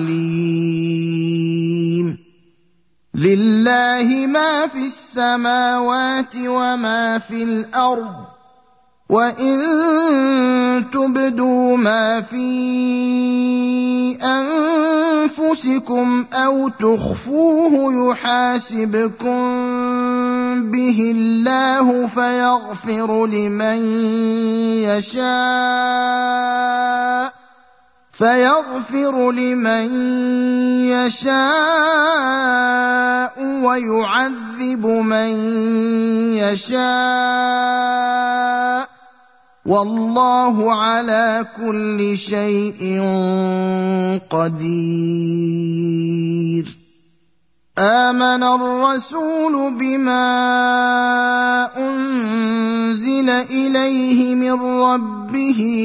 عليم. لله ما في السماوات وما في الأرض وإن تبدوا ما في أنفسكم أو تخفوه يحاسبكم به الله فيغفر لمن يشاء ويعذب من يشاء والله على كل شيء قدير. آمن الرسول بما أنزل إليه من ربه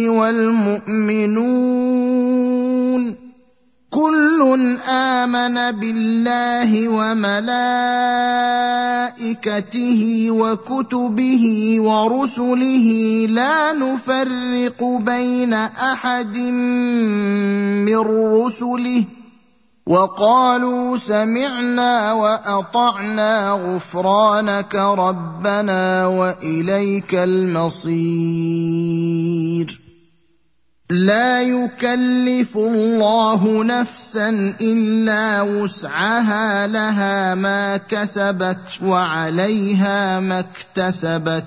والمؤمنون كل آمن بالله وملائكته وكتبه ورسله لا نفرق بين أحد من رسله وقالوا سمعنا وأطعنا غفرانك ربنا وإليك المصير. لا يكلف الله نفسا إلا وسعها لها ما كسبت وعليها ما اكتسبت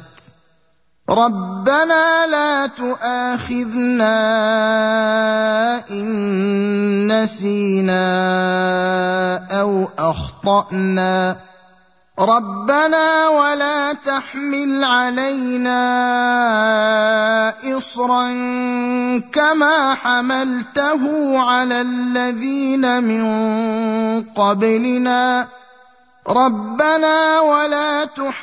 ربنا لا تؤاخذنا إن نسينا أو أخطأنا ربنا ولا تحمل علينا إصرا كما حملته على الذين من قبلنا ربنا ولا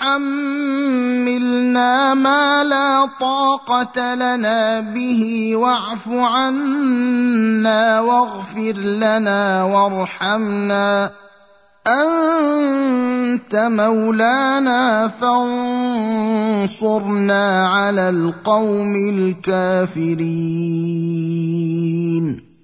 تحملنا ما لا طاقة لنا به واعف عنا واغفر لنا وارحمنا أنت مولانا فانصرنا على القوم الكافرين